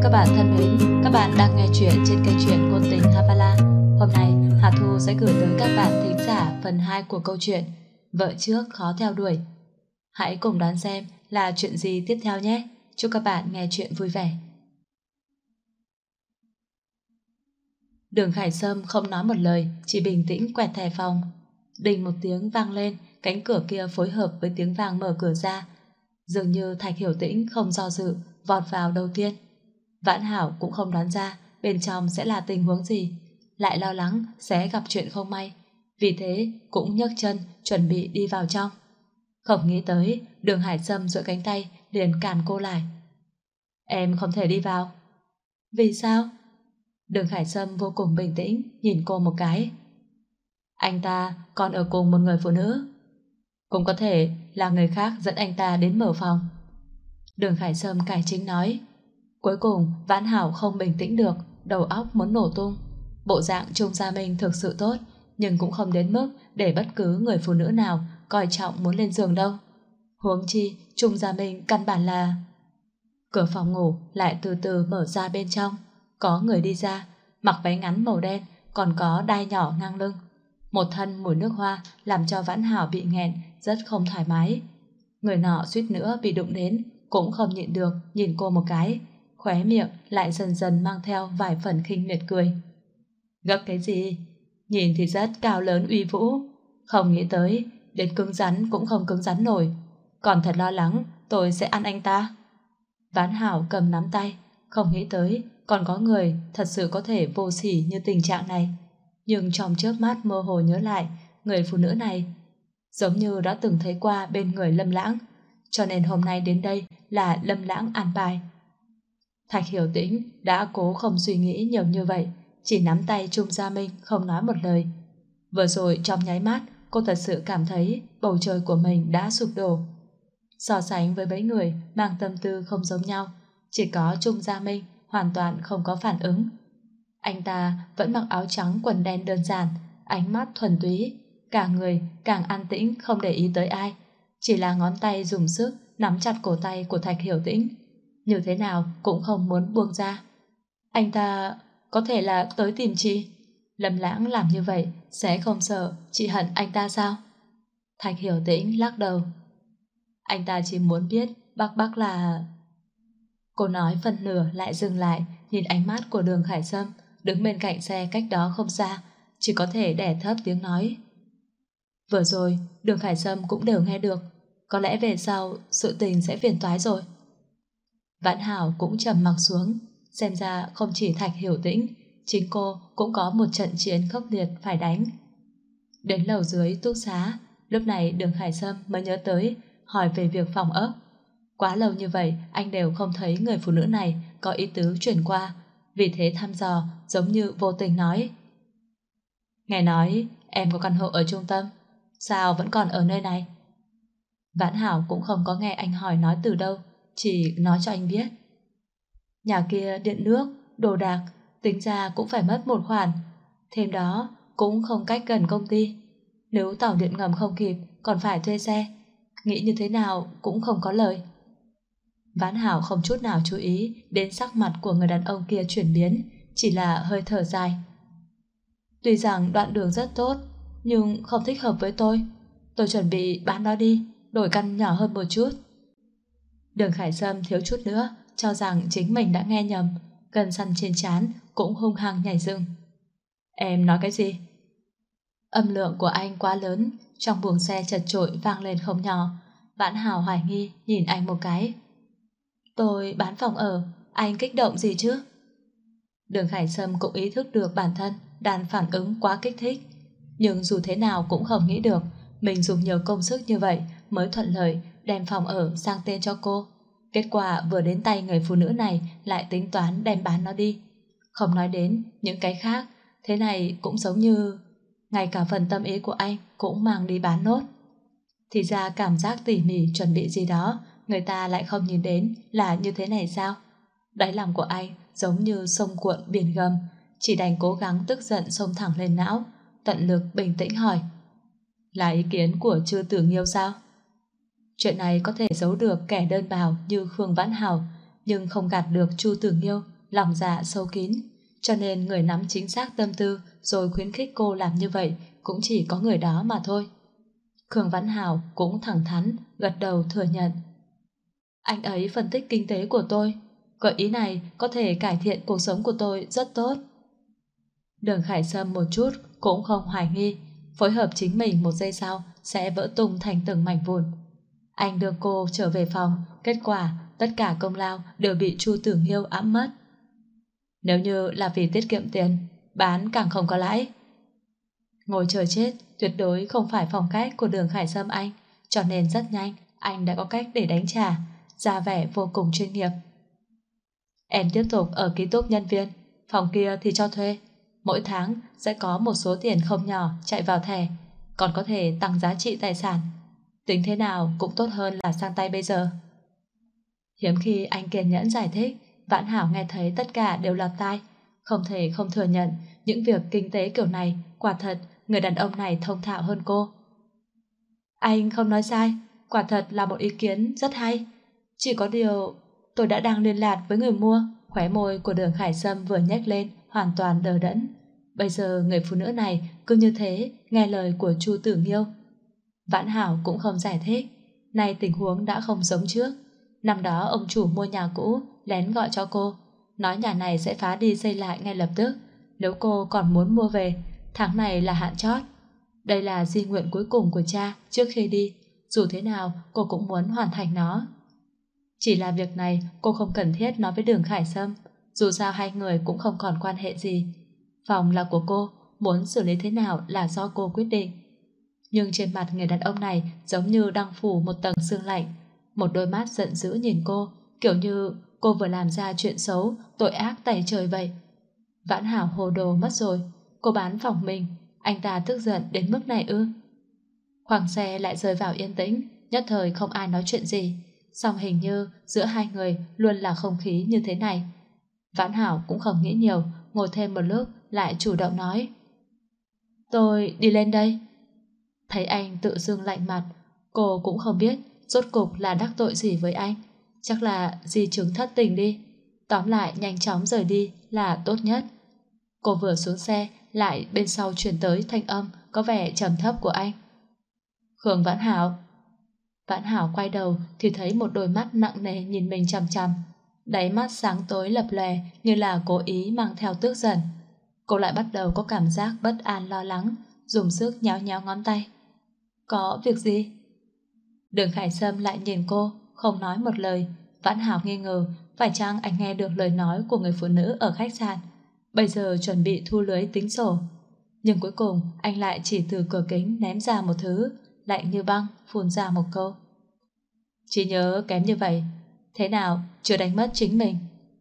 các bạn thân mến, các bạn đang nghe chuyện trên kênh truyện Ngôn Tình Havala. Hôm nay, Hà Thu sẽ gửi tới các bạn thính giả phần 2 của câu chuyện Vợ trước khó theo đuổi. Hãy cùng đón xem là chuyện gì tiếp theo nhé. Chúc các bạn nghe chuyện vui vẻ. Đường Khải Sâm không nói một lời, chỉ bình tĩnh quẹt thẻ phòng. Đinh một tiếng vang lên, cánh cửa kia phối hợp với tiếng vang mở cửa ra. Dường như Thạch Hiểu Tĩnh không do dự, vọt vào đầu tiên. Vãn Hảo cũng không đoán ra bên trong sẽ là tình huống gì, lại lo lắng sẽ gặp chuyện không may, vì thế cũng nhấc chân chuẩn bị đi vào trong. Không nghĩ tới Đường Hải Sâm duỗi cánh tay liền cản cô lại. Em không thể đi vào. Vì sao? Đường Hải Sâm vô cùng bình tĩnh nhìn cô một cái. Anh ta còn ở cùng một người phụ nữ, cũng có thể là người khác dẫn anh ta đến mở phòng. Đường Khải Sâm cải chính nói. Cuối cùng Vãn Hảo không bình tĩnh được, đầu óc muốn nổ tung. Bộ dạng Trung Gia Minh thực sự tốt, nhưng cũng không đến mức để bất cứ người phụ nữ nào coi trọng muốn lên giường đâu. Huống chi Trung Gia Minh căn bản là... Cửa phòng ngủ lại từ từ mở ra, bên trong có người đi ra, mặc váy ngắn màu đen, còn có đai nhỏ ngang lưng. Một thân mùi nước hoa làm cho Vãn Hảo bị nghẹn, rất không thoải mái. Người nọ suýt nữa bị đụng đến, cũng không nhịn được nhìn cô một cái, khóe miệng lại dần dần mang theo vài phần khinh miệt cười. Gấp cái gì? Nhìn thì rất cao lớn uy vũ, không nghĩ tới đến cứng rắn cũng không cứng rắn nổi, còn thật lo lắng tôi sẽ ăn anh ta. Vãn Hảo cầm nắm tay, không nghĩ tới còn có người thật sự có thể vô sỉ như tình trạng này. Nhưng trong chớp mắt mơ hồ nhớ lại, người phụ nữ này giống như đã từng thấy qua bên người Lâm Lãng, cho nên hôm nay đến đây là Lâm Lãng an bài. Thạch Hiểu Tĩnh đã cố không suy nghĩ nhiều như vậy, chỉ nắm tay Trung Gia Minh không nói một lời. Vừa rồi trong nháy mắt, cô thật sự cảm thấy bầu trời của mình đã sụp đổ. So sánh với mấy người mang tâm tư không giống nhau, chỉ có Trung Gia Minh hoàn toàn không có phản ứng. Anh ta vẫn mặc áo trắng quần đen đơn giản, ánh mắt thuần túy, cả người càng an tĩnh không để ý tới ai, chỉ là ngón tay dùng sức nắm chặt cổ tay của Thạch Hiểu Tĩnh, như thế nào cũng không muốn buông ra. Anh ta có thể là tới tìm chị. Lâm Lãng làm như vậy sẽ không sợ chị hận anh ta sao? Thạch Hiểu Tĩnh lắc đầu. Anh ta chỉ muốn biết bác là... Cô nói phần nửa lại dừng lại, nhìn ánh mắt của Đường Khải Sâm đứng bên cạnh xe cách đó không xa, chỉ có thể đè thấp tiếng nói. Vừa rồi Đường Khải Sâm cũng đều nghe được, có lẽ về sau sự tình sẽ phiền toái rồi. Vãn Hảo cũng trầm mặc xuống, xem ra không chỉ Thạch Hiểu Tĩnh, chính cô cũng có một trận chiến khốc liệt phải đánh. Đến lầu dưới túc xá, lúc này Đường Khải Sâm mới nhớ tới hỏi về việc phòng ốc. Quá lâu như vậy anh đều không thấy người phụ nữ này có ý tứ chuyển qua, vì thế thăm dò giống như vô tình nói. Nghe nói em có căn hộ ở trung tâm, sao vẫn còn ở nơi này? Vãn Hảo cũng không có nghe anh hỏi nói từ đâu, chỉ nói cho anh biết. Nhà kia điện nước, đồ đạc, tính ra cũng phải mất một khoản. Thêm đó cũng không cách gần công ty. Nếu tàu điện ngầm không kịp, còn phải thuê xe. Nghĩ như thế nào cũng không có lời. Vãn Hảo không chút nào chú ý đến sắc mặt của người đàn ông kia chuyển biến, chỉ là hơi thở dài. Tuy rằng đoạn đường rất tốt, nhưng không thích hợp với tôi. Tôi chuẩn bị bán nó đi, đổi căn nhỏ hơn một chút. Đường Khải Sâm thiếu chút nữa cho rằng chính mình đã nghe nhầm, gân xăn trên trán cũng hung hăng nhảy dựng. Em nói cái gì? Âm lượng của anh quá lớn, trong buồng xe chật chội vang lên không nhỏ. Vãn Hảo hoài nghi nhìn anh một cái. Tôi bán phòng ở, anh kích động gì chứ? Đường Khải Sâm cũng ý thức được bản thân đang phản ứng quá kích thích, nhưng dù thế nào cũng không nghĩ được mình dùng nhiều công sức như vậy mới thuận lợi đem phòng ở sang tên cho cô. Kết quả vừa đến tay người phụ nữ này lại tính toán đem bán nó đi. Không nói đến những cái khác, thế này cũng giống như ngay cả phần tâm ý của anh cũng mang đi bán nốt. Thì ra cảm giác tỉ mỉ chuẩn bị gì đó người ta lại không nhìn đến là như thế này sao? Đáy lòng của anh giống như sông cuộn biển gầm, chỉ đành cố gắng tức giận xông thẳng lên não, tận lực bình tĩnh hỏi. Là ý kiến của Trư Tử Nghiêu sao? Chuyện này có thể giấu được kẻ đơn bào như Khương Vãn Hảo, nhưng không gạt được Chu Tử Nghiêu. lòng dạ sâu kín, cho nên người nắm chính xác tâm tư rồi khuyến khích cô làm như vậy cũng chỉ có người đó mà thôi. Khương Vãn Hảo cũng thẳng thắn gật đầu thừa nhận. Anh ấy phân tích kinh tế của tôi, gợi ý này có thể cải thiện cuộc sống của tôi rất tốt. Đường Khải Sâm một chút cũng không hoài nghi, phối hợp chính mình một giây sau sẽ vỡ tung thành từng mảnh vụn. Anh đưa cô trở về phòng, kết quả tất cả công lao đều bị Chu Tử Nghiêu ẵm mất. Nếu như là vì tiết kiệm tiền, bán càng không có lãi. Ngồi chờ chết tuyệt đối không phải phong cách của Đường Khải Sâm anh, cho nên rất nhanh anh đã có cách để đánh trả, ra vẻ vô cùng chuyên nghiệp. Em tiếp tục ở ký túc nhân viên, phòng kia thì cho thuê. Mỗi tháng sẽ có một số tiền không nhỏ chạy vào thẻ, còn có thể tăng giá trị tài sản. Tính thế nào cũng tốt hơn là sang tay bây giờ. Hiếm khi anh kiên nhẫn giải thích, Vãn Hảo nghe thấy tất cả đều lọt tai, không thể không thừa nhận những việc kinh tế kiểu này quả thật người đàn ông này thông thạo hơn cô. Anh không nói sai, quả thật là một ý kiến rất hay. Chỉ có điều tôi đã đang liên lạc với người mua. Khóe môi của Đường Khải Sâm vừa nhếch lên hoàn toàn đờ đẫn. Bây giờ người phụ nữ này cứ như thế nghe lời của Chu Tử Nghiêu. Vãn Hảo cũng không giải thích. Nay tình huống đã không giống trước. Năm đó ông chủ mua nhà cũ lén gọi cho cô, nói nhà này sẽ phá đi xây lại ngay lập tức. Nếu cô còn muốn mua về, tháng này là hạn chót. Đây là di nguyện cuối cùng của cha trước khi đi. Dù thế nào cô cũng muốn hoàn thành nó. Chỉ là việc này cô không cần thiết nói với Đường Khải Sâm. Dù sao hai người cũng không còn quan hệ gì. Phòng là của cô, muốn xử lý thế nào là do cô quyết định. Nhưng trên mặt người đàn ông này giống như đang phủ một tầng sương lạnh. Một đôi mắt giận dữ nhìn cô, kiểu như cô vừa làm ra chuyện xấu, tội ác tày trời vậy. Vãn Hảo hồ đồ mất rồi. Cô bán phòng mình, anh ta tức giận đến mức này ư? Khoang xe lại rơi vào yên tĩnh, nhất thời không ai nói chuyện gì. Song hình như giữa hai người luôn là không khí như thế này. Vãn Hảo cũng không nghĩ nhiều, ngồi thêm một lúc lại chủ động nói. Tôi đi lên đây. Thấy anh tự dưng lạnh mặt, cô cũng không biết rốt cục là đắc tội gì với anh. Chắc là di chứng thất tình đi. Tóm lại nhanh chóng rời đi là tốt nhất. Cô vừa xuống xe, lại bên sau truyền tới thanh âm có vẻ trầm thấp của anh. Khương Vãn Hảo. Vãn Hảo quay đầu thì thấy một đôi mắt nặng nề nhìn mình chằm chằm. Đáy mắt sáng tối lập lòe như là cố ý mang theo tức giận. Cô lại bắt đầu có cảm giác bất an lo lắng, dùng sức nhéo nhéo ngón tay. Có việc gì? Đường Khải Sâm lại nhìn cô, không nói một lời. Vãn Hảo nghi ngờ phải chăng anh nghe được lời nói của người phụ nữ ở khách sạn. Bây giờ chuẩn bị thu lưới tính sổ. Nhưng cuối cùng anh lại chỉ từ cửa kính ném ra một thứ lạnh như băng, phun ra một câu. Chỉ nhớ kém như vậy, thế nào chưa đánh mất chính mình?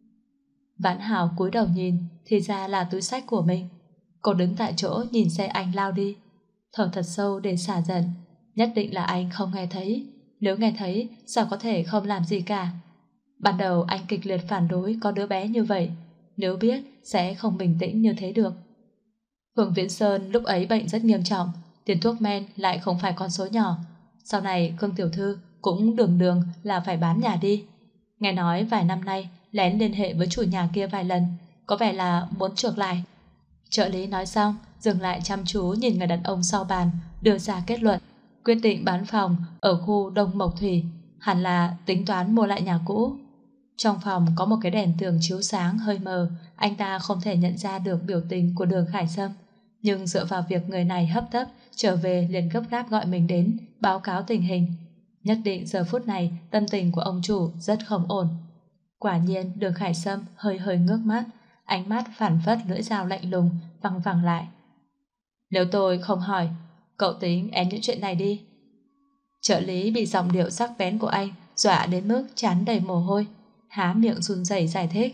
Vãn Hảo cúi đầu nhìn, thì ra là túi xách của mình. Cô đứng tại chỗ nhìn xe anh lao đi, thở thật sâu để xả giận. Nhất định là anh không nghe thấy. Nếu nghe thấy sao có thể không làm gì cả. Ban đầu anh kịch liệt phản đối có đứa bé như vậy, nếu biết sẽ không bình tĩnh như thế được. Phường Viễn Sơn lúc ấy bệnh rất nghiêm trọng, tiền thuốc men lại không phải con số nhỏ. Sau này Khương tiểu thư cũng đường đường là phải bán nhà đi. Nghe nói vài năm nay lén liên hệ với chủ nhà kia vài lần, có vẻ là muốn chuộc lại. Trợ lý nói xong, dừng lại chăm chú nhìn người đàn ông sau bàn, đưa ra kết luận. Quyết định bán phòng ở khu Đông Mộc Thủy, hẳn là tính toán mua lại nhà cũ. Trong phòng có một cái đèn tường chiếu sáng hơi mờ, anh ta không thể nhận ra được biểu tình của Đường Khải Sâm. Nhưng dựa vào việc người này hấp tấp trở về liền gấp gáp gọi mình đến báo cáo tình hình, nhất định giờ phút này tâm tình của ông chủ rất không ổn. Quả nhiên Đường Khải Sâm hơi hơi ngước mắt, ánh mắt phản phất lưỡi dao lạnh lùng văng vẳng lại. Nếu tôi không hỏi, cậu tính ém những chuyện này đi. Trợ lý bị giọng điệu sắc bén của anh dọa đến mức trán đầy mồ hôi, há miệng run rẩy giải thích.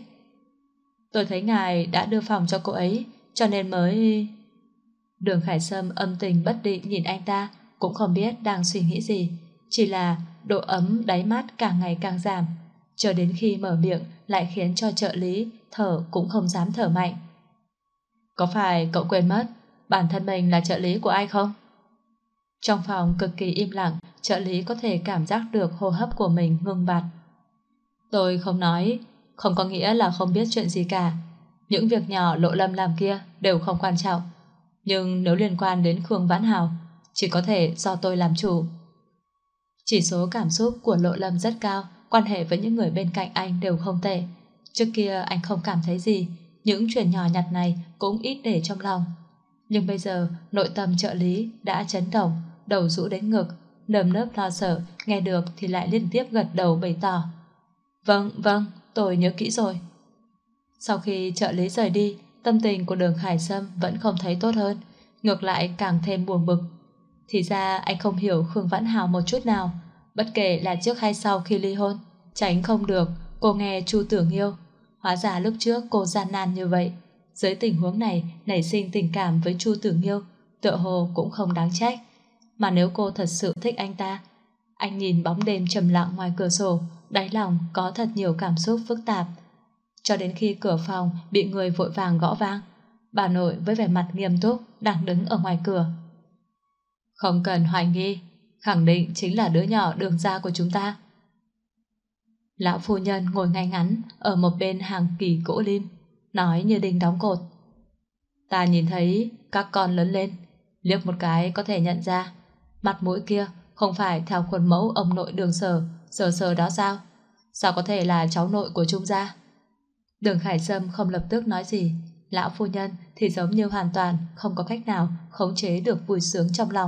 Tôi thấy ngài đã đưa phòng cho cô ấy, cho nên mới... Đường Khải Sâm âm tình bất định nhìn anh ta, cũng không biết đang suy nghĩ gì, chỉ là độ ấm đáy mắt càng ngày càng giảm, cho đến khi mở miệng lại khiến cho trợ lý thở cũng không dám thở mạnh. Có phải cậu quên mất bản thân mình là trợ lý của ai không? Trong phòng cực kỳ im lặng, trợ lý có thể cảm giác được hô hấp của mình ngưng bặt. Tôi không nói, không có nghĩa là không biết chuyện gì cả. Những việc nhỏ Lộ Lâm làm kia đều không quan trọng. Nhưng nếu liên quan đến Khương Vãn Hào, chỉ có thể do tôi làm chủ. Chỉ số cảm xúc của Lộ Lâm rất cao, quan hệ với những người bên cạnh anh đều không tệ. Trước kia anh không cảm thấy gì, những chuyện nhỏ nhặt này cũng ít để trong lòng. Nhưng bây giờ nội tâm trợ lý đã chấn động, đầu rũ đến ngực, nơm nớp lo sợ, nghe được thì lại liên tiếp gật đầu bày tỏ. Vâng, vâng, tôi nhớ kỹ rồi. Sau khi trợ lý rời đi, tâm tình của Đường Khải Sâm vẫn không thấy tốt hơn, ngược lại càng thêm buồn bực. Thì ra anh không hiểu Khương Vãn Hào một chút nào, bất kể là trước hay sau khi ly hôn, tránh không được cô nghe Chu Tưởng yêu. Hóa ra lúc trước cô gian nan như vậy, dưới tình huống này nảy sinh tình cảm với Chu Tưởng yêu, tựa hồ cũng không đáng trách. Mà nếu cô thật sự thích anh ta, anh nhìn bóng đêm trầm lặng ngoài cửa sổ, đáy lòng có thật nhiều cảm xúc phức tạp. Cho đến khi cửa phòng bị người vội vàng gõ vang, bà nội với vẻ mặt nghiêm túc đang đứng ở ngoài cửa. Không cần hoài nghi, khẳng định chính là đứa nhỏ Đường gia của chúng ta. Lão phu nhân ngồi ngay ngắn ở một bên hàng kỳ gỗ lim, nói như đinh đóng cột. Ta nhìn thấy các con lớn lên, liếc một cái có thể nhận ra mặt mũi kia không phải theo khuôn mẫu ông nội Đường Sở đó sao? Sao có thể là cháu nội của Trung gia? Đường Khải Sâm không lập tức nói gì, lão phu nhân thì giống như hoàn toàn không có cách nào khống chế được vui sướng trong lòng.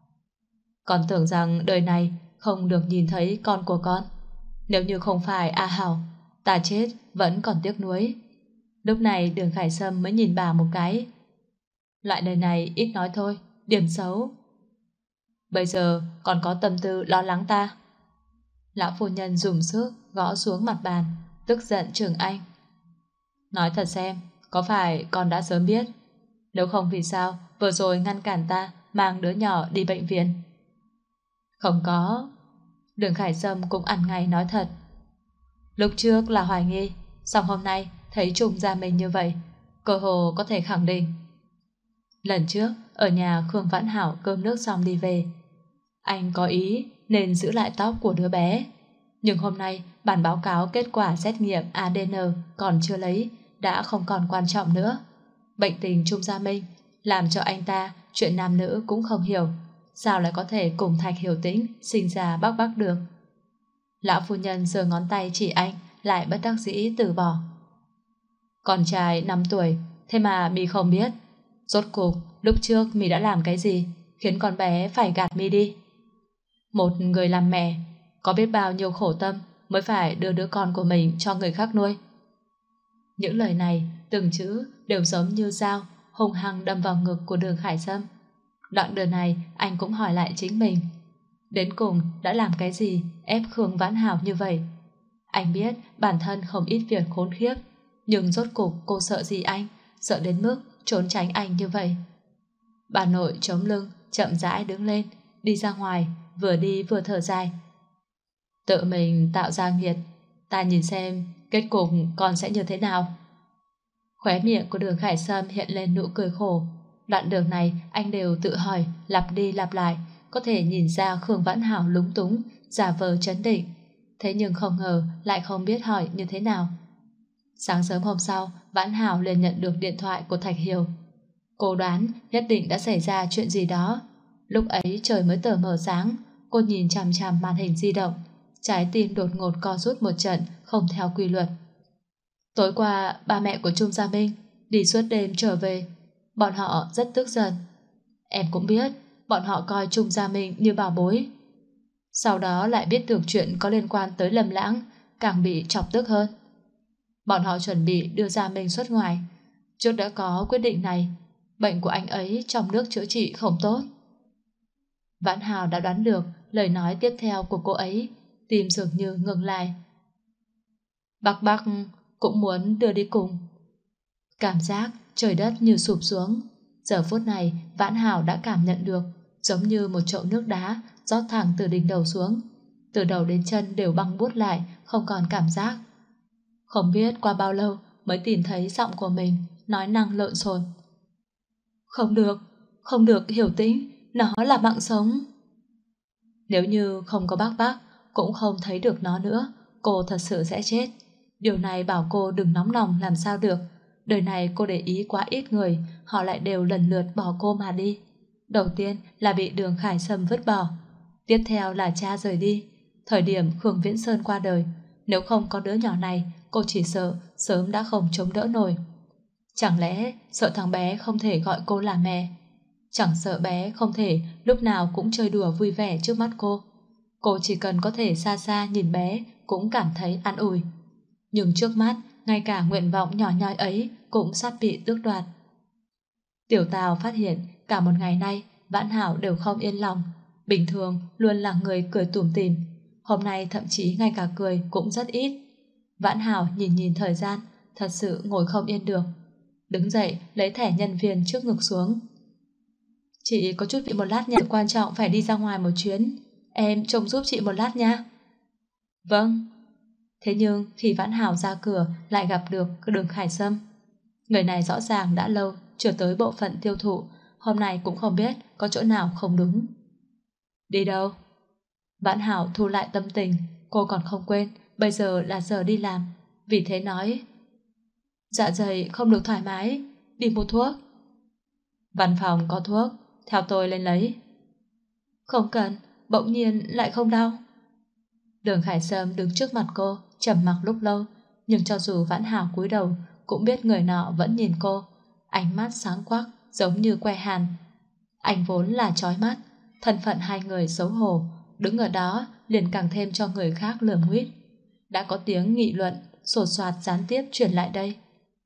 Con tưởng rằng đời này không được nhìn thấy con của con. Nếu như không phải A Hảo, ta chết vẫn còn tiếc nuối. Lúc này Đường Khải Sâm mới nhìn bà một cái. Loại đời này ít nói thôi, điểm xấu. Bây giờ còn có tâm tư lo lắng ta. Lão phu nhân dùng sức gõ xuống mặt bàn, tức giận chừng anh. Nói thật xem, có phải con đã sớm biết? Nếu không vì sao vừa rồi ngăn cản ta mang đứa nhỏ đi bệnh viện? Không có. Đường Khải Sâm cũng ăn ngay nói thật. Lúc trước là hoài nghi, xong hôm nay thấy Trung gia mình như vậy, cơ hồ có thể khẳng định. Lần trước ở nhà Khương Vãn Hảo cơm nước xong đi về, anh có ý nên giữ lại tóc của đứa bé. Nhưng hôm nay bản báo cáo kết quả xét nghiệm ADN còn chưa lấy, đã không còn quan trọng nữa. Bệnh tình Trung Gia Minh làm cho anh ta chuyện nam nữ cũng không hiểu, sao lại có thể cùng Thạch Hiểu Tĩnh sinh ra bác bác được. Lão phu nhân giơ ngón tay chỉ anh, lại bất đắc dĩ từ bỏ. Con trai 5 tuổi, thế mà mi không biết. Rốt cuộc lúc trước mi đã làm cái gì khiến con bé phải gạt mi đi? Một người làm mẹ có biết bao nhiêu khổ tâm mới phải đưa đứa con của mình cho người khác nuôi. Những lời này từng chữ đều giống như dao hung hăng đâm vào ngực của Đường Khải Sâm. Đoạn đường này anh cũng hỏi lại chính mình, đến cùng đã làm cái gì ép Khương Vãn Hảo như vậy? Anh biết bản thân không ít việc khốn khiếp, nhưng rốt cục cô sợ gì anh, sợ đến mức trốn tránh anh như vậy. Bà nội chống lưng chậm rãi đứng lên, đi ra ngoài, vừa đi vừa thở dài. Tự mình tạo ra nghiệt, ta nhìn xem kết cục con sẽ như thế nào. Khóe miệng của Đường Khải Sâm hiện lên nụ cười khổ. Đoạn đường này anh đều tự hỏi, lặp đi lặp lại, có thể nhìn ra Khương Vãn Hảo lúng túng, giả vờ trấn định. Thế nhưng không ngờ lại không biết hỏi như thế nào. Sáng sớm hôm sau, Vãn Hảo liền nhận được điện thoại của Thạch Hiểu. Cô đoán nhất định đã xảy ra chuyện gì đó. Lúc ấy trời mới tờ mờ sáng, cô nhìn chằm chằm màn hình di động, trái tim đột ngột co rút một trận không theo quy luật. Tối qua ba mẹ của Trung Gia Minh đi suốt đêm trở về, bọn họ rất tức giận. Em cũng biết bọn họ coi Trung Gia Minh như bảo bối. Sau đó lại biết được chuyện có liên quan tới Lâm Lãng, càng bị chọc tức hơn. Bọn họ chuẩn bị đưa Gia Minh xuất ngoài. Trước đã có quyết định này, bệnh của anh ấy trong nước chữa trị không tốt. Vãn Hào đã đoán được lời nói tiếp theo của cô ấy, tim dường như ngừng lại. Bác cũng muốn đưa đi cùng. Cảm giác trời đất như sụp xuống. Giờ phút này Vãn Hào đã cảm nhận được, giống như một chậu nước đá rót thẳng từ đỉnh đầu xuống, từ đầu đến chân đều băng buốt lại, không còn cảm giác. Không biết qua bao lâu mới tìm thấy giọng của mình nói năng lộn xộn. Không được Hiểu Tĩnh, nó là mạng sống. Nếu như không có bác cũng không thấy được nó nữa, cô thật sự sẽ chết. Điều này bảo cô đừng nóng lòng làm sao được. Đời này cô để ý quá ít người, họ lại đều lần lượt bỏ cô mà đi. Đầu tiên là bị Đường Khải Sâm vứt bỏ, tiếp theo là cha rời đi. Thời điểm Khương Viễn Sơn qua đời, nếu không có đứa nhỏ này, cô chỉ sợ sớm đã không chống đỡ nổi. Chẳng lẽ sợ thằng bé không thể gọi cô là mẹ? Chẳng sợ bé không thể lúc nào cũng chơi đùa vui vẻ trước mắt cô. Cô chỉ cần có thể xa xa nhìn bé cũng cảm thấy an ủi. Nhưng trước mắt, ngay cả nguyện vọng nhỏ nhoi ấy cũng sắp bị tước đoạt. Tiểu Tào phát hiện cả một ngày nay Vãn Hảo đều không yên lòng. Bình thường luôn là người cười tủm tỉm, hôm nay thậm chí ngay cả cười cũng rất ít. Vãn Hảo nhìn nhìn thời gian, thật sự ngồi không yên được. Đứng dậy lấy thẻ nhân viên trước ngực xuống. Chị có chút việc một lát nha, quan trọng phải đi ra ngoài một chuyến. Em trông giúp chị một lát nha. Vâng. Thế nhưng khi Vãn Hảo ra cửa lại gặp được Đường Khải Sâm. Người này rõ ràng đã lâu chưa tới bộ phận tiêu thụ, hôm nay cũng không biết có chỗ nào không đúng. Đi đâu? Vãn Hảo thu lại tâm tình, cô còn không quên bây giờ là giờ đi làm, vì thế nói: dạ dày không được thoải mái, đi mua thuốc. Văn phòng có thuốc, theo tôi lên lấy. Không cần, bỗng nhiên lại không đau. Đường Khải Sâm đứng trước mặt cô, trầm mặc lúc lâu, nhưng cho dù Vãn Hảo cúi đầu, cũng biết người nọ vẫn nhìn cô, ánh mắt sáng quắc, giống như que hàn. Anh vốn là chói mắt, thân phận hai người xấu hổ, đứng ở đó liền càng thêm cho người khác lườm huýt. Đã có tiếng nghị luận, sột soạt gián tiếp truyền lại đây.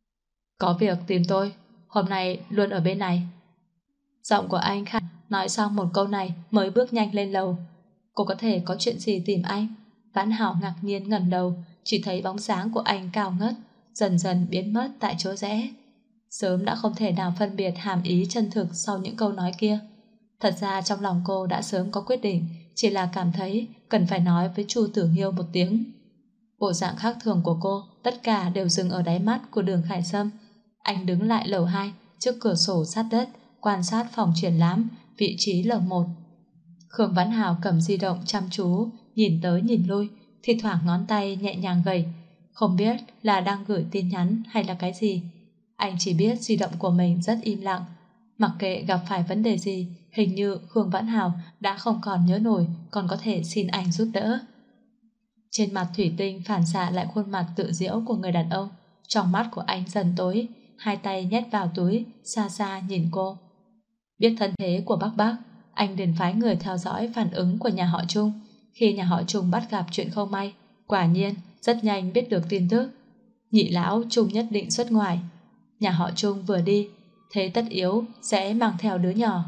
Có việc tìm tôi, hôm nay luôn ở bên này. Giọng của anh khàn, nói xong một câu này mới bước nhanh lên lầu. Cô có thể có chuyện gì tìm anh? Vãn Hảo ngạc nhiên ngẩng đầu, chỉ thấy bóng dáng của anh cao ngất, dần dần biến mất tại chỗ rẽ. Sớm đã không thể nào phân biệt hàm ý chân thực sau những câu nói kia. Thật ra trong lòng cô đã sớm có quyết định, chỉ là cảm thấy cần phải nói với Chu Tử Nghiêu một tiếng. Bộ dạng khác thường của cô tất cả đều dừng ở đáy mắt của Đường Khải Sâm. Anh đứng lại lầu 2 trước cửa sổ sát đất, quan sát phòng triển lãm, vị trí lầu 1. Khương Vãn Hảo cầm di động chăm chú, nhìn tới nhìn lui, thi thoảng ngón tay nhẹ nhàng gẩy. Không biết là đang gửi tin nhắn hay là cái gì. Anh chỉ biết di động của mình rất im lặng. Mặc kệ gặp phải vấn đề gì, hình như Khương Vãn Hảo đã không còn nhớ nổi còn có thể xin anh giúp đỡ. Trên mặt thủy tinh phản xạ lại khuôn mặt tự diễu của người đàn ông. Trong mắt của anh dần tối, hai tay nhét vào túi, xa xa nhìn cô. Biết thân thế của bác Bác, anh liền phái người theo dõi phản ứng của nhà họ Trung. Khi nhà họ Trung bắt gặp chuyện không may, quả nhiên rất nhanh biết được tin tức. Nhị lão Trung nhất định xuất ngoại. Nhà họ Trung vừa đi, thế tất yếu sẽ mang theo đứa nhỏ.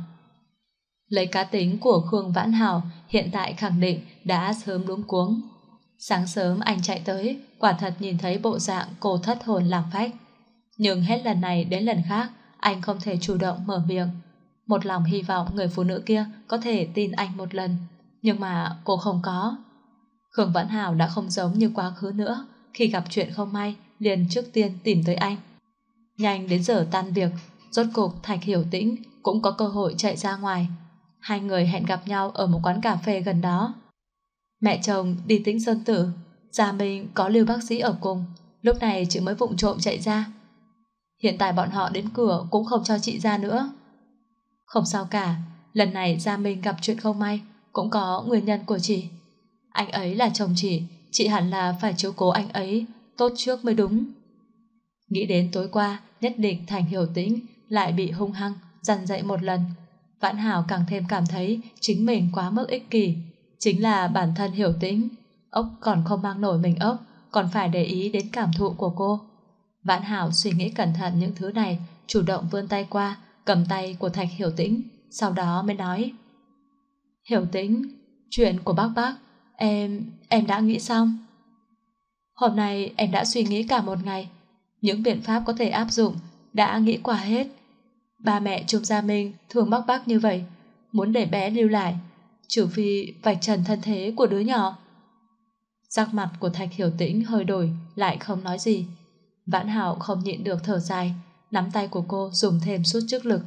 Lấy cá tính của Khương Vãn Hảo, hiện tại khẳng định đã sớm luống cuống. Sáng sớm anh chạy tới, quả thật nhìn thấy bộ dạng cô thất hồn lạc phách. Nhưng hết lần này đến lần khác, anh không thể chủ động mở miệng. Một lòng hy vọng người phụ nữ kia có thể tin anh một lần, nhưng mà cô không có. Khương Vãn Hảo đã không giống như quá khứ nữa, khi gặp chuyện không may liền trước tiên tìm tới anh. Nhanh đến giờ tan việc, rốt cục Thạch Hiểu Tĩnh cũng có cơ hội chạy ra ngoài. Hai người hẹn gặp nhau ở một quán cà phê gần đó. Mẹ chồng đi Tĩnh Sơn Tử, gia mình có Lưu bác sĩ ở cùng, lúc này chị mới vụng trộm chạy ra. Hiện tại bọn họ đến cửa cũng không cho chị ra nữa. Không sao cả, lần này Gia Minh gặp chuyện không may cũng có nguyên nhân của chị. Anh ấy là chồng chị hẳn là phải chiếu cố anh ấy tốt trước mới đúng. Nghĩ đến tối qua nhất định Thành Hiểu Tĩnh lại bị hung hăng dằn dậy một lần, Vãn Hảo càng thêm cảm thấy chính mình quá mức ích kỷ. Chính là bản thân Hiểu Tĩnh, ốc còn không mang nổi mình ốc, còn phải để ý đến cảm thụ của cô. Vãn Hảo suy nghĩ cẩn thận những thứ này, chủ động vươn tay qua, cầm tay của Thạch Hiểu Tĩnh, sau đó mới nói: Hiểu Tĩnh, chuyện của bác em đã nghĩ xong. Hôm nay em đã suy nghĩ cả một ngày, những biện pháp có thể áp dụng đã nghĩ qua hết. Ba mẹ Trung Gia Minh thương bác như vậy, muốn để bé lưu lại, trừ phi vạch trần thân thế của đứa nhỏ. Sắc mặt của Thạch Hiểu Tĩnh hơi đổi, lại không nói gì. Vãn Hảo không nhịn được thở dài, nắm tay của cô dùng thêm chút sức lực.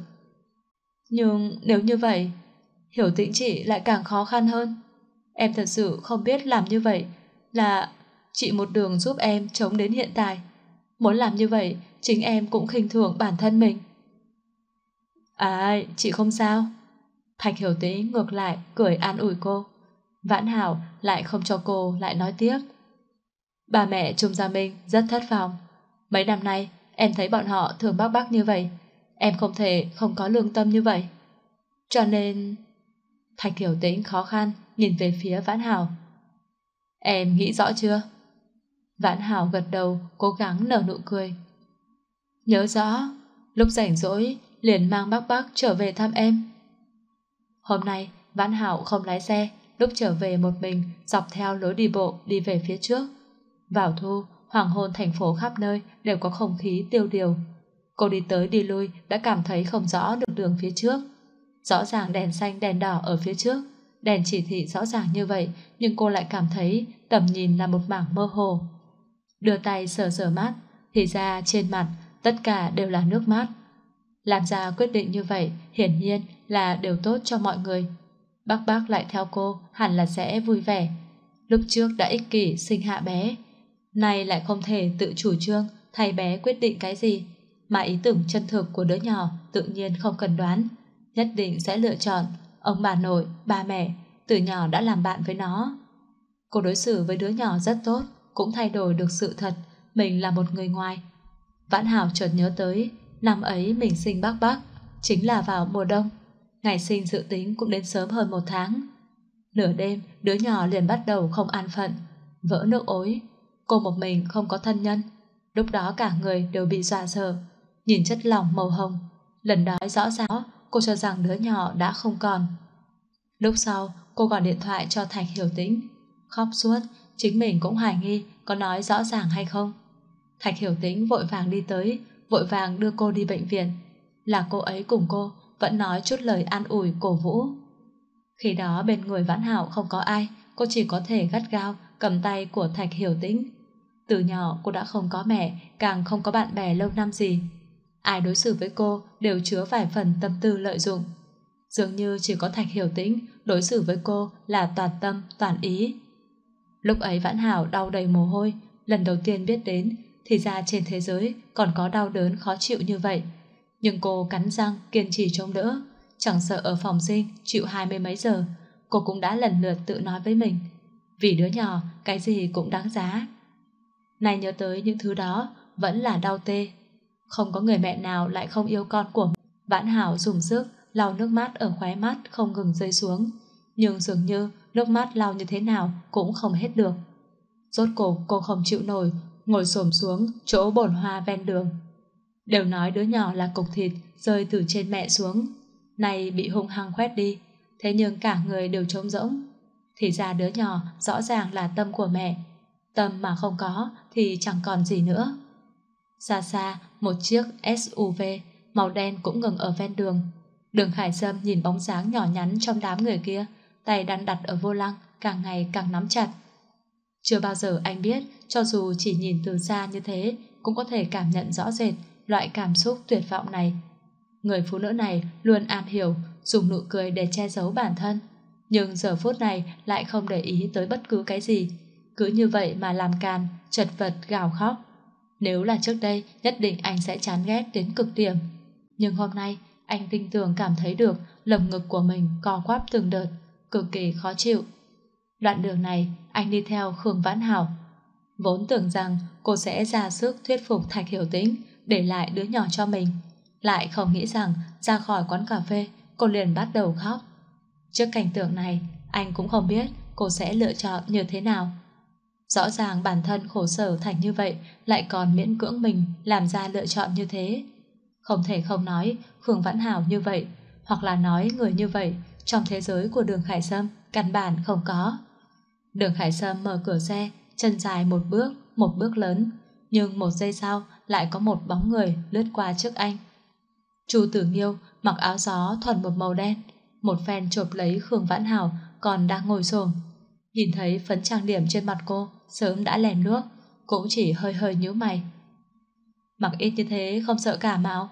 Nhưng nếu như vậy, Hiểu Tĩnh chị lại càng khó khăn hơn. Em thật sự không biết làm như vậy chị một đường giúp em chống đến hiện tại. Muốn làm như vậy, chính em cũng khinh thường bản thân mình. À, chị không sao. Thạch Hiểu Tĩnh ngược lại cười an ủi cô. Vãn Hảo lại không cho cô lại nói tiếp. Bà mẹ Trung Gia Minh rất thất vọng. Mấy năm nay em thấy bọn họ thường bác bác như vậy. Em không thể không có lương tâm như vậy. Cho nên... Thạch Hiểu Tĩnh khó khăn nhìn về phía Vãn Hảo. Em nghĩ rõ chưa? Vãn Hảo gật đầu, cố gắng nở nụ cười. Nhớ rõ, lúc rảnh rỗi liền mang bác bác trở về thăm em. Hôm nay Vãn Hảo không lái xe, lúc trở về một mình dọc theo lối đi bộ đi về phía trước. Vào thu, hoàng hôn thành phố khắp nơi đều có không khí tiêu điều. Cô đi tới đi lui đã cảm thấy không rõ được đường phía trước. Rõ ràng đèn xanh đèn đỏ ở phía trước, đèn chỉ thị rõ ràng như vậy, nhưng cô lại cảm thấy tầm nhìn là một mảng mơ hồ. Đưa tay sờ sờ mắt, thì ra trên mặt tất cả đều là nước mắt. Làm ra quyết định như vậy hiển nhiên là đều tốt cho mọi người. Bác lại theo cô hẳn là sẽ vui vẻ. Lúc trước đã ích kỷ sinh hạ bé, nay lại không thể tự chủ trương thay bé quyết định cái gì, mà ý tưởng chân thực của đứa nhỏ tự nhiên không cần đoán, nhất định sẽ lựa chọn ông bà nội, ba mẹ, từ nhỏ đã làm bạn với nó. Cô đối xử với đứa nhỏ rất tốt, cũng thay đổi được sự thật mình là một người ngoài. Vãn Hảo chợt nhớ tới năm ấy mình sinh bác chính là vào mùa đông. Ngày sinh dự tính cũng đến sớm hơn 1 tháng. Nửa đêm đứa nhỏ liền bắt đầu không an phận, vỡ nước ối. Cô một mình không có thân nhân, lúc đó cả người đều bị dọa sợ. Nhìn chất lỏng màu hồng, lần đó rõ ràng cô cho rằng đứa nhỏ đã không còn. Lúc sau cô gọi điện thoại cho Thạch Hiểu Tĩnh, khóc suốt, chính mình cũng hoài nghi có nói rõ ràng hay không. Thạch Hiểu Tĩnh vội vàng đi tới, vội vàng đưa cô đi bệnh viện. Là cô ấy cùng cô vẫn nói chút lời an ủi cổ vũ. Khi đó bên người Vãn Hảo không có ai, cô chỉ có thể gắt gao cầm tay của Thạch Hiểu Tĩnh. Từ nhỏ cô đã không có mẹ, càng không có bạn bè lâu năm gì. Ai đối xử với cô đều chứa vài phần tâm tư lợi dụng. Dường như chỉ có Thạch Hiểu Tĩnh đối xử với cô là toàn tâm, toàn ý. Lúc ấy Vãn Hảo đau đầy mồ hôi, lần đầu tiên biết đến thì ra trên thế giới còn có đau đớn khó chịu như vậy. Nhưng cô cắn răng kiên trì chống đỡ, chẳng sợ ở phòng sinh chịu 20 mấy giờ. Cô cũng đã lần lượt tự nói với mình, vì đứa nhỏ cái gì cũng đáng giá. Này nhớ tới những thứ đó vẫn là đau tê. Không có người mẹ nào lại không yêu con của mình. Vãn Hảo dùng sức lau nước mắt ở khóe mắt không ngừng rơi xuống, nhưng dường như nước mắt lau như thế nào cũng không hết được. Rốt cuộc cô không chịu nổi, ngồi xổm xuống chỗ bồn hoa ven đường. Đều nói đứa nhỏ là cục thịt rơi từ trên mẹ xuống, nay bị hung hăng khoét đi, thế nhưng cả người đều trống rỗng. Thì ra đứa nhỏ rõ ràng là tâm của mẹ, tâm mà không có thì chẳng còn gì nữa. Xa xa một chiếc SUV màu đen cũng ngừng ở ven đường. Đường Khải Sâm nhìn bóng dáng nhỏ nhắn trong đám người kia, tay đang đặt ở vô lăng càng ngày càng nắm chặt. Chưa bao giờ anh biết, cho dù chỉ nhìn từ xa như thế cũng có thể cảm nhận rõ rệt loại cảm xúc tuyệt vọng này. Người phụ nữ này luôn am hiểu dùng nụ cười để che giấu bản thân, nhưng giờ phút này lại không để ý tới bất cứ cái gì, cứ như vậy mà làm càn, chật vật gào khóc. Nếu là trước đây nhất định anh sẽ chán ghét đến cực điểm, nhưng hôm nay anh tinh tường cảm thấy được lồng ngực của mình co quắp từng đợt, cực kỳ khó chịu. Đoạn đường này anh đi theo Khương Vãn Hảo, vốn tưởng rằng cô sẽ ra sức thuyết phục Thạch Hiểu Tĩnh để lại đứa nhỏ cho mình, lại không nghĩ rằng ra khỏi quán cà phê cô liền bắt đầu khóc. Trước cảnh tượng này anh cũng không biết cô sẽ lựa chọn như thế nào. Rõ ràng bản thân khổ sở thành như vậy, lại còn miễn cưỡng mình làm ra lựa chọn như thế. Không thể không nói Khương Vãn Hảo như vậy, hoặc là nói người như vậy trong thế giới của Đường Khải Sâm căn bản không có. Đường Khải Sâm mở cửa xe, chân dài một bước lớn, nhưng một giây sau lại có một bóng người lướt qua trước anh. Chu Tử Nghiêu mặc áo gió thuần một màu đen, một phen chộp lấy Khương Vãn Hảo còn đang ngồi xổm. Nhìn thấy phấn trang điểm trên mặt cô sớm đã lèm nước, cũng chỉ hơi hơi nhíu mày. Mặc ít như thế không sợ cả mạo?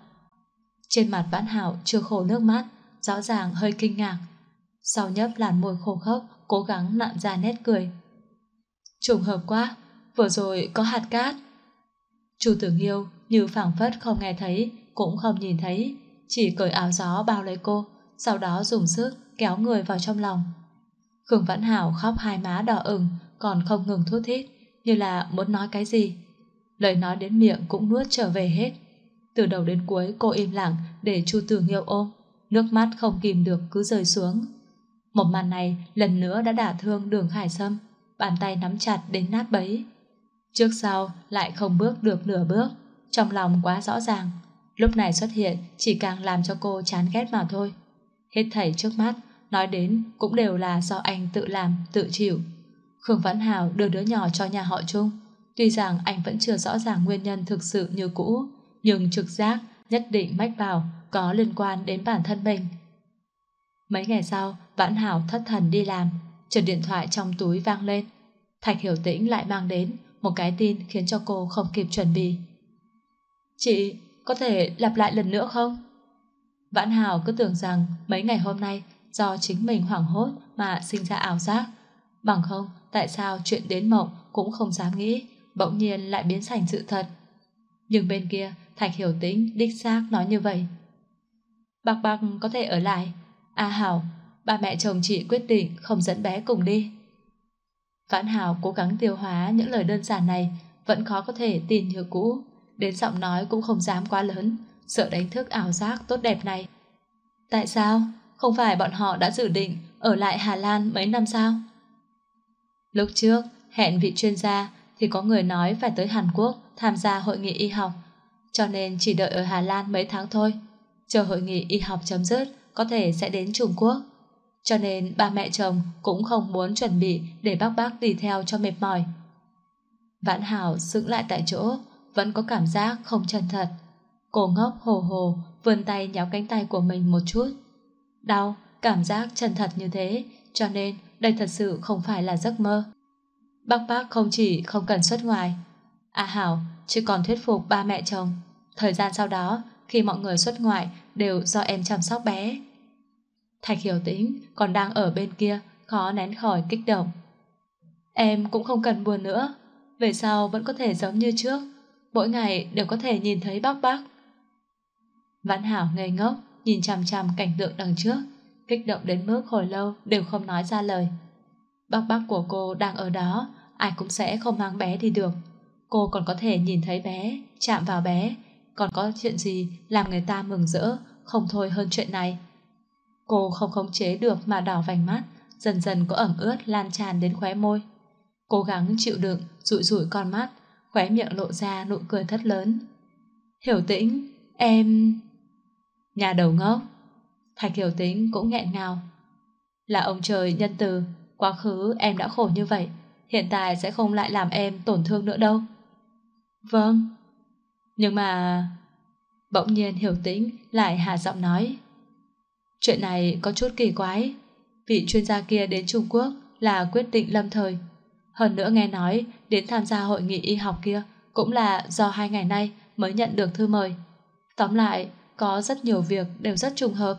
Trên mặt Vãn Hảo chưa khô nước mắt, rõ ràng hơi kinh ngạc. Sau nhấp làn môi khô khốc, cố gắng nặn ra nét cười. Trùng hợp quá, vừa rồi có hạt cát. Chu Tử Nghiêu như phảng phất không nghe thấy, cũng không nhìn thấy, chỉ cởi áo gió bao lấy cô, sau đó dùng sức kéo người vào trong lòng. Khương Vãn Hảo khóc hai má đỏ ửng, còn không ngừng thút thít, như là muốn nói cái gì. Lời nói đến miệng cũng nuốt trở về hết. Từ đầu đến cuối cô im lặng để Chu Tử Nghiêu ôm, nước mắt không kìm được cứ rơi xuống. Một màn này lần nữa đã đả thương Đường Khải Sâm, bàn tay nắm chặt đến nát bấy. Trước sau lại không bước được nửa bước, trong lòng quá rõ ràng. Lúc này xuất hiện chỉ càng làm cho cô chán ghét mà thôi. Hết thảy trước mắt, nói đến cũng đều là do anh tự làm, tự chịu. Khương Vãn Hảo đưa đứa nhỏ cho nhà họ Trung. Tuy rằng anh vẫn chưa rõ ràng nguyên nhân thực sự như cũ, nhưng trực giác nhất định mách bảo có liên quan đến bản thân mình. Mấy ngày sau, Vãn Hảo thất thần đi làm, chợt điện thoại trong túi vang lên. Thạch Hiểu Tĩnh lại mang đến một cái tin khiến cho cô không kịp chuẩn bị. Chị, có thể lặp lại lần nữa không? Vãn Hảo cứ tưởng rằng mấy ngày hôm nay do chính mình hoảng hốt mà sinh ra ảo giác. Bằng không, tại sao chuyện đến mộng cũng không dám nghĩ, bỗng nhiên lại biến thành sự thật. Nhưng bên kia, Thạch Hiểu Tĩnh đích xác nói như vậy. Bạc Bạc có thể ở lại. A Hảo, ba mẹ chồng chị quyết định không dẫn bé cùng đi. Vãn Hảo cố gắng tiêu hóa những lời đơn giản này, vẫn khó có thể tin như cũ, đến giọng nói cũng không dám quá lớn, sợ đánh thức ảo giác tốt đẹp này. Tại sao? Không phải bọn họ đã dự định ở lại Hà Lan mấy năm sao? Lúc trước, hẹn vị chuyên gia thì có người nói phải tới Hàn Quốc tham gia hội nghị y học, cho nên chỉ đợi ở Hà Lan mấy tháng thôi. Chờ hội nghị y học chấm dứt, có thể sẽ đến Trung Quốc. Cho nên ba mẹ chồng cũng không muốn chuẩn bị để bác đi theo cho mệt mỏi. Vãn Hảo sững lại tại chỗ, vẫn có cảm giác không chân thật. Cô ngốc hồ hồ vươn tay nhéo cánh tay của mình một chút. Đau, cảm giác chân thật như thế, cho nên đây thật sự không phải là giấc mơ. Bác không chỉ không cần xuất ngoài. À Hảo, chứ còn thuyết phục ba mẹ chồng. Thời gian sau đó, khi mọi người xuất ngoại đều do em chăm sóc bé. Thạch Hiểu Tĩnh còn đang ở bên kia, khó nén khỏi kích động. Em cũng không cần buồn nữa, về sau vẫn có thể giống như trước, mỗi ngày đều có thể nhìn thấy bác. Vãn Hảo ngây ngốc, nhìn chằm chằm cảnh tượng đằng trước, kích động đến mức hồi lâu đều không nói ra lời. Bác của cô đang ở đó, ai cũng sẽ không mang bé đi được. Cô còn có thể nhìn thấy bé, chạm vào bé, còn có chuyện gì làm người ta mừng rỡ không thôi hơn chuyện này. Cô không khống chế được mà đỏ vành mắt, dần dần có ẩm ướt lan tràn đến khóe môi. Cố gắng chịu đựng, dụi dụi con mắt, khóe miệng lộ ra nụ cười thất lớn. Hiểu Tĩnh, em... Nhà đầu ngốc. Thạch Hiểu Tĩnh cũng nghẹn ngào. Là ông trời nhân từ, quá khứ em đã khổ như vậy, hiện tại sẽ không lại làm em tổn thương nữa đâu. Vâng. Nhưng mà... Bỗng nhiên Hiểu Tĩnh lại hạ giọng nói. Chuyện này có chút kỳ quái. Vị chuyên gia kia đến Trung Quốc là quyết định lâm thời. Hơn nữa nghe nói đến tham gia hội nghị y học kia cũng là do 2 ngày nay mới nhận được thư mời. Tóm lại, có rất nhiều việc đều rất trùng hợp.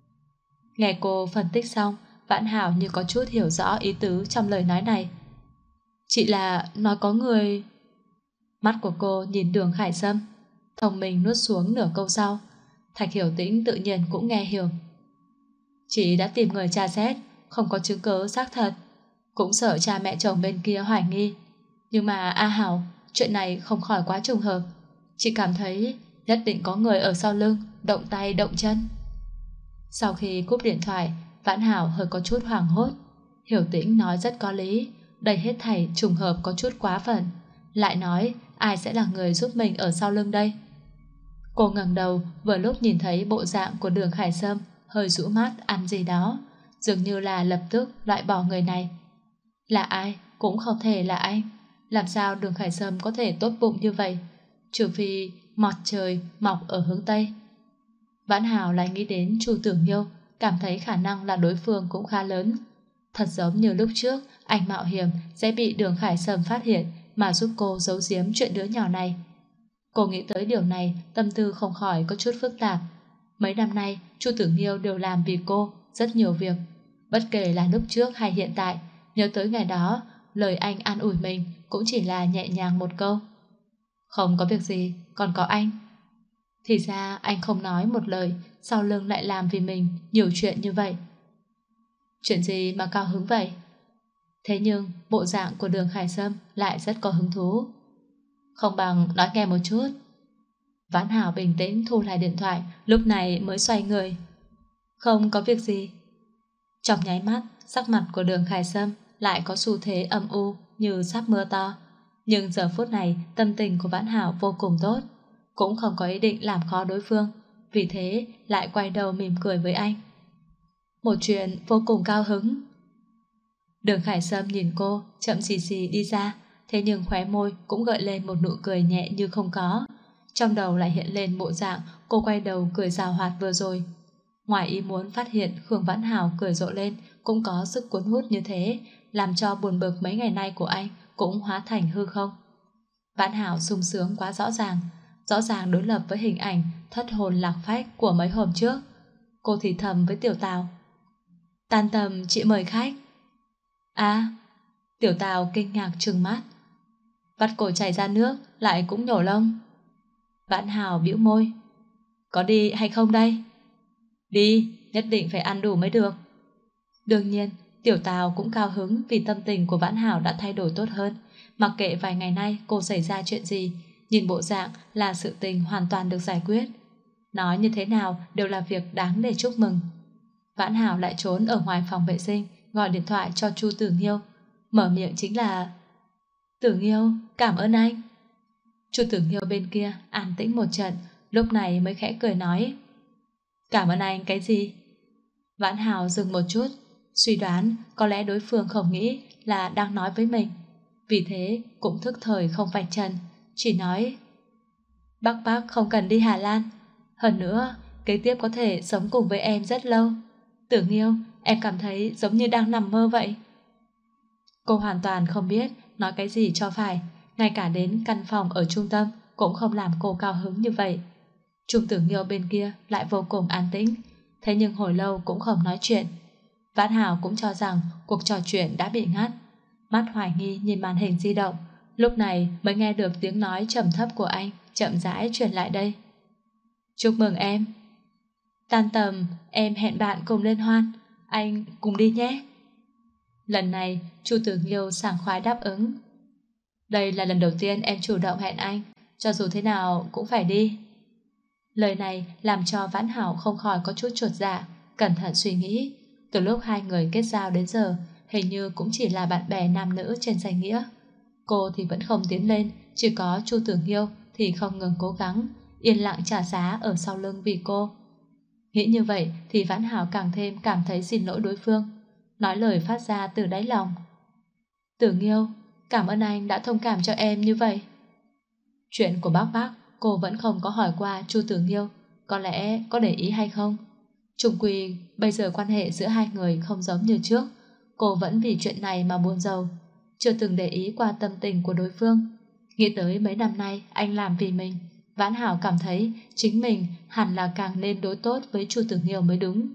Nghe cô phân tích xong, Vãn Hảo như có chút hiểu rõ ý tứ trong lời nói này. Chị là nói có người... Mắt của cô nhìn Đường Khải Sâm, thông minh nuốt xuống nửa câu sau. Thạch Hiểu Tĩnh tự nhiên cũng nghe hiểu. Chị đã tìm người tra xét, không có chứng cứ xác thật, cũng sợ cha mẹ chồng bên kia hoài nghi. Nhưng mà A Hảo, chuyện này không khỏi quá trùng hợp. Chị cảm thấy nhất định có người ở sau lưng động tay động chân. Sau khi cúp điện thoại, Vãn Hảo hơi có chút hoảng hốt. Hiểu Tĩnh nói rất có lý, đây hết thảy trùng hợp có chút quá phận. Lại nói ai sẽ là người giúp mình ở sau lưng đây? Cô ngẩng đầu vừa lúc nhìn thấy bộ dạng của Đường Khải Sâm hơi rũ mắt ăn gì đó, dường như là lập tức loại bỏ người này. Là ai cũng không thể là anh. Làm sao Đường Khải Sâm có thể tốt bụng như vậy? Trừ phi mặt trời mọc ở hướng Tây. Vãn Hảo lại nghĩ đến Chu Tử Nghiêu, cảm thấy khả năng là đối phương cũng khá lớn. Thật giống như lúc trước anh mạo hiểm sẽ bị Đường Khải Sâm phát hiện mà giúp cô giấu giếm chuyện đứa nhỏ này. Cô nghĩ tới điều này, tâm tư không khỏi có chút phức tạp. Mấy năm nay Chu Tử Nghiêu đều làm vì cô rất nhiều việc. Bất kể là lúc trước hay hiện tại, nhớ tới ngày đó lời anh an ủi mình cũng chỉ là nhẹ nhàng một câu: "Không có việc gì, còn có anh." Thì ra anh không nói một lời, sau lưng lại làm vì mình nhiều chuyện như vậy. Chuyện gì mà cao hứng vậy? Thế nhưng bộ dạng của Đường Khải Sâm lại rất có hứng thú. Không bằng nói nghe một chút. Vãn Hảo bình tĩnh thu lại điện thoại, lúc này mới xoay người. Không có việc gì. Trong nháy mắt, sắc mặt của Đường Khải Sâm lại có xu thế âm u như sắp mưa to. Nhưng giờ phút này tâm tình của Vãn Hảo vô cùng tốt, cũng không có ý định làm khó đối phương, vì thế lại quay đầu mỉm cười với anh. Một chuyện vô cùng cao hứng. Đường Khải Sâm nhìn cô chậm xì xì đi ra, thế nhưng khóe môi cũng gợi lên một nụ cười nhẹ như không có. Trong đầu lại hiện lên bộ dạng cô quay đầu cười rào hoạt vừa rồi. Ngoài ý muốn phát hiện Khương Vãn Hảo cười rộ lên cũng có sức cuốn hút như thế, làm cho buồn bực mấy ngày nay của anh cũng hóa thành hư không. Vãn Hảo sung sướng quá rõ ràng đối lập với hình ảnh thất hồn lạc phách của mấy hôm trước. Cô thì thầm với Tiểu Tào: Tan tầm chị mời khách. À, Tiểu Tào kinh ngạc trừng mắt. Vắt cổ chảy ra nước lại cũng nhổ lông. Vãn Hảo bĩu môi: Có đi hay không đây? Đi, nhất định phải ăn đủ mới được. Đương nhiên, Tiểu Tào cũng cao hứng vì tâm tình của Vãn Hảo đã thay đổi tốt hơn. Mặc kệ vài ngày nay cô xảy ra chuyện gì, nhìn bộ dạng là sự tình hoàn toàn được giải quyết. Nói như thế nào đều là việc đáng để chúc mừng. Vãn Hảo lại trốn ở ngoài phòng vệ sinh, gọi điện thoại cho Chu Tử Nghiêu. Mở miệng chính là: Tử Nghiêu, cảm ơn anh. Chu Tử Nghiêu bên kia an tĩnh một trận, lúc này mới khẽ cười nói: Cảm ơn anh cái gì? Vãn Hảo dừng một chút, suy đoán có lẽ đối phương không nghĩ là đang nói với mình, vì thế cũng thức thời không vạch trần, chỉ nói: Bác không cần đi Hà Lan. Hơn nữa, kế tiếp có thể sống cùng với em rất lâu. Tử Nghiêu, em cảm thấy giống như đang nằm mơ vậy. Cô hoàn toàn không biết nói cái gì cho phải, ngay cả đến căn phòng ở trung tâm cũng không làm cô cao hứng như vậy. Trung Tử Nghiêu bên kia lại vô cùng an tĩnh, thế nhưng hồi lâu cũng không nói chuyện. Vãn Hảo cũng cho rằng cuộc trò chuyện đã bị ngắt, mắt hoài nghi nhìn màn hình di động, lúc này mới nghe được tiếng nói trầm thấp của anh chậm rãi truyền lại đây. Chúc mừng em. Tan tầm em hẹn bạn cùng liên hoan, anh cùng đi nhé. Lần này Chu Tử Nghiêu sảng khoái đáp ứng. Đây là lần đầu tiên em chủ động hẹn anh, cho dù thế nào cũng phải đi. Lời này làm cho Vãn Hảo không khỏi có chút chột dạ, cẩn thận suy nghĩ. Từ lúc hai người kết giao đến giờ, hình như cũng chỉ là bạn bè nam nữ trên danh nghĩa. Cô thì vẫn không tiến lên, chỉ có Chu Tử Nghiêu thì không ngừng cố gắng, yên lặng trả giá ở sau lưng vì cô. Nghĩ như vậy thì Vãn Hảo càng thêm cảm thấy xin lỗi đối phương, nói lời phát ra từ đáy lòng. Tử Nghiêu, cảm ơn anh đã thông cảm cho em như vậy. Chuyện của bác cô vẫn không có hỏi qua Chu Tử Nghiêu, có lẽ có để ý hay không. Chung quy bây giờ quan hệ giữa hai người không giống như trước, cô vẫn vì chuyện này mà buồn rầu, chưa từng để ý qua tâm tình của đối phương. Nghĩ tới mấy năm nay anh làm vì mình, Vãn Hảo cảm thấy chính mình hẳn là càng nên đối tốt với Chu Tử Nghiêu mới đúng.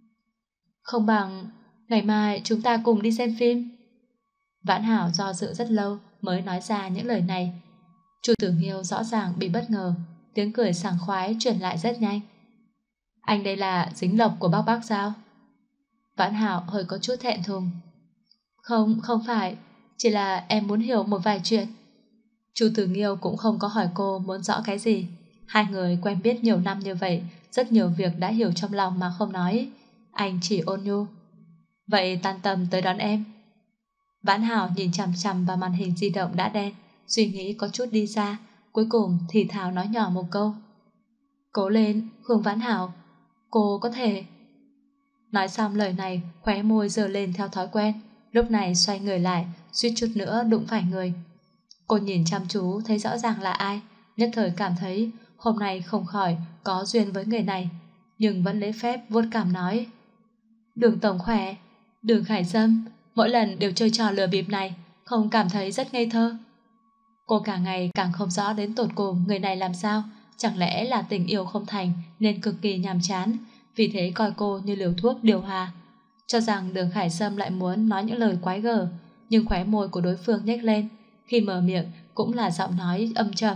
Không bằng ngày mai chúng ta cùng đi xem phim. Vãn Hảo do dự rất lâu mới nói ra những lời này. Chu Tử Nghiêu rõ ràng bị bất ngờ, tiếng cười sảng khoái truyền lại rất nhanh. Anh đây là dính lộc của bác sao? Vãn Hảo hơi có chút thẹn thùng. Không phải, chỉ là em muốn hiểu một vài chuyện. Chu Tử Nghiêu cũng không có hỏi cô muốn rõ cái gì. Hai người quen biết nhiều năm như vậy, rất nhiều việc đã hiểu trong lòng mà không nói. Anh chỉ ôn nhu. Vậy tan tầm tới đón em. Vãn Hảo nhìn chằm chằm vào màn hình di động đã đen, suy nghĩ có chút đi xa, cuối cùng thì thào nói nhỏ một câu. Cố lên, Khương Vãn Hảo, cô có thể. Nói xong lời này, khóe môi giơ lên theo thói quen, lúc này xoay người lại, suýt chút nữa đụng phải người. Cô nhìn chăm chú thấy rõ ràng là ai, nhất thời cảm thấy hôm nay không khỏi có duyên với người này, nhưng vẫn lễ phép vuốt cằm nói. Đường tổng khỏe. Đường Khải Sâm, mỗi lần đều chơi trò lừa bịp này, không cảm thấy rất ngây thơ. Cô càng ngày càng không rõ đến tột cùng người này làm sao, chẳng lẽ là tình yêu không thành nên cực kỳ nhàm chán, vì thế coi cô như liều thuốc điều hòa. Cho rằng Đường Khải Sâm lại muốn nói những lời quái gở, nhưng khóe môi của đối phương nhếch lên. Khi mở miệng cũng là giọng nói âm trầm.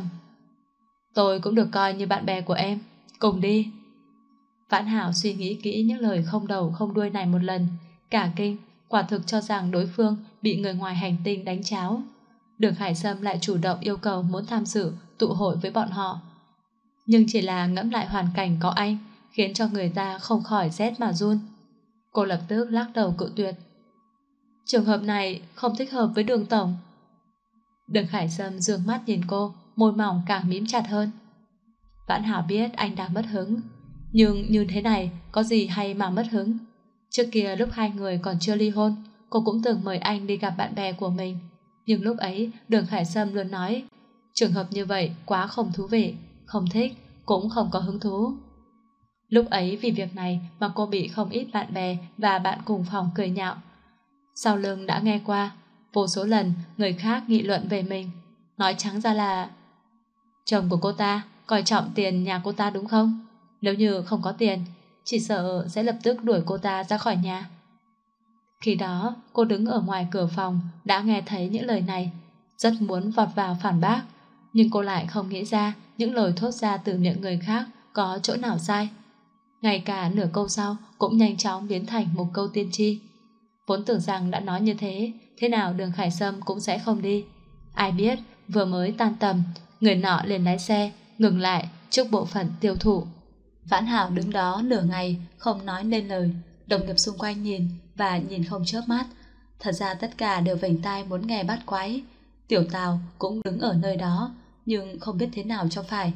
Tôi cũng được coi như bạn bè của em, cùng đi. Vãn Hảo suy nghĩ kỹ những lời không đầu không đuôi này một lần, cả kinh, quả thực cho rằng đối phương bị người ngoài hành tinh đánh cháo. Đường Hải Sâm lại chủ động yêu cầu muốn tham dự tụ hội với bọn họ. Nhưng chỉ là ngẫm lại hoàn cảnh có anh, khiến cho người ta không khỏi rét mà run. Cô lập tức lắc đầu cự tuyệt. Trường hợp này không thích hợp với Đường tổng. Đường Hải Sâm dương mắt nhìn cô, môi mỏng càng mím chặt hơn. Vãn Hảo biết anh đang mất hứng, nhưng như thế này có gì hay mà mất hứng. Trước kia lúc hai người còn chưa ly hôn, cô cũng từng mời anh đi gặp bạn bè của mình. Nhưng lúc ấy Đường Hải Sâm luôn nói trường hợp như vậy quá không thú vị, không thích, cũng không có hứng thú. Lúc ấy vì việc này mà cô bị không ít bạn bè và bạn cùng phòng cười nhạo. Sau lưng đã nghe qua vô số lần người khác nghị luận về mình, nói trắng ra là chồng của cô ta coi trọng tiền nhà cô ta đúng không? Nếu như không có tiền, chỉ sợ sẽ lập tức đuổi cô ta ra khỏi nhà. Khi đó cô đứng ở ngoài cửa phòng đã nghe thấy những lời này, rất muốn vọt vào phản bác, nhưng cô lại không nghĩ ra những lời thốt ra từ miệng người khác có chỗ nào sai. Ngay cả nửa câu sau cũng nhanh chóng biến thành một câu tiên tri. Vốn tưởng rằng đã nói như thế nào Đường Khải Sâm cũng sẽ không đi. Ai biết vừa mới tan tầm, người nọ liền lái xe ngừng lại trước bộ phận tiêu thụ. Vãn Hảo đứng đó nửa ngày không nói nên lời. Đồng nghiệp xung quanh nhìn và nhìn không chớp mắt. Thật ra tất cả đều vểnh tai muốn nghe bắt quái. Tiểu Tào cũng đứng ở nơi đó, nhưng không biết thế nào cho phải.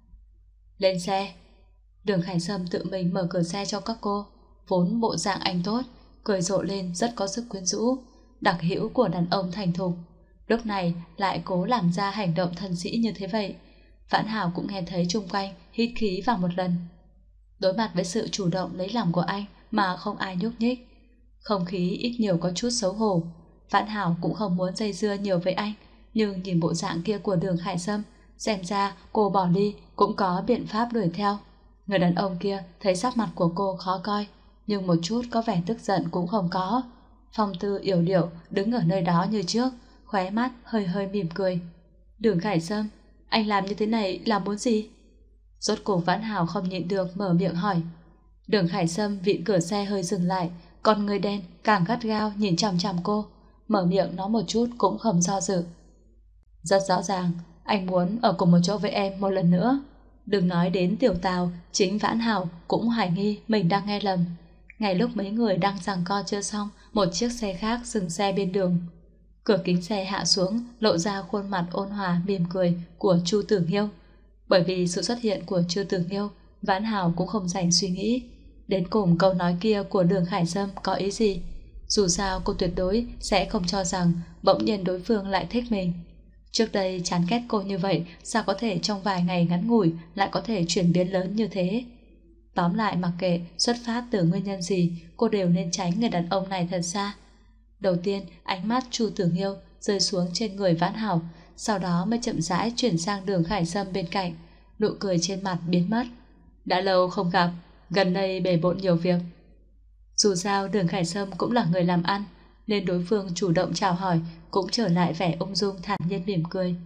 Lên xe. Đường Khải Sâm tự mình mở cửa xe cho các cô. Vốn bộ dạng anh tốt, cười rộ lên rất có sức quyến rũ, đặc hữu của đàn ông thành thục. Lúc này lại cố làm ra hành động thân sĩ như thế vậy. Vãn Hảo cũng nghe thấy chung quanh hít khí vào một lần. Đối mặt với sự chủ động lấy lòng của anh mà không ai nhúc nhích, không khí ít nhiều có chút xấu hổ. Vãn Hảo cũng không muốn dây dưa nhiều với anh, nhưng nhìn bộ dạng kia của Đường Khải Sâm, xem ra cô bỏ đi cũng có biện pháp đuổi theo. Người đàn ông kia thấy sắc mặt của cô khó coi, nhưng một chút có vẻ tức giận cũng không có. Phong tư yểu điệu đứng ở nơi đó như trước, khóe mắt hơi hơi mỉm cười. Đường Khải Sâm, anh làm như thế này là muốn gì? Rốt cuộc Vãn Hảo không nhịn được mở miệng hỏi. Đường Khải Sâm vịn cửa xe hơi dừng lại, còn người đen càng gắt gao nhìn chằm chằm cô, mở miệng nói một chút cũng không do dự. Rất rõ ràng, anh muốn ở cùng một chỗ với em một lần nữa. Đừng nói đến Tiểu Tào, chính Vãn Hảo cũng hoài nghi mình đang nghe lầm. Ngay lúc mấy người đang giằng co chưa xong, một chiếc xe khác dừng xe bên đường. Cửa kính xe hạ xuống, lộ ra khuôn mặt ôn hòa mỉm cười của Chu Tử Nghiêu. Bởi vì sự xuất hiện của Chu Tử Nghiêu, Vãn Hảo cũng không dành suy nghĩ. Đến cùng câu nói kia của Đường Khải Sâm có ý gì? Dù sao cô tuyệt đối sẽ không cho rằng bỗng nhiên đối phương lại thích mình. Trước đây chán ghét cô như vậy, sao có thể trong vài ngày ngắn ngủi lại có thể chuyển biến lớn như thế? Tóm lại mặc kệ xuất phát từ nguyên nhân gì, cô đều nên tránh người đàn ông này thật xa. Đầu tiên, ánh mắt Chu Tử Nghiêu rơi xuống trên người Vãn Hảo, sau đó mới chậm rãi chuyển sang Đường Khải Sâm bên cạnh. Nụ cười trên mặt biến mất. Đã lâu không gặp, gần đây bề bộn nhiều việc. Dù sao Đường Khải Sâm cũng là người làm ăn, nên đối phương chủ động chào hỏi cũng trở lại vẻ ung dung thản nhiên mỉm cười.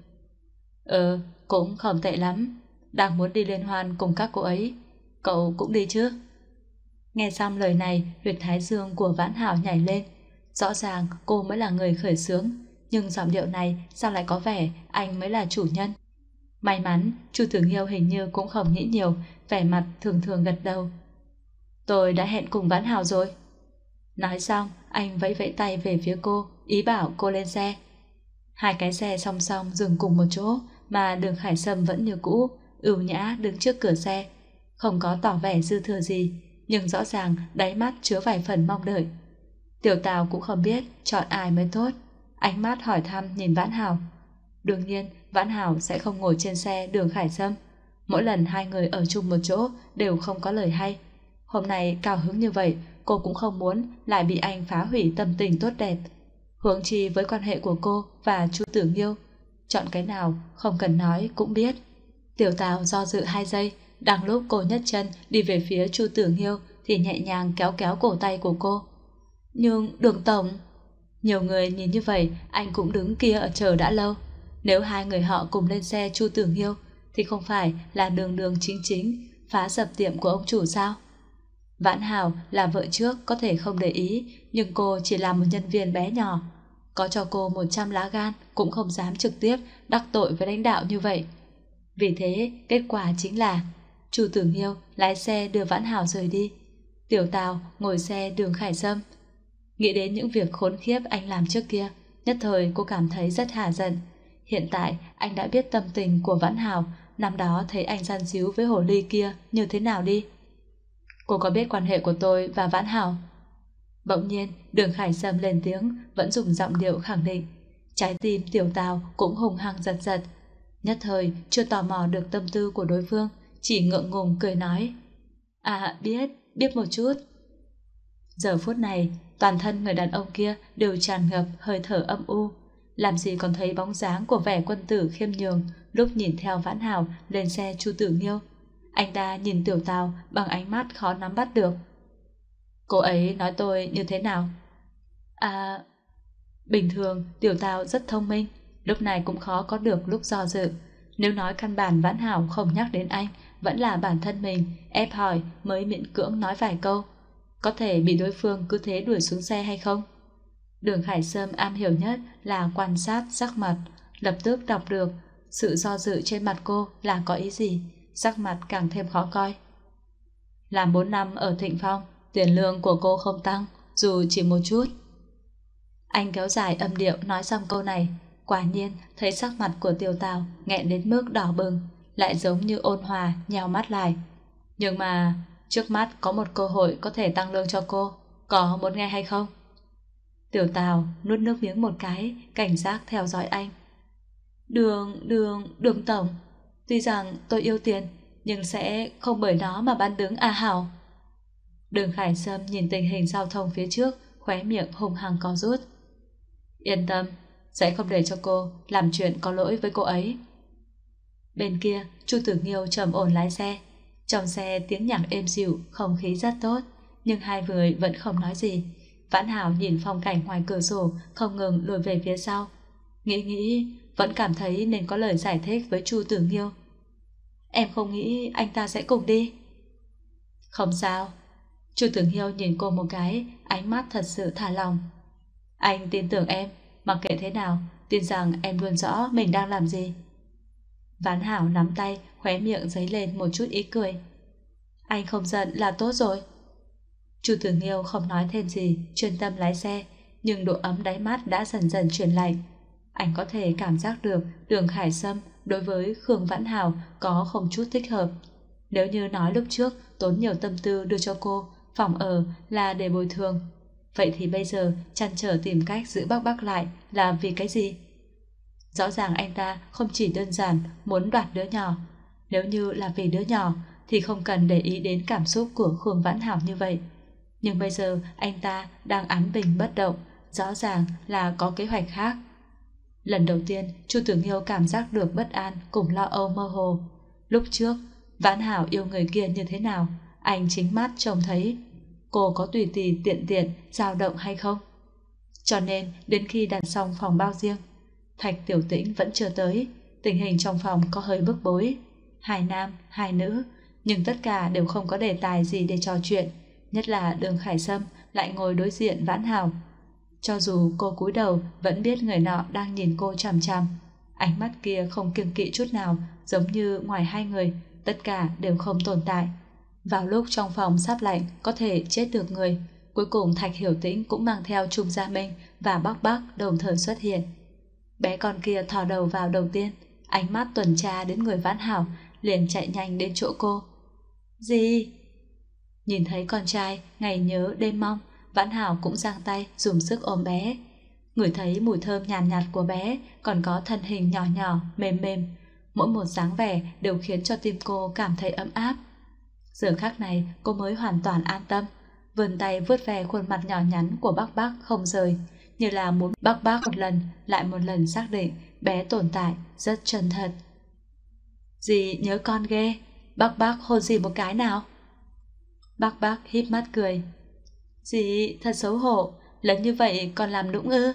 Cũng không tệ lắm. Đang muốn đi liên hoan cùng các cô ấy. Cậu cũng đi chứ? Nghe xong lời này, huyệt thái dương của Vãn Hảo nhảy lên. Rõ ràng cô mới là người khởi xướng, nhưng giọng điệu này sao lại có vẻ anh mới là chủ nhân. May mắn Chu Tử Nghiêu hình như cũng không nghĩ nhiều, vẻ mặt thường thường gật đầu. Tôi đã hẹn cùng Vãn Hảo rồi. Nói xong anh vẫy vẫy tay về phía cô, ý bảo cô lên xe. Hai cái xe song song dừng cùng một chỗ, mà Đường Khải Sâm vẫn như cũ ưu nhã đứng trước cửa xe, không có tỏ vẻ dư thừa gì, nhưng rõ ràng đáy mắt chứa vài phần mong đợi. Tiểu Tào cũng không biết chọn ai mới tốt, ánh mắt hỏi thăm nhìn Vãn Hảo. Đương nhiên Vãn Hảo sẽ không ngồi trên xe Đường Khải Sâm. Mỗi lần hai người ở chung một chỗ đều không có lời hay. Hôm nay cao hứng như vậy, cô cũng không muốn lại bị anh phá hủy tâm tình tốt đẹp. Huống chi với quan hệ của cô và Chu Tử Nghiêu, chọn cái nào không cần nói cũng biết. Tiểu Tào do dự 2 giây, đang lúc cô nhấc chân đi về phía Chu Tử Nghiêu thì nhẹ nhàng kéo kéo cổ tay của cô. Nhưng Đường tổng... Nhiều người nhìn như vậy, anh cũng đứng kia ở chờ đã lâu. Nếu hai người họ cùng lên xe Chu Tử Nghiêu thì không phải là đường đường chính chính phá sập tiệm của ông chủ sao? Vãn Hảo là vợ trước có thể không để ý, nhưng cô chỉ là một nhân viên bé nhỏ. Có cho cô 100 lá gan cũng không dám trực tiếp đắc tội với lãnh đạo như vậy. Vì thế, kết quả chính là Chu Tử Nghiêu lái xe đưa Vãn Hảo rời đi. Tiểu Tào ngồi xe Đường Khải Sâm. Nghĩ đến những việc khốn khiếp anh làm trước kia, nhất thời cô cảm thấy rất hả giận. Hiện tại anh đã biết tâm tình của Vãn Hảo, năm đó thấy anh gian díu với hồ ly kia như thế nào đi. Cô có biết quan hệ của tôi và Vãn Hảo? Bỗng nhiên Đường Khải Sâm lên tiếng, vẫn dùng giọng điệu khẳng định. Trái tim Tiểu Tào cũng hùng hăng giật giật. Nhất thời chưa tò mò được tâm tư của đối phương, chỉ ngượng ngùng cười nói: À biết một chút. Giờ phút này toàn thân người đàn ông kia đều tràn ngập hơi thở âm u, làm gì còn thấy bóng dáng của vẻ quân tử khiêm nhường lúc nhìn theo Vãn Hảo lên xe Chu Tử Nghiêu. Anh ta nhìn Tiểu Tào bằng ánh mắt khó nắm bắt được. Cô ấy nói tôi như thế nào? À, bình thường Tiểu Tào rất thông minh, lúc này cũng khó có được lúc do dự. Nếu nói căn bản Vãn Hảo không nhắc đến anh, vẫn là bản thân mình ép hỏi mới miễn cưỡng nói vài câu. Có thể bị đối phương cứ thế đuổi xuống xe hay không? Đường Khải Sâm am hiểu nhất là quan sát sắc mặt, lập tức đọc được sự do dự trên mặt cô là có ý gì, sắc mặt càng thêm khó coi. Làm 4 năm ở Thịnh Phong, tiền lương của cô không tăng, dù chỉ một chút. Anh kéo dài âm điệu nói xong câu này, quả nhiên thấy sắc mặt của Tiểu Tào nghẹn đến mức đỏ bừng, lại giống như ôn hòa nheo mắt lại. Nhưng mà trước mắt có một cơ hội có thể tăng lương cho cô, có muốn nghe hay không? Tiểu Tào nuốt nước miếng một cái, cảnh giác theo dõi anh. Đường tổng, tuy rằng tôi yêu tiền, nhưng sẽ không bởi đó mà bán đứng A Hảo. Đường Khải Sâm nhìn tình hình giao thông phía trước, khóe miệng hùng hăng co rút. Yên tâm, sẽ không để cho cô làm chuyện có lỗi với cô ấy. Bên kia, Chu Tử Nghiêu trầm ổn lái xe. Trong xe tiếng nhạc êm dịu, không khí rất tốt, nhưng hai người vẫn không nói gì. Vãn Hảo nhìn phong cảnh ngoài cửa sổ, không ngừng lùi về phía sau. Nghĩ vẫn cảm thấy nên có lời giải thích với Chu Tử Nghiêu. Em không nghĩ anh ta sẽ cùng đi. Không sao. Chu Tử Nghiêu nhìn cô một cái, ánh mắt thật sự thả lòng. Anh tin tưởng em, mặc kệ thế nào, tin rằng em luôn rõ mình đang làm gì. Vãn Hảo nắm tay, khóe miệng dấy lên một chút ý cười. Anh không giận là tốt rồi. Chu Tử Nghiêu không nói thêm gì, chuyên tâm lái xe, nhưng độ ấm đáy mắt đã dần dần chuyển lạnh. Anh có thể cảm giác được Đường Khải Sâm đối với Khương Vãn Hảo có không chút thích hợp. Nếu như nói lúc trước tốn nhiều tâm tư đưa cho cô phòng ở là để bồi thường, vậy thì bây giờ trăn trở tìm cách giữ Bắc lại là vì cái gì? Rõ ràng anh ta không chỉ đơn giản muốn đoạt đứa nhỏ. Nếu như là vì đứa nhỏ thì không cần để ý đến cảm xúc của Khương Vãn Hảo như vậy. Nhưng bây giờ anh ta đang án bình bất động, rõ ràng là có kế hoạch khác. Lần đầu tiên Chu Tử Nghiêu cảm giác được bất an cùng lo âu mơ hồ. Lúc trước Vãn Hảo yêu người kia như thế nào, anh chính mắt trông thấy. Cô có tùy tùy tiện tiện dao động hay không? Cho nên đến khi đặt xong phòng bao riêng, Thạch Tiểu Tĩnh vẫn chưa tới. Tình hình trong phòng có hơi bức bối, 2 nam 2 nữ, nhưng tất cả đều không có đề tài gì để trò chuyện. Nhất là Đường Khải Sâm lại ngồi đối diện Vãn Hảo. Cho dù cô cúi đầu vẫn biết người nọ đang nhìn cô chằm chằm. Ánh mắt kia không kiêng kỵ chút nào, giống như ngoài hai người tất cả đều không tồn tại. Vào lúc trong phòng sắp lạnh có thể chết được người, cuối cùng Thạch Hiểu Tĩnh cũng mang theo Trung Gia Minh và Bắc đồng thời xuất hiện. Bé con kia thò đầu vào đầu tiên, ánh mắt tuần tra đến người Vãn Hảo, liền chạy nhanh đến chỗ cô. Gì? Nhìn thấy con trai ngày nhớ đêm mong, Vãn Hảo cũng giang tay dùng sức ôm bé. Ngửi thấy mùi thơm nhàn nhạt của bé, còn có thân hình nhỏ nhỏ mềm mềm, mỗi một dáng vẻ đều khiến cho tim cô cảm thấy ấm áp. Giờ khắc này cô mới hoàn toàn an tâm, vươn tay vuốt ve khuôn mặt nhỏ nhắn của Bắc không rời, như là muốn Bắc một lần lại một lần xác định bé tồn tại rất chân thật. Dì nhớ con ghê, Bắc hôn dì một cái nào. Bắc híp mắt cười. Dì thật xấu hổ, Lớn như vậy còn làm nũng ư?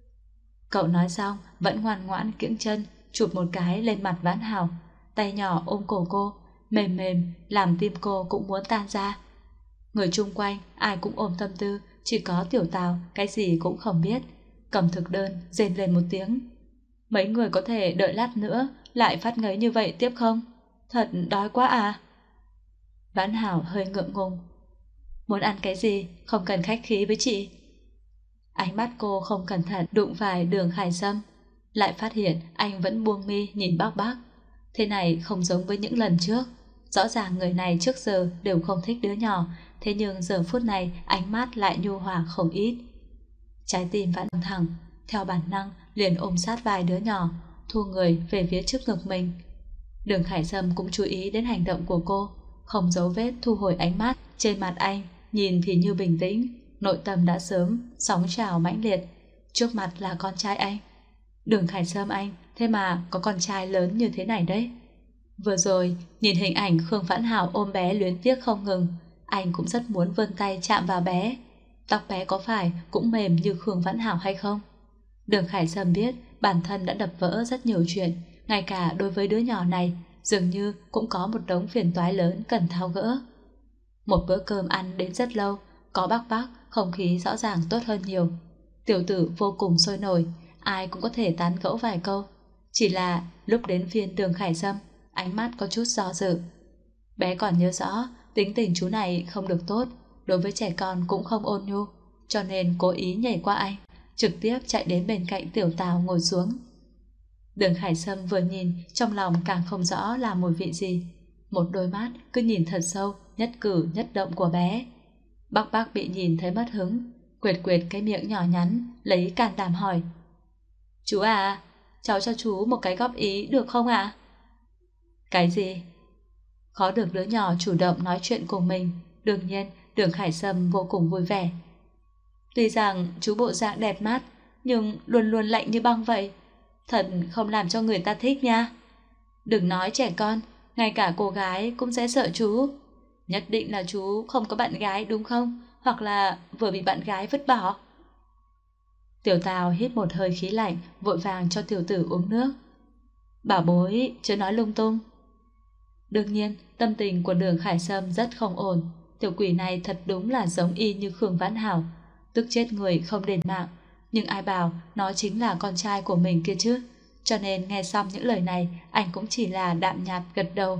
Cậu nói xong vẫn ngoan ngoãn kiễng chân, chụp một cái lên mặt Vãn Hảo, tay nhỏ ôm cổ cô, mềm mềm làm tim cô cũng muốn tan ra. Người chung quanh ai cũng ôm tâm tư, chỉ có Tiểu Tào cái gì cũng không biết, cầm thực đơn rên lên một tiếng. Mấy người có thể đợi lát nữa lại phát ngấy như vậy tiếp không? Thật đói quá à? Vãn Hảo hơi ngượng ngùng. Muốn ăn cái gì, không cần khách khí với chị. Ánh mắt cô không cẩn thận đụng phải Đường Khải Sâm, lại phát hiện anh vẫn buông mi nhìn bác. Thế này không giống với những lần trước. Rõ ràng người này trước giờ đều không thích đứa nhỏ, thế nhưng giờ phút này ánh mắt lại nhu hòa không ít. Trái tim Vãn thẳng, theo bản năng liền ôm sát vai đứa nhỏ, thu người về phía trước ngực mình. Đường Khải Sâm cũng chú ý đến hành động của cô, không giấu vết thu hồi ánh mắt. Trên mặt anh nhìn thì như bình tĩnh, nội tâm đã sớm sóng trào mãnh liệt. Trước mặt là con trai anh. Đường Khải Sâm anh, thế mà có con trai lớn như thế này đấy. Vừa rồi nhìn hình ảnh Khương Vãn Hảo ôm bé luyến tiếc không ngừng, anh cũng rất muốn vươn tay chạm vào bé. Tóc bé có phải cũng mềm như Khương Vãn Hảo hay không? Đường Khải Sâm biết bản thân đã đập vỡ rất nhiều chuyện, ngay cả đối với đứa nhỏ này dường như cũng có một đống phiền toái lớn cần tháo gỡ. Một bữa cơm ăn đến rất lâu, có bác, không khí rõ ràng tốt hơn nhiều. Tiểu tử vô cùng sôi nổi, ai cũng có thể tán gẫu vài câu. Chỉ là lúc đến phiên Đường Khải Sâm, ánh mắt có chút do dự. Bé còn nhớ rõ tính tình chú này không được tốt, đối với trẻ con cũng không ôn nhu, cho nên cố ý nhảy qua anh, trực tiếp chạy đến bên cạnh Tiểu Tào ngồi xuống. Đường Khải Sâm vừa nhìn, trong lòng càng không rõ là mùi vị gì. Một đôi mắt cứ nhìn thật sâu, nhất cử nhất động của bé. Bác bị nhìn thấy mất hứng, quệt cái miệng nhỏ nhắn, lấy can đảm hỏi. Chú à, cháu cho chú một cái góp ý được không ạ? Cái gì? Khó được đứa nhỏ chủ động nói chuyện cùng mình, đương nhiên Đường Khải Sâm vô cùng vui vẻ. Tuy rằng chú bộ dạng đẹp mắt, nhưng luôn luôn lạnh như băng vậy, thật không làm cho người ta thích nha. Đừng nói trẻ con, ngay cả cô gái cũng sẽ sợ chú. Nhất định là chú không có bạn gái đúng không? Hoặc là vừa bị bạn gái vứt bỏ. Tiểu Tào hít một hơi khí lạnh, vội vàng cho tiểu tử uống nước. Bảo bối, chưa nói lung tung. Đương nhiên, tâm tình của Đường Khải Sâm rất không ổn. Tiểu quỷ này thật đúng là giống y như Khương Vãn Hảo, tức chết người không đền mạng. Nhưng ai bảo nó chính là con trai của mình kia chứ. Cho nên nghe xong những lời này, anh cũng chỉ là đạm nhạt gật đầu.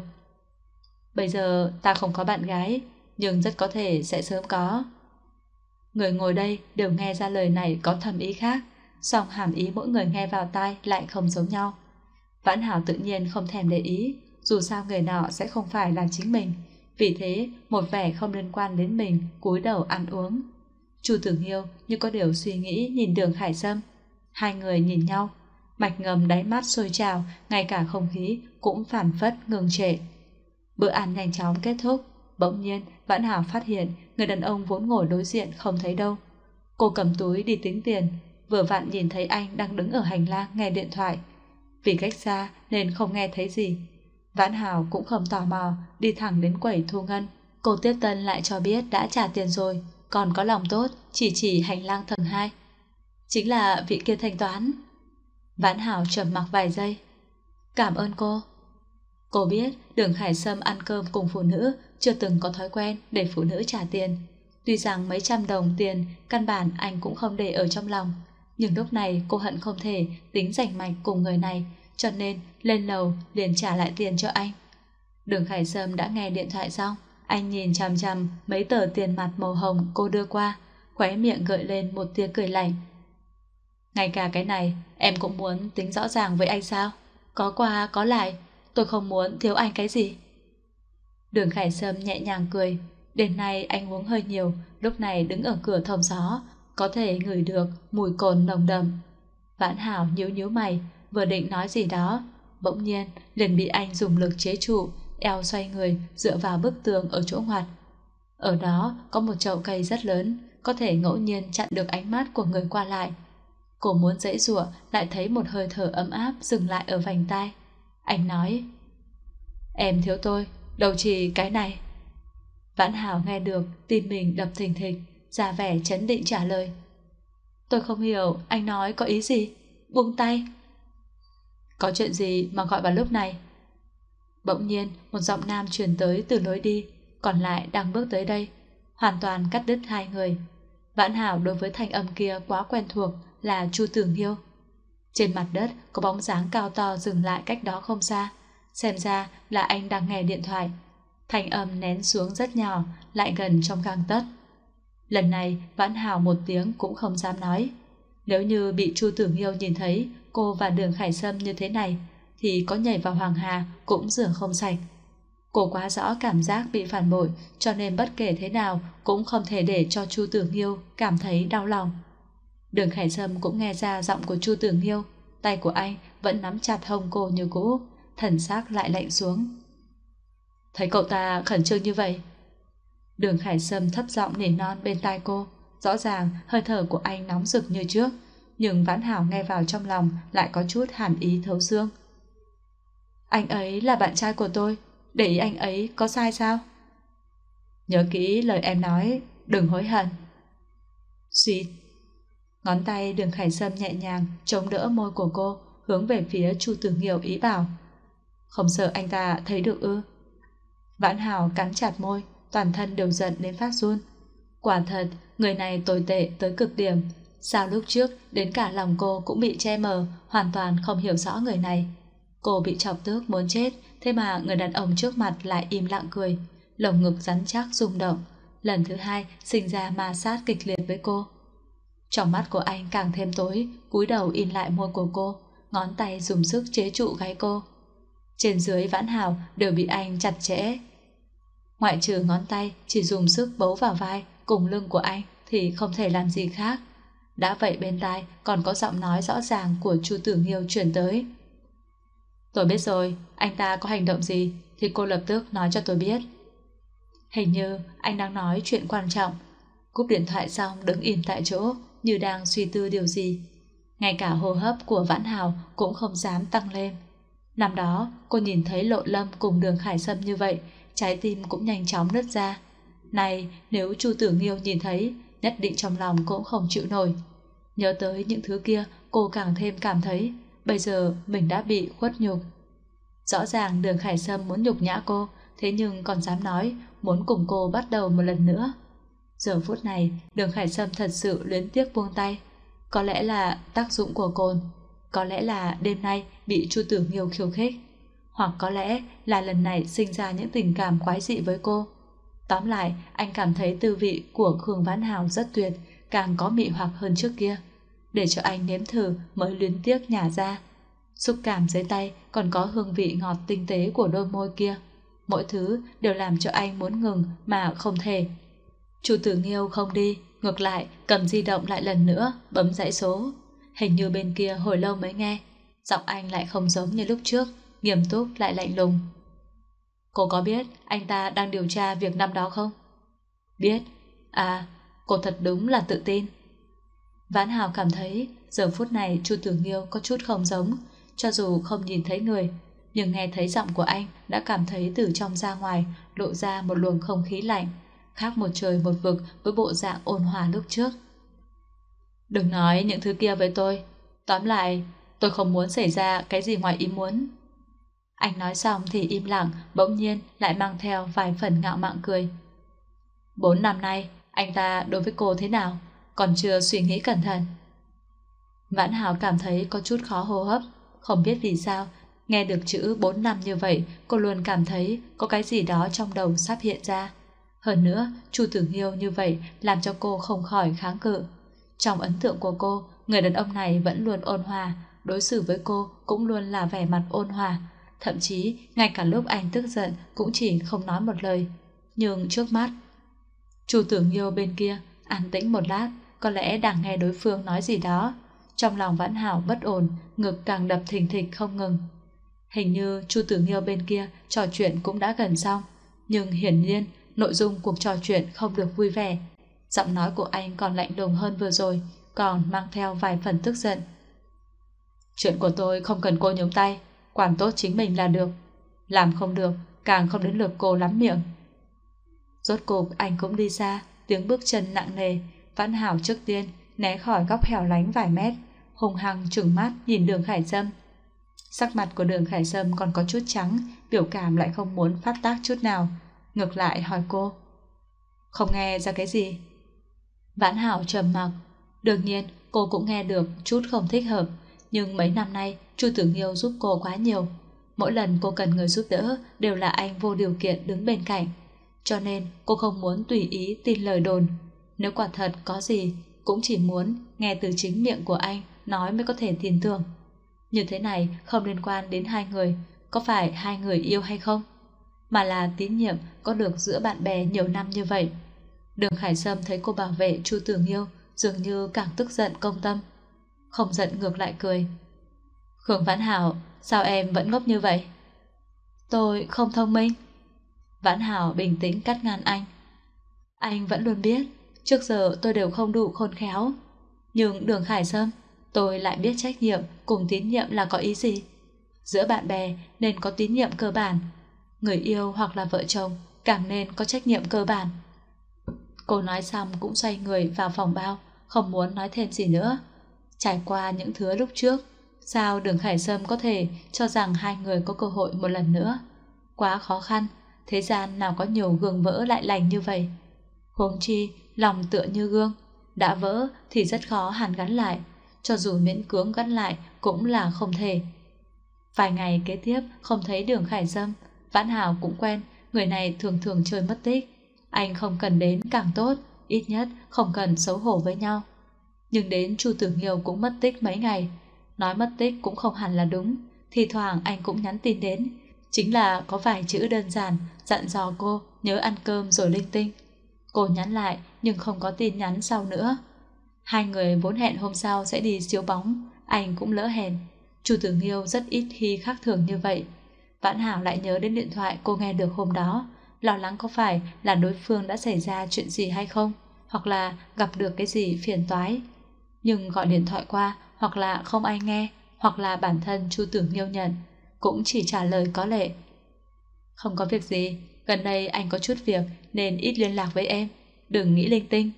Bây giờ ta không có bạn gái, nhưng rất có thể sẽ sớm có. Người ngồi đây đều nghe ra lời này có thầm ý khác, song hàm ý mỗi người nghe vào tai lại không giống nhau. Vãn Hảo tự nhiên không thèm để ý, dù sao người nọ sẽ không phải là chính mình, vì thế một vẻ không liên quan đến mình cúi đầu ăn uống. Chu Tử Nghiêu như có điều suy nghĩ nhìn Đường Khải Sâm. Hai người nhìn nhau, mạch ngầm đáy mắt sôi trào, ngay cả không khí cũng phảng phất ngừng trệ. Bữa ăn nhanh chóng kết thúc, bỗng nhiên Vãn Hảo phát hiện người đàn ông vốn ngồi đối diện không thấy đâu. Cô cầm túi đi tính tiền, vừa vặn nhìn thấy anh đang đứng ở hành lang nghe điện thoại. Vì cách xa nên không nghe thấy gì. Vãn Hảo cũng không tò mò, đi thẳng đến quầy thu ngân. Cô tiếp tân lại cho biết đã trả tiền rồi, còn có lòng tốt chỉ hành lang tầng 2. Chính là vị kia thanh toán. Vãn Hảo trầm mặc vài giây. Cảm ơn cô. Cô biết Đường Khải Sâm ăn cơm cùng phụ nữ chưa từng có thói quen để phụ nữ trả tiền. Tuy rằng mấy trăm đồng tiền căn bản anh cũng không để ở trong lòng, nhưng lúc này cô hận không thể tính rảnh mạch cùng người này, cho nên lên lầu liền trả lại tiền cho anh. Đường Khải Sâm đã nghe điện thoại xong, anh nhìn chằm chằm mấy tờ tiền mặt màu hồng cô đưa qua, khóe miệng gợi lên một tia cười lạnh. Ngay cả cái này em cũng muốn tính rõ ràng với anh sao? Có qua có lại, tôi không muốn thiếu anh cái gì. Đường Khải Sâm nhẹ nhàng cười. Đêm nay anh uống hơi nhiều, lúc này đứng ở cửa thông gió, có thể ngửi được mùi cồn nồng đậm. Vãn Hảo nhíu mày, vừa định nói gì đó, bỗng nhiên liền bị anh dùng lực chế trụ, eo xoay người dựa vào bức tường ở chỗ ngoặt. Ở đó có một chậu cây rất lớn, có thể ngẫu nhiên chặn được ánh mắt của người qua lại. Cô muốn giãy giụa, lại thấy một hơi thở ấm áp dừng lại ở vành tai. Anh nói: Em thiếu tôi, đâu chỉ cái này. Vãn Hảo nghe được, tim mình đập thình thịch, ra vẻ trấn định trả lời: Tôi không hiểu anh nói có ý gì. Buông tay. Có chuyện gì mà gọi vào lúc này? Bỗng nhiên một giọng nam truyền tới từ lối đi, còn lại đang bước tới đây, hoàn toàn cắt đứt hai người. Vãn Hảo đối với thanh âm kia quá quen thuộc, là Chu Tưởng Hiêu. Trên mặt đất có bóng dáng cao to dừng lại cách đó không xa, xem ra là anh đang nghe điện thoại. Thanh âm nén xuống rất nhỏ, lại gần trong gang tấc. Lần này Vãn Hảo một tiếng cũng không dám nói. Nếu như bị Chu Tưởng Hiêu nhìn thấy cô và Đường Khải Sâm như thế này, thì có nhảy vào Hoàng Hà cũng rửa không sạch. Cô quá rõ cảm giác bị phản bội, cho nên bất kể thế nào cũng không thể để cho Chu Tưởng Hiêu cảm thấy đau lòng. Đường Khải Sâm cũng nghe ra giọng của Chu Tưởng Hiêu, tay của anh vẫn nắm chặt hông cô như cũ, thần sắc lại lạnh xuống. Thấy cậu ta khẩn trương như vậy? Đường Khải Sâm thấp giọng nỉ non bên tai cô, rõ ràng hơi thở của anh nóng rực như trước, nhưng Vãn Hảo nghe vào trong lòng lại có chút hàn ý thấu xương. Anh ấy là bạn trai của tôi, để ý anh ấy có sai sao? Nhớ kỹ lời em nói, đừng hối hận. Suýt. Ngón tay Đường Khải Sâm nhẹ nhàng chống đỡ môi của cô, hướng về phía Chu Tưởng Hiêu ý bảo. Không sợ anh ta thấy được ư? Vãn Hảo cắn chặt môi, toàn thân đều giận đến phát run. Quả thật, người này tồi tệ tới cực điểm. Sao lúc trước đến cả lòng cô cũng bị che mờ, hoàn toàn không hiểu rõ người này. Cô bị chọc tức muốn chết, thế mà người đàn ông trước mặt lại im lặng cười, lồng ngực rắn chắc rung động, lần thứ hai sinh ra ma sát kịch liệt với cô. Trong mắt của anh càng thêm tối, cúi đầu in lại môi của cô, ngón tay dùng sức chế trụ gáy cô. Trên dưới Vãn Hảo đều bị anh chặt chẽ. Ngoại trừ ngón tay chỉ dùng sức bấu vào vai cùng lưng của anh thì không thể làm gì khác. Đã vậy bên tai còn có giọng nói rõ ràng của Chu Tưởng Hiêu truyền tới. Tôi biết rồi, anh ta có hành động gì thì cô lập tức nói cho tôi biết. Hình như anh đang nói chuyện quan trọng. Cúp điện thoại xong đứng im tại chỗ như đang suy tư điều gì. Ngay cả hô hấp của Vãn Hảo cũng không dám tăng lên. Năm đó cô nhìn thấy Lộ Lâm cùng Đường Khải Sâm như vậy, trái tim cũng nhanh chóng nứt ra. Này nếu Chu Tưởng Hiêu nhìn thấy, nhất định trong lòng cũng không chịu nổi. Nhớ tới những thứ kia, cô càng thêm cảm thấy bây giờ mình đã bị khuất nhục. Rõ ràng Đường Khải Sâm muốn nhục nhã cô, thế nhưng còn dám nói muốn cùng cô bắt đầu một lần nữa. Giờ phút này Đường Khải Sâm thật sự luyến tiếc buông tay. Có lẽ là tác dụng của cồn, có lẽ là đêm nay bị Chu Tưởng Hiêu khiêu khích, hoặc có lẽ là lần này sinh ra những tình cảm quái dị với cô. Tóm lại, anh cảm thấy tư vị của Khương Vãn Hảo rất tuyệt, càng có mị hoặc hơn trước kia. Để cho anh nếm thử mới luyến tiếc nhả ra. Xúc cảm dưới tay còn có hương vị ngọt tinh tế của đôi môi kia. Mỗi thứ đều làm cho anh muốn ngừng mà không thể. Chu Tưởng Hiêu không đi, ngược lại cầm di động lại lần nữa, bấm dãy số. Hình như bên kia hồi lâu mới nghe. Giọng anh lại không giống như lúc trước, nghiêm túc lại lạnh lùng. Cô có biết anh ta đang điều tra việc năm đó không? Biết. À, cô thật đúng là tự tin. Vãn Hảo cảm thấy giờ phút này Chu Tưởng Hiêu có chút không giống. Cho dù không nhìn thấy người, nhưng nghe thấy giọng của anh đã cảm thấy từ trong ra ngoài lộ ra một luồng không khí lạnh, khác một trời một vực với bộ dạng ôn hòa lúc trước. Đừng nói những thứ kia với tôi. Tóm lại, tôi không muốn xảy ra cái gì ngoài ý muốn. Anh nói xong thì im lặng, bỗng nhiên lại mang theo vài phần ngạo mạn cười. 4 năm nay, anh ta đối với cô thế nào? Còn chưa suy nghĩ cẩn thận. Vãn Hảo cảm thấy có chút khó hô hấp. Không biết vì sao, nghe được chữ 4 năm như vậy, cô luôn cảm thấy có cái gì đó trong đầu sắp hiện ra. Hơn nữa, Chu Tưởng Hiêu như vậy làm cho cô không khỏi kháng cự. Trong ấn tượng của cô, người đàn ông này vẫn luôn ôn hòa, đối xử với cô cũng luôn là vẻ mặt ôn hòa. Thậm chí, ngay cả lúc anh tức giận cũng chỉ không nói một lời. Nhưng trước mắt, Chu Tưởng Hiêu bên kia an tĩnh một lát, có lẽ đang nghe đối phương nói gì đó. Trong lòng Vãn Hảo bất ổn, ngực càng đập thình thịch không ngừng. Hình như Chu Tưởng Hiêu bên kia trò chuyện cũng đã gần xong, nhưng hiển nhiên nội dung cuộc trò chuyện không được vui vẻ. Giọng nói của anh còn lạnh lùng hơn vừa rồi, còn mang theo vài phần tức giận. Chuyện của tôi không cần cô nhúng tay, quản tốt chính mình là được. Làm không được, càng không đến lượt cô lắm miệng. Rốt cuộc anh cũng đi xa, tiếng bước chân nặng nề. Vãn Hảo trước tiên né khỏi góc hẻo lánh vài mét, hung hăng trừng mắt nhìn Đường Khải Sâm. Sắc mặt của Đường Khải Sâm còn có chút trắng, biểu cảm lại không muốn phát tác chút nào, ngược lại hỏi cô: "Không nghe ra cái gì?" Vãn Hảo trầm mặc. Đương nhiên cô cũng nghe được chút không thích hợp, nhưng mấy năm nay Chu Tử Nghiêu giúp cô quá nhiều. Mỗi lần cô cần người giúp đỡ đều là anh vô điều kiện đứng bên cạnh, cho nên cô không muốn tùy ý tin lời đồn. Nếu quả thật có gì, cũng chỉ muốn nghe từ chính miệng của anh nói mới có thể tin tưởng. Như thế này không liên quan đến hai người, có phải hai người yêu hay không, mà là tín nhiệm có được giữa bạn bè nhiều năm như vậy. Đường Khải Sâm thấy cô bảo vệ Chu Tử Nghiêu dường như càng tức giận công tâm. Không giận ngược lại cười: "Khương Vãn Hảo, sao em vẫn ngốc như vậy?" "Tôi không thông minh." Vãn Hảo bình tĩnh cắt ngang anh: "Anh vẫn luôn biết, trước giờ tôi đều không đủ khôn khéo. Nhưng Đường Khải Sâm, tôi lại biết trách nhiệm cùng tín nhiệm là có ý gì. Giữa bạn bè nên có tín nhiệm cơ bản, người yêu hoặc là vợ chồng càng nên có trách nhiệm cơ bản." Cô nói xong cũng xoay người vào phòng bao, không muốn nói thêm gì nữa. Trải qua những thứ lúc trước, sao Đường Khải Sâm có thể cho rằng hai người có cơ hội một lần nữa? Quá khó khăn, thế gian nào có nhiều gương vỡ lại lành như vậy. Huống chi, lòng tựa như gương, đã vỡ thì rất khó hàn gắn lại, cho dù miễn cưỡng gắn lại cũng là không thể. Vài ngày kế tiếp không thấy Đường Khải Sâm, Vãn Hảo cũng quen, người này thường thường chơi mất tích. Anh không cần đến càng tốt, ít nhất không cần xấu hổ với nhau. Nhưng đến Chu Tử Nghiêu cũng mất tích mấy ngày. Nói mất tích cũng không hẳn là đúng, thì thoảng anh cũng nhắn tin đến, chính là có vài chữ đơn giản dặn dò cô nhớ ăn cơm rồi linh tinh. Cô nhắn lại nhưng không có tin nhắn sau nữa. Hai người vốn hẹn hôm sau sẽ đi siêu bóng, anh cũng lỡ hẹn. Chu Tử Nghiêu rất ít khi khác thường như vậy. Vãn Hảo lại nhớ đến điện thoại cô nghe được hôm đó, lo lắng có phải là đối phương đã xảy ra chuyện gì hay không, hoặc là gặp được cái gì phiền toái. Nhưng gọi điện thoại qua, hoặc là không ai nghe, hoặc là bản thân Chu Tử Nghiêu nhận, cũng chỉ trả lời có lệ: "Không có việc gì, gần đây anh có chút việc nên ít liên lạc với em, đừng nghĩ linh tinh."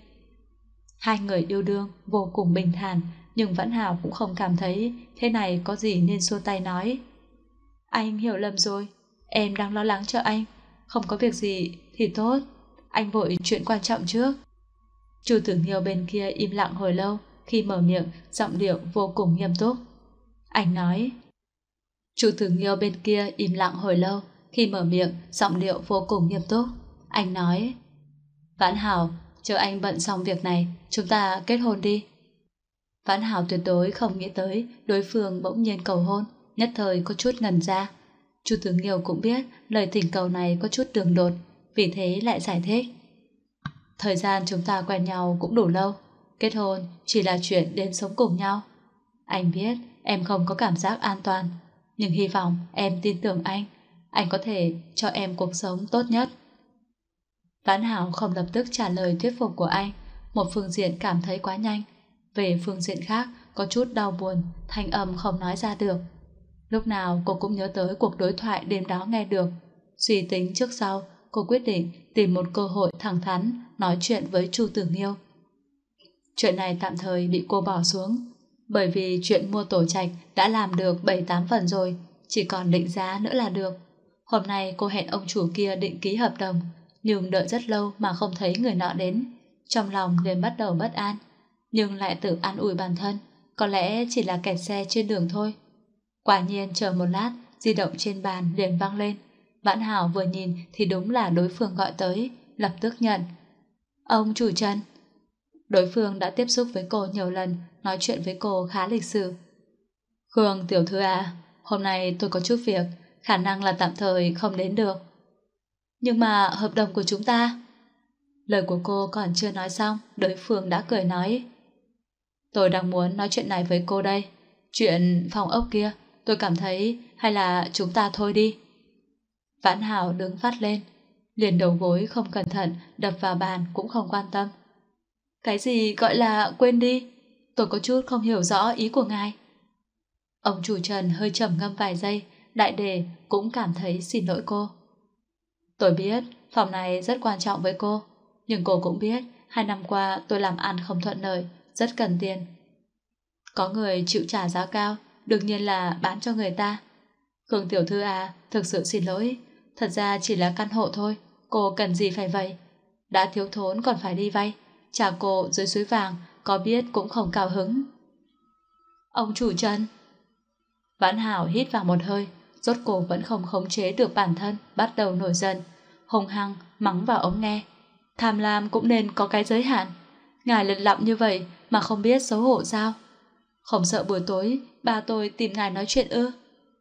Hai người yêu đương vô cùng bình thản, nhưng Vãn Hảo cũng không cảm thấy thế này có gì nên xua tay nói: "Anh hiểu lầm rồi, em đang lo lắng cho anh, không có việc gì thì tốt, anh vội chuyện quan trọng trước." Chu Tử Nghiêu bên kia im lặng hồi lâu, khi mở miệng giọng điệu vô cùng nghiêm túc. Anh nói: Chu Tử Nghiêu bên kia im lặng hồi lâu, khi mở miệng giọng điệu vô cùng nghiêm túc. Anh nói: "Vãn Hảo, chờ anh bận xong việc này, chúng ta kết hôn đi." Vãn Hảo tuyệt đối không nghĩ tới đối phương bỗng nhiên cầu hôn, nhất thời có chút ngẩn ra. Chu Tử Nghiêu cũng biết lời thỉnh cầu này có chút đường đột, vì thế lại giải thích: "Thời gian chúng ta quen nhau cũng đủ lâu, kết hôn chỉ là chuyện đến sống cùng nhau. Anh biết em không có cảm giác an toàn, nhưng hy vọng em tin tưởng anh có thể cho em cuộc sống tốt nhất." Vãn Hảo không lập tức trả lời thuyết phục của anh, một phương diện cảm thấy quá nhanh, về phương diện khác có chút đau buồn, thanh âm không nói ra được. Lúc nào cô cũng nhớ tới cuộc đối thoại đêm đó nghe được. Suy tính trước sau, cô quyết định tìm một cơ hội thẳng thắn nói chuyện với Chu Tử Nghiêu. Chuyện này tạm thời bị cô bỏ xuống, bởi vì chuyện mua tổ trạch đã làm được 7-8 phần rồi, chỉ còn định giá nữa là được. Hôm nay cô hẹn ông chủ kia định ký hợp đồng, nhưng đợi rất lâu mà không thấy người nọ đến. Trong lòng liền bắt đầu bất an, nhưng lại tự an ủi bản thân, có lẽ chỉ là kẹt xe trên đường thôi. Quả nhiên chờ một lát, di động trên bàn liền vang lên. Vãn Hảo vừa nhìn thì đúng là đối phương gọi tới, lập tức nhận. "Ông chủ Trần." Đối phương đã tiếp xúc với cô nhiều lần, nói chuyện với cô khá lịch sự. "Khương tiểu thư à, hôm nay tôi có chút việc, khả năng là tạm thời không đến được." "Nhưng mà hợp đồng của chúng ta..." Lời của cô còn chưa nói xong, đối phương đã cười nói: "Tôi đang muốn nói chuyện này với cô đây. Chuyện phòng ốc kia, tôi cảm thấy hay là chúng ta thôi đi." Vãn Hảo đứng phát lên, liền đầu gối không cẩn thận đập vào bàn cũng không quan tâm. "Cái gì gọi là quên đi? Tôi có chút không hiểu rõ ý của ngài." Ông chủ Trần hơi trầm ngâm vài giây, đại đề cũng cảm thấy xin lỗi cô. "Tôi biết phòng này rất quan trọng với cô, nhưng cô cũng biết 2 năm qua tôi làm ăn không thuận lợi, rất cần tiền. Có người chịu trả giá cao, đương nhiên là bán cho người ta. Khương tiểu thư à, thực sự xin lỗi, thật ra chỉ là căn hộ thôi, cô cần gì phải vậy? Đã thiếu thốn còn phải đi vay, trả cô dưới suối vàng, có biết cũng không cao hứng. Ông chủ Trần. Vãn Hảo hít vào một hơi, rốt cuộc vẫn không khống chế được bản thân, bắt đầu nổi giận, hung hăng mắng vào ống nghe. Tham lam cũng nên có cái giới hạn. Ngài lật lọng như vậy mà không biết xấu hổ sao? Không sợ buổi tối ba tôi tìm ngài nói chuyện ư?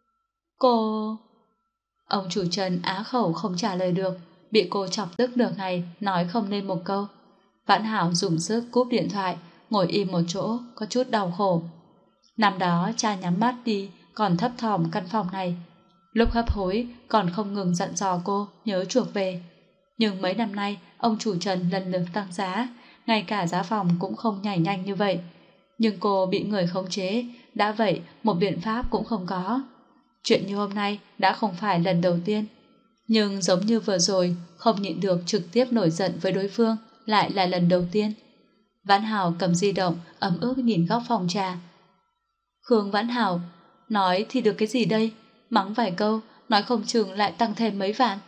Cô... Ông chủ Trần á khẩu không trả lời được, bị cô chọc tức nửa ngày, nói không nên một câu. Vãn Hảo dùng sức cúp điện thoại, ngồi im một chỗ, có chút đau khổ. Năm đó cha nhắm mắt đi, còn thấp thỏm căn phòng này. Lúc hấp hối còn không ngừng dặn dò cô nhớ chuộc về. Nhưng mấy năm nay ông chủ Trần lần lượt tăng giá, ngay cả giá phòng cũng không nhảy nhanh như vậy. Nhưng cô bị người khống chế, đã vậy một biện pháp cũng không có. Chuyện như hôm nay đã không phải lần đầu tiên. Nhưng giống như vừa rồi, không nhịn được trực tiếp nổi giận với đối phương, lại là lần đầu tiên. Vãn Hảo cầm di động, ấm ức nhìn góc phòng trà. Khương Vãn Hảo, nói thì được cái gì đây? Mắng vài câu, nói không chừng lại tăng thêm mấy vạn.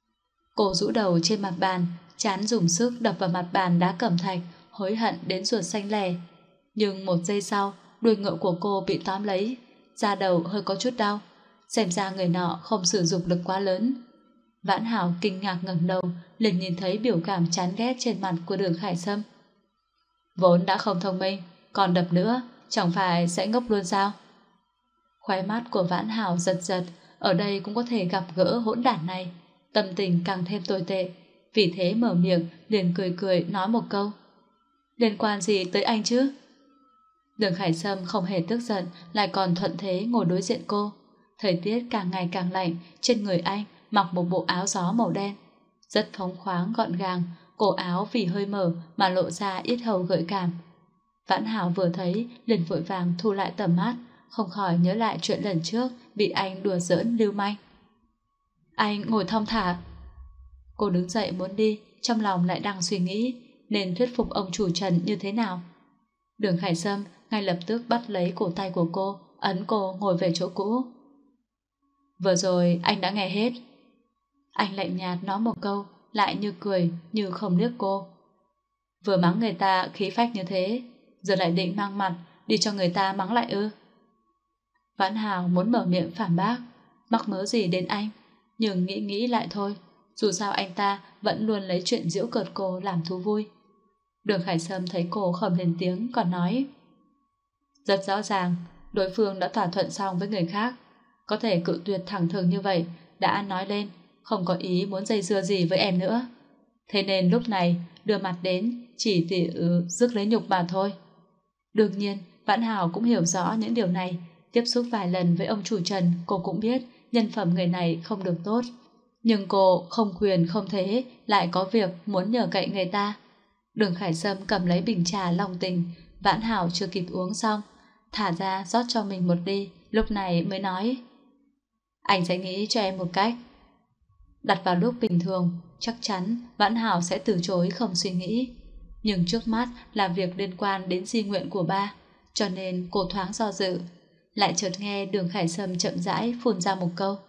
Cô rũ đầu trên mặt bàn, chán dùng sức đập vào mặt bàn đá cẩm thạch, hối hận đến ruột xanh lè. Nhưng một giây sau, đuôi ngựa của cô bị tóm lấy, da đầu hơi có chút đau. Xem ra người nọ không sử dụng lực quá lớn. Vãn Hảo kinh ngạc ngẩng đầu, liền nhìn thấy biểu cảm chán ghét trên mặt của Đường Khải Sâm. Vốn đã không thông minh, còn đập nữa, chẳng phải sẽ ngốc luôn sao? Khóe mắt của Vãn Hảo giật giật, ở đây cũng có thể gặp gỡ hỗn đản này. Tâm tình càng thêm tồi tệ, vì thế mở miệng liền cười cười nói một câu. Liên quan gì tới anh chứ? Đường Khải Sâm không hề tức giận, lại còn thuận thế ngồi đối diện cô. Thời tiết càng ngày càng lạnh, trên người anh mặc một bộ áo gió màu đen. Rất phóng khoáng gọn gàng, cổ áo vì hơi mở mà lộ ra yết hầu gợi cảm. Vãn Hảo vừa thấy liền vội vàng thu lại tầm mắt, không khỏi nhớ lại chuyện lần trước bị anh đùa giỡn lưu manh. Anh ngồi thong thả. Cô đứng dậy muốn đi, trong lòng lại đang suy nghĩ nên thuyết phục ông chủ Trần như thế nào. Đường Khải Sâm ngay lập tức bắt lấy cổ tay của cô, ấn cô ngồi về chỗ cũ. Vừa rồi anh đã nghe hết. Anh lạnh nhạt nói một câu, lại như cười, như không liếc cô. Vừa mắng người ta khí phách như thế, giờ lại định mang mặt đi cho người ta mắng lại ư? Vãn Hảo muốn mở miệng phản bác, mắc mớ gì đến anh, nhưng nghĩ lại thôi, dù sao anh ta vẫn luôn lấy chuyện giễu cợt cô làm thú vui. Đường Khải Sâm thấy cô không lên tiếng còn nói. Rất rõ ràng, đối phương đã thỏa thuận xong với người khác, có thể cự tuyệt thẳng thừng như vậy, đã nói lên, không có ý muốn dây dưa gì với em nữa. Thế nên lúc này đưa mặt đến chỉ để rước lấy nhục mà thôi. Đương nhiên, Vãn Hảo cũng hiểu rõ những điều này. Tiếp xúc vài lần với ông chủ Trần, cô cũng biết nhân phẩm người này không được tốt. Nhưng cô không quyền không thế, lại có việc muốn nhờ cậy người ta. Đường Khải Sâm cầm lấy bình trà long tình, Vãn Hảo chưa kịp uống xong, thả ra rót cho mình một ly, lúc này mới nói. Anh sẽ nghĩ cho em một cách. Đặt vào lúc bình thường, chắc chắn Vãn Hảo sẽ từ chối không suy nghĩ. Nhưng trước mắt là việc liên quan đến di nguyện của ba, cho nên cô thoáng do dự. Lại chợt nghe Đường Khải Sâm chậm rãi phun ra một câu.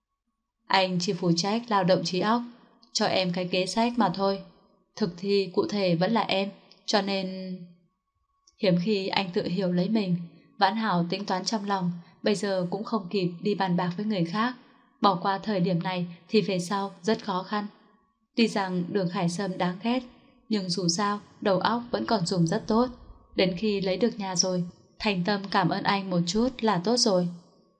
Anh chỉ phụ trách lao động trí óc, cho em cái kế sách mà thôi. Thực thi cụ thể vẫn là em, cho nên... Hiếm khi anh tự hiểu lấy mình, Vãn Hảo tính toán trong lòng, bây giờ cũng không kịp đi bàn bạc với người khác. Bỏ qua thời điểm này thì về sau rất khó khăn. Tuy rằng Đường Khải Sâm đáng ghét, nhưng dù sao đầu óc vẫn còn dùng rất tốt. Đến khi lấy được nhà rồi, thành tâm cảm ơn anh một chút là tốt rồi.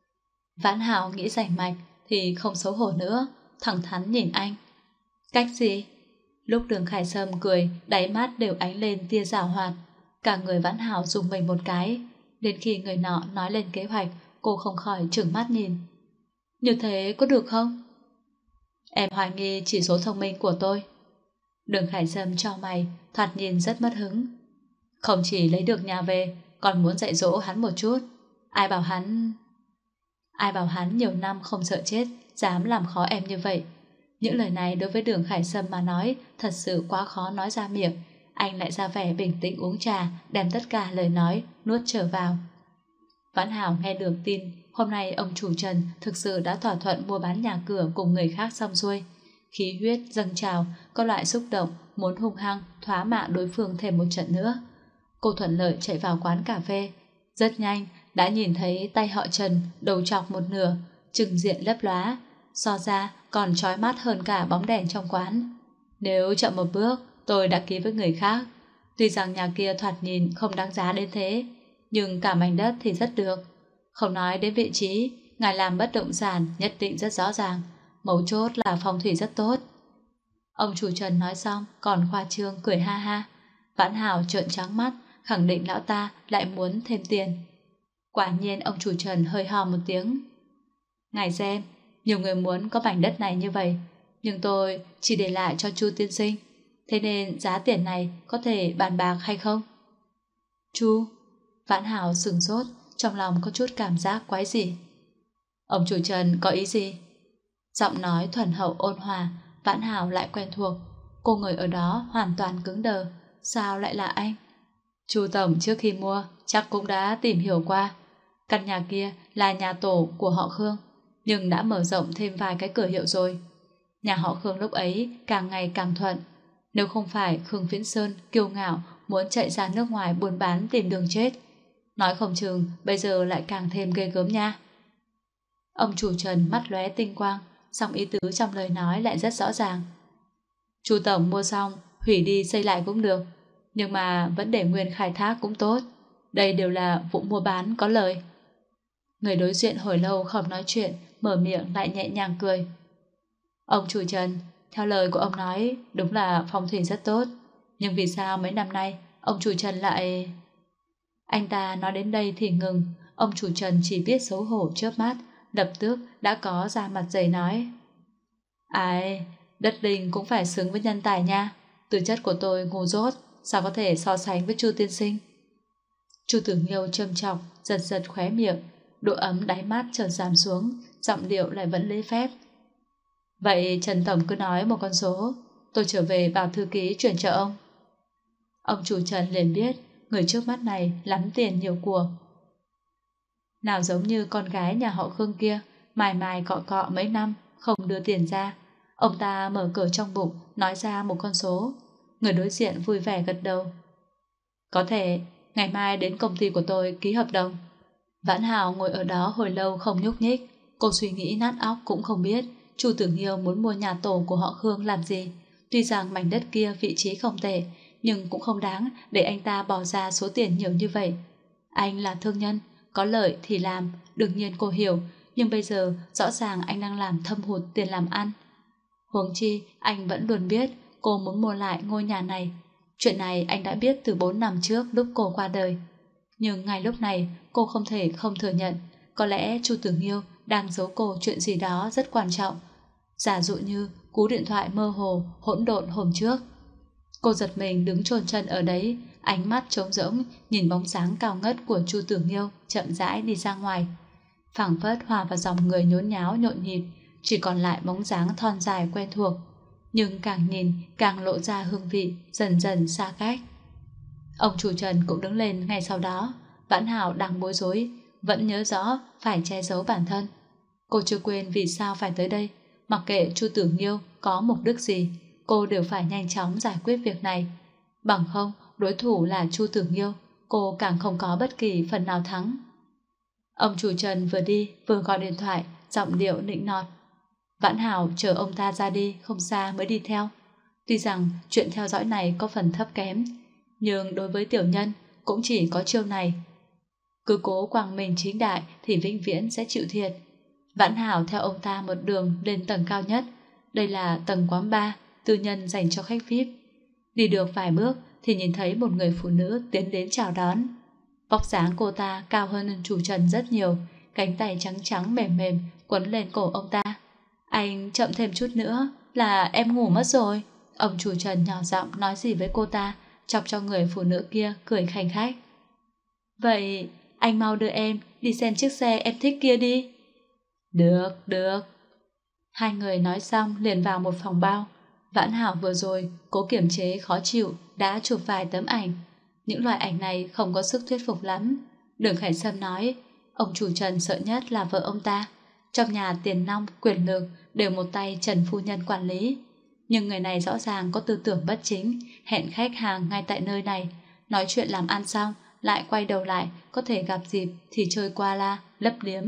Vãn Hảo nghĩ rảnh mạch thì không xấu hổ nữa, thẳng thắn nhìn anh. Cách gì? Lúc Đường Khải Sâm cười, đáy mắt đều ánh lên tia giảo hoạt. Cả người Vãn Hảo dùng mình một cái. Đến khi người nọ nói lên kế hoạch, cô không khỏi trừng mắt nhìn. Như thế có được không? Em hoài nghi chỉ số thông minh của tôi. Đường Khải Sâm cho mày, thoạt nhìn rất mất hứng. Không chỉ lấy được nhà về, còn muốn dạy dỗ hắn một chút. Ai bảo hắn nhiều năm không sợ chết, dám làm khó em như vậy. Những lời này đối với Đường Khải Sâm mà nói thật sự quá khó nói ra miệng. anh lại ra vẻ bình tĩnh uống trà, đem tất cả lời nói nuốt trở vào. Vãn Hảo nghe được tin hôm nay ông chủ Trần thực sự đã thỏa thuận mua bán nhà cửa cùng người khác xong xuôi. Khí huyết dâng trào, có loại xúc động muốn hung hăng thoá mạ đối phương thêm một trận nữa. Cô thuận lợi chạy vào quán cà phê, rất nhanh đã nhìn thấy tay họ Trần đầu chọc một nửa, trừng diện lấp lóa, so ra còn chói mắt hơn cả bóng đèn trong quán. Nếu chậm một bước, tôi đã ký với người khác. Tuy rằng nhà kia thoạt nhìn không đáng giá đến thế, nhưng cả mảnh đất thì rất được. Không nói đến vị trí, ngài làm bất động sản nhất định rất rõ ràng, mấu chốt là phong thủy rất tốt. Ông chủ Trần nói xong còn khoa trương cười ha ha. Vãn Hảo trợn trắng mắt, khẳng định lão ta lại muốn thêm tiền. Quả nhiên ông chủ Trần hơi ho một tiếng. Ngài xem, nhiều người muốn có mảnh đất này như vậy, nhưng tôi chỉ để lại cho Chu tiên sinh, thế nên giá tiền này có thể bàn bạc hay không? Chu? Vãn Hảo sửng sốt, trong lòng có chút cảm giác quái gì. Ông chủ Trần có ý gì? Giọng nói thuần hậu ôn hòa, Vãn Hảo lại quen thuộc. Cô người ở đó hoàn toàn cứng đờ. Sao lại là anh? Chu tổng trước khi mua chắc cũng đã tìm hiểu qua. Căn nhà kia là nhà tổ của họ Khương, nhưng đã mở rộng thêm vài cái cửa hiệu rồi. Nhà họ Khương lúc ấy càng ngày càng thuận. Nếu không phải Khương Viễn Sơn kiêu ngạo muốn chạy ra nước ngoài buôn bán tìm đường chết, nói không chừng bây giờ lại càng thêm ghê gớm nha. Ông chủ Trần mắt lóe tinh quang, song ý tứ trong lời nói lại rất rõ ràng. Chu tổng mua xong hủy đi xây lại cũng được, nhưng mà vẫn để nguyên khai thác cũng tốt. Đây đều là vụ mua bán có lời. Người đối diện hồi lâu không nói chuyện, mở miệng lại nhẹ nhàng cười. Ông chủ Trần, theo lời của ông nói đúng là phong thủy rất tốt, nhưng vì sao mấy năm nay ông chủ Trần lại... Anh ta nói đến đây thì ngừng. Ông chủ Trần chỉ biết xấu hổ chớp mắt, lập tức đã có ra mặt dày nói. Ai, đất đinh cũng phải xứng với nhân tài nha. Tư chất của tôi ngu dốt, sao có thể so sánh với Chu tiên sinh? Chu Tử Nghiêu châm chọc, giật giật khóe miệng, độ ấm đáy mắt chợt giảm xuống, giọng điệu lại vẫn lễ phép. Vậy Trần tổng cứ nói một con số, tôi trở về bảo thư ký chuyển cho ông. Ông chủ Trần liền biết người trước mắt này lắm tiền nhiều của. Nào giống như con gái nhà họ Khương kia, mài mài cọ cọ mấy năm không đưa tiền ra. Ông ta mở cửa trong bụng, nói ra một con số. Người đối diện vui vẻ gật đầu. Có thể, ngày mai đến công ty của tôi ký hợp đồng. Vãn Hảo ngồi ở đó hồi lâu không nhúc nhích. Cô suy nghĩ nát óc cũng không biết Chu Tử Nghiêu muốn mua nhà tổ của họ Khương làm gì. Tuy rằng mảnh đất kia vị trí không tệ, nhưng cũng không đáng để anh ta bỏ ra số tiền nhiều như vậy. Anh là thương nhân, có lợi thì làm, đương nhiên cô hiểu, nhưng bây giờ rõ ràng anh đang làm thâm hụt tiền làm ăn. Huống chi, anh vẫn luôn biết cô muốn mua lại ngôi nhà này. Chuyện này anh đã biết từ 4 năm trước lúc cô qua đời. Nhưng ngay lúc này cô không thể không thừa nhận, có lẽ Chu Tử Nghiêu đang giấu cô chuyện gì đó rất quan trọng. Giả dụ như cú điện thoại mơ hồ hỗn độn hôm trước. Cô giật mình đứng chôn chân ở đấy, ánh mắt trống rỗng nhìn bóng dáng cao ngất của Chu Tử Nghiêu chậm rãi đi ra ngoài. Phảng phất hòa vào dòng người nhốn nháo nhộn nhịp, chỉ còn lại bóng dáng thon dài quen thuộc, nhưng càng nhìn càng lộ ra hương vị dần dần xa cách. Ông chủ Trần cũng đứng lên ngay sau đó. Vãn Hảo đang bối rối, vẫn nhớ rõ phải che giấu bản thân. Cô chưa quên vì sao phải tới đây. Mặc kệ Chu Tử Nghiêu có mục đích gì, cô đều phải nhanh chóng giải quyết việc này. Bằng không, đối thủ là Chu Tử Nghiêu, cô càng không có bất kỳ phần nào thắng. Ông chủ Trần vừa đi vừa gọi điện thoại, giọng điệu nịnh nọt. Vãn Hảo chờ ông ta ra đi không xa mới đi theo. Tuy rằng chuyện theo dõi này có phần thấp kém, nhưng đối với tiểu nhân cũng chỉ có chiêu này. Cứ cố quang minh chính đại thì vĩnh viễn sẽ chịu thiệt. Vãn Hảo theo ông ta một đường lên tầng cao nhất. Đây là tầng quán bar tư nhân dành cho khách VIP. Đi được vài bước thì nhìn thấy một người phụ nữ tiến đến chào đón. Vóc dáng cô ta cao hơn chủ Trần rất nhiều, cánh tay trắng trắng mềm mềm quấn lên cổ ông ta. Anh chậm thêm chút nữa là em ngủ mất rồi. Ông chủ Trần nhỏ giọng nói gì với cô ta, chọc cho người phụ nữ kia cười khanh khách. Vậy anh mau đưa em đi xem chiếc xe em thích kia đi. Được, được. Hai người nói xong liền vào một phòng bao. Vãn Hảo vừa rồi cố kiềm chế khó chịu đã chụp vài tấm ảnh. Những loại ảnh này không có sức thuyết phục lắm. Đường Khải Sâm nói ông chủ Trần sợ nhất là vợ ông ta. Trong nhà tiền nong, quyền lực đều một tay Trần phu nhân quản lý. Nhưng người này rõ ràng có tư tưởng bất chính, hẹn khách hàng ngay tại nơi này. Nói chuyện làm ăn xong, lại quay đầu lại, có thể gặp dịp thì chơi qua la, lấp liếm.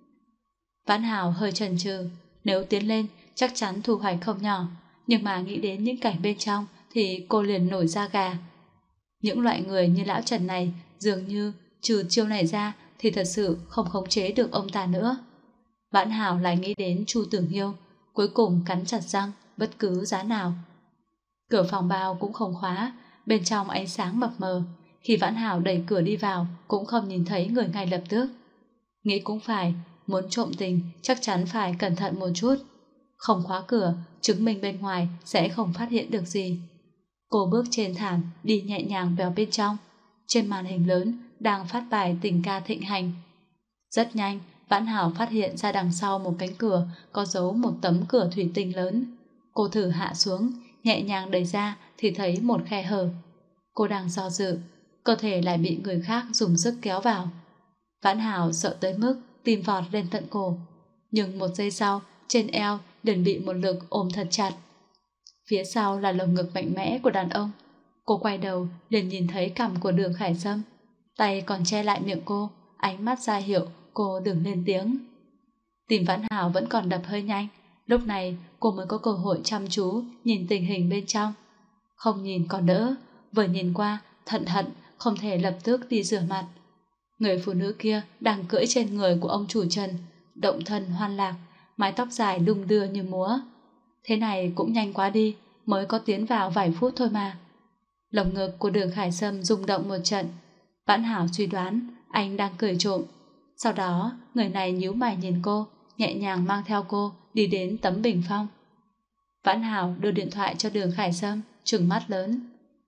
Vãn Hảo hơi chần chừ, nếu tiến lên chắc chắn thu hoạch không nhỏ. Nhưng mà nghĩ đến những cảnh bên trong thì cô liền nổi da gà. Những loại người như lão Trần này dường như trừ chiêu này ra thì thật sự không khống chế được ông ta nữa. Vãn Hảo lại nghĩ đến Chu Tử Nghiêu, cuối cùng cắn chặt răng bất cứ giá nào. Cửa phòng bao cũng không khóa, bên trong ánh sáng mập mờ. Khi Vãn Hảo đẩy cửa đi vào cũng không nhìn thấy người ngay lập tức. Nghĩ cũng phải, muốn trộm tình chắc chắn phải cẩn thận một chút. Không khóa cửa, chứng minh bên ngoài sẽ không phát hiện được gì. Cô bước trên thảm, đi nhẹ nhàng vào bên trong. Trên màn hình lớn đang phát bài tình ca thịnh hành. Rất nhanh, Vãn Hảo phát hiện ra đằng sau một cánh cửa có giấu một tấm cửa thủy tinh lớn. Cô thử hạ xuống, nhẹ nhàng đẩy ra thì thấy một khe hở. Cô đang do dự, cơ thể lại bị người khác dùng sức kéo vào. Vãn Hảo sợ tới mức tim vọt lên tận cổ. Nhưng một giây sau, trên eo liền bị một lực ôm thật chặt. Phía sau là lồng ngực mạnh mẽ của đàn ông. Cô quay đầu liền nhìn thấy cằm của Đường Khải Sâm. Tay còn che lại miệng cô, ánh mắt ra hiệu cô đừng lên tiếng. Tim Vãn Hảo vẫn còn đập hơi nhanh. Lúc này cô mới có cơ hội chăm chú nhìn tình hình bên trong. Không nhìn còn đỡ, vừa nhìn qua thận hận không thể lập tức đi rửa mặt. Người phụ nữ kia đang cưỡi trên người của ông chủ Trần, động thân hoan lạc, mái tóc dài đung đưa như múa. Thế này cũng nhanh quá đi, mới có tiến vào vài phút thôi mà. Lồng ngực của Đường Khải Sâm rung động một trận. Vãn Hảo suy đoán anh đang cười trộm. Sau đó người này nhíu mày nhìn cô, nhẹ nhàng mang theo cô đi đến tấm bình phong. Vãn Hảo đưa điện thoại cho Đường Khải Sâm, trừng mắt lớn.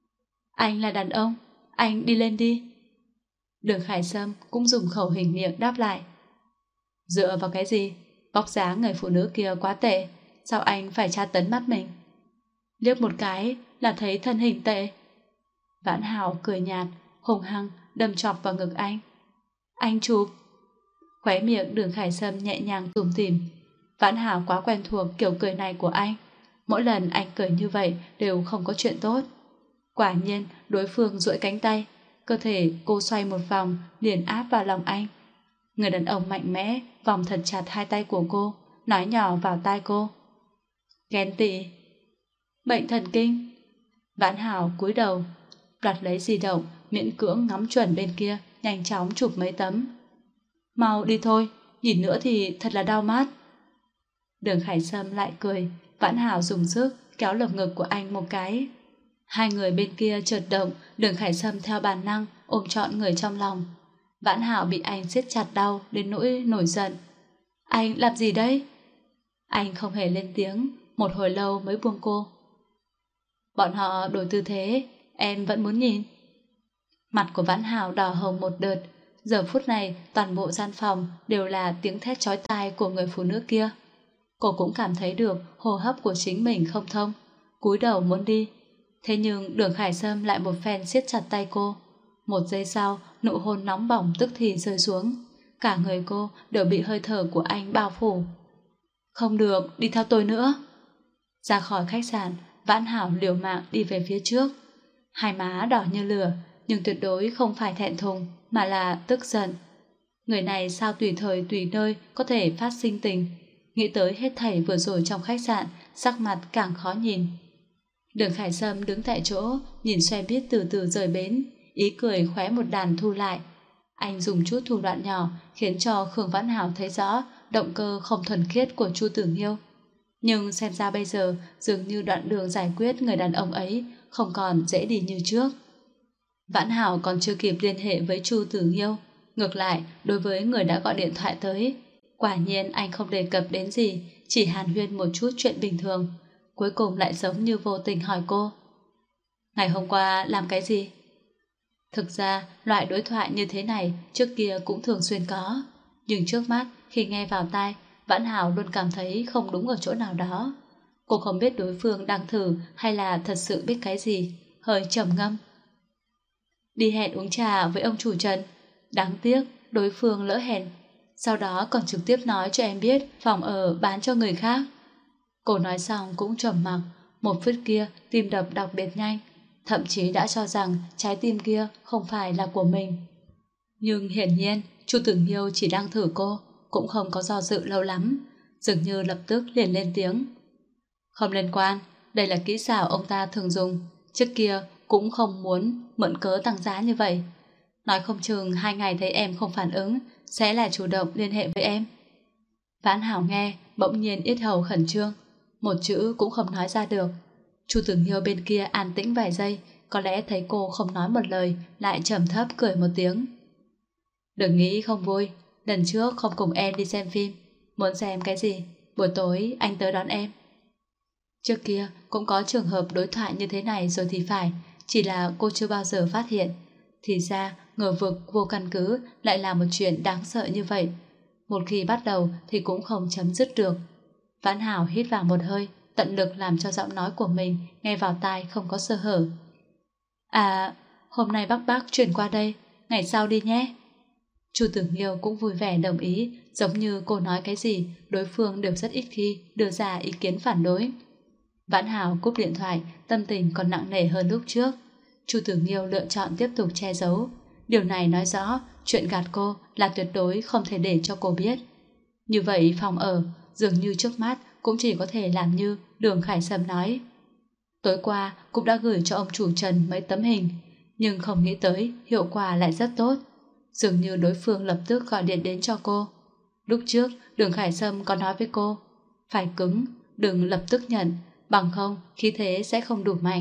Anh là đàn ông, anh đi lên đi. Đường Khải Sâm cũng dùng khẩu hình miệng đáp lại. Dựa vào cái gì? Vóc dáng người phụ nữ kia quá tệ, sao anh phải tra tấn mắt mình? Liếc một cái là thấy thân hình tệ. Vãn Hảo cười nhạt, hùng hăng đâm chọc vào ngực anh. Anh chụp. Khóe miệng Đường Khải Sâm nhẹ nhàng tủm tỉm. Vãn Hảo quá quen thuộc kiểu cười này của anh. Mỗi lần anh cười như vậy đều không có chuyện tốt. Quả nhiên đối phương duỗi cánh tay, cơ thể cô xoay một vòng liền áp vào lòng anh. Người đàn ông mạnh mẽ vòng thật chặt hai tay của cô, nói nhỏ vào tai cô. Ghen tị. Bệnh thần kinh. Vãn Hảo cúi đầu, đoạt lấy di động, miễn cưỡng ngắm chuẩn bên kia, nhanh chóng chụp mấy tấm. Mau đi thôi, nhìn nữa thì thật là đau mắt. Đường Khải Sâm lại cười. Vãn Hảo dùng sức kéo lồng ngực của anh một cái. Hai người bên kia chợt động. Đường Khải Sâm theo bản năng ôm trọn người trong lòng. Vãn Hảo bị anh siết chặt đau đến nỗi nổi giận. Anh làm gì đấy? Anh không hề lên tiếng, một hồi lâu mới buông cô. Bọn họ đổi tư thế, em vẫn muốn nhìn. Mặt của Vãn Hảo đỏ hồng một đợt. Giờ phút này toàn bộ gian phòng đều là tiếng thét chói tai của người phụ nữ kia. Cô cũng cảm thấy được hô hấp của chính mình không thông, cúi đầu muốn đi. Thế nhưng Đường Khải Sâm lại một phen siết chặt tay cô. Một giây sau, nụ hôn nóng bỏng tức thì rơi xuống. Cả người cô đều bị hơi thở của anh bao phủ. Không được, đi theo tôi nữa. Ra khỏi khách sạn, Vãn Hảo liều mạng đi về phía trước. Hai má đỏ như lửa, nhưng tuyệt đối không phải thẹn thùng, mà là tức giận. Người này sao tùy thời tùy nơi có thể phát sinh tình. Nghĩ tới hết thảy vừa rồi trong khách sạn, sắc mặt càng khó nhìn. Đường Khải Sâm đứng tại chỗ, nhìn xe buýt từ từ rời bến, ý cười khóe một đàn thu lại. Anh dùng chút thủ đoạn nhỏ khiến cho Khương Vãn Hảo thấy rõ động cơ không thuần khiết của Chu Tử Nghiêu. Nhưng xem ra bây giờ dường như đoạn đường giải quyết người đàn ông ấy không còn dễ đi như trước. Vãn Hảo còn chưa kịp liên hệ với Chu Tử Nghiêu. Ngược lại, đối với người đã gọi điện thoại tới, quả nhiên anh không đề cập đến gì, chỉ hàn huyên một chút chuyện bình thường. Cuối cùng lại giống như vô tình hỏi cô. Ngày hôm qua làm cái gì? Thực ra, loại đối thoại như thế này trước kia cũng thường xuyên có. Nhưng trước mắt, khi nghe vào tai, Vãn Hảo luôn cảm thấy không đúng ở chỗ nào đó. Cô không biết đối phương đang thử hay là thật sự biết cái gì, hơi trầm ngâm. Đi hẹn uống trà với ông chủ Trần. Đáng tiếc, đối phương lỡ hẹn. Sau đó còn trực tiếp nói cho em biết phòng ở bán cho người khác. Cô nói xong cũng trầm mặc, một phút kia tim đập đặc biệt nhanh, thậm chí đã cho rằng trái tim kia không phải là của mình. Nhưng hiển nhiên, Chu Tử Nghiêu chỉ đang thử cô, cũng không có do dự lâu lắm, dường như lập tức liền lên tiếng. Không liên quan, đây là kỹ xảo ông ta thường dùng, trước kia cũng không muốn mượn cớ tăng giá như vậy. Nói không chừng 2 ngày thấy em không phản ứng, sẽ là chủ động liên hệ với em. Vãn Hảo nghe, bỗng nhiên yết hầu khẩn trương, một chữ cũng không nói ra được. Chu Tử Nghiêu bên kia an tĩnh vài giây, có lẽ thấy cô không nói một lời, lại trầm thấp cười một tiếng. Đừng nghĩ không vui, lần trước không cùng em đi xem phim. Muốn xem cái gì? Buổi tối anh tới đón em. Trước kia cũng có trường hợp đối thoại như thế này rồi thì phải, chỉ là cô chưa bao giờ phát hiện. Thì ra, ngờ vực vô căn cứ lại là một chuyện đáng sợ như vậy. Một khi bắt đầu thì cũng không chấm dứt được. Vãn Hảo hít vào một hơi, tận lực làm cho giọng nói của mình nghe vào tai không có sơ hở. À, hôm nay bác chuyển qua đây, ngày sau đi nhé. Chu Tử Nghiêu cũng vui vẻ đồng ý, giống như cô nói cái gì, đối phương đều rất ít khi đưa ra ý kiến phản đối. Vãn Hảo cúp điện thoại, tâm tình còn nặng nề hơn lúc trước. Chu Tử Nghiêu lựa chọn tiếp tục che giấu. Điều này nói rõ chuyện gạt cô là tuyệt đối không thể để cho cô biết. Như vậy phòng ở, dường như trước mắt cũng chỉ có thể làm như Đường Khải Sâm nói. Tối qua cũng đã gửi cho ông chủ Trần mấy tấm hình, nhưng không nghĩ tới hiệu quả lại rất tốt. Dường như đối phương lập tức gọi điện đến cho cô. Lúc trước Đường Khải Sâm có nói với cô, phải cứng, đừng lập tức nhận, bằng không khí thế sẽ không đủ mạnh.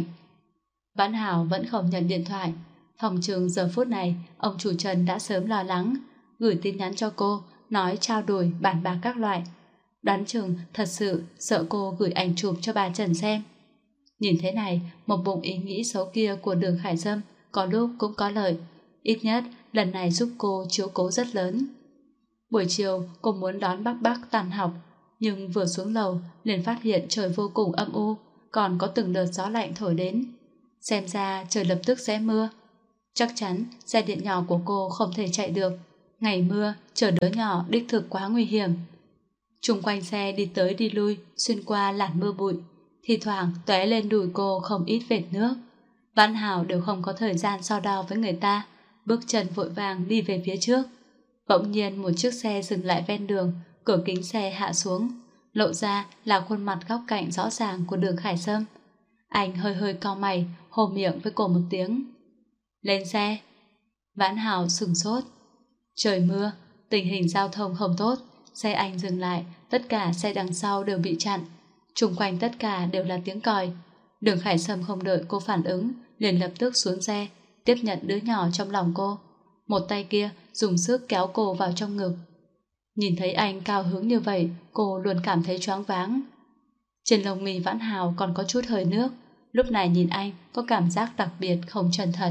Vãn Hảo vẫn không nhận điện thoại. Phòng trường giờ phút này ông chủ Trần đã sớm lo lắng, gửi tin nhắn cho cô, nói trao đổi bàn bạc các loại. Đoán chừng thật sự sợ cô gửi ảnh chụp cho bà Trần xem. Nhìn thế này, một bụng ý nghĩ xấu kia của Đường Khải Sâm có lúc cũng có lợi. Ít nhất lần này giúp cô chiếu cố rất lớn. Buổi chiều cô muốn đón bác tan học, nhưng vừa xuống lầu liền phát hiện trời vô cùng âm u, còn có từng đợt gió lạnh thổi đến. Xem ra trời lập tức sẽ mưa. Chắc chắn xe điện nhỏ của cô không thể chạy được. Ngày mưa, chở đứa nhỏ đích thực quá nguy hiểm. Chung quanh xe đi tới đi lui, xuyên qua làn mưa bụi, thi thoảng tóe lên đùi cô không ít vệt nước. Vãn Hảo đều không có thời gian so đo với người ta, bước chân vội vàng đi về phía trước. Bỗng nhiên một chiếc xe dừng lại ven đường, cửa kính xe hạ xuống, lộ ra là khuôn mặt góc cạnh rõ ràng của Đường Khải Sâm. Anh hơi hơi cau mày, hô miệng với cô một tiếng. Lên xe. Vãn Hảo sửng sốt. Trời mưa, tình hình giao thông không tốt, xe anh dừng lại, tất cả xe đằng sau đều bị chặn. Xung quanh tất cả đều là tiếng còi. Đường Khải Sâm không đợi cô phản ứng, liền lập tức xuống xe, tiếp nhận đứa nhỏ trong lòng cô. Một tay kia dùng sức kéo cô vào trong ngực. Nhìn thấy anh cao hứng như vậy, cô luôn cảm thấy choáng váng. Trên lông mi Vãn Hảo còn có chút hơi nước, lúc này nhìn anh có cảm giác đặc biệt không chân thật.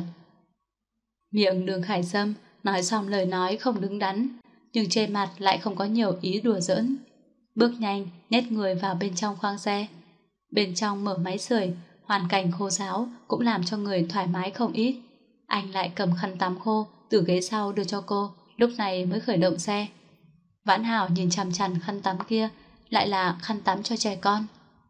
Miệng Đường Khải Sâm nói xong lời nói không đứng đắn, nhưng trên mặt lại không có nhiều ý đùa giỡn. Bước nhanh, nhét người vào bên trong khoang xe. Bên trong mở máy sưởi, hoàn cảnh khô ráo cũng làm cho người thoải mái không ít. Anh lại cầm khăn tắm khô từ ghế sau đưa cho cô, lúc này mới khởi động xe. Vãn Hảo nhìn chằm chằm khăn tắm kia, lại là khăn tắm cho trẻ con.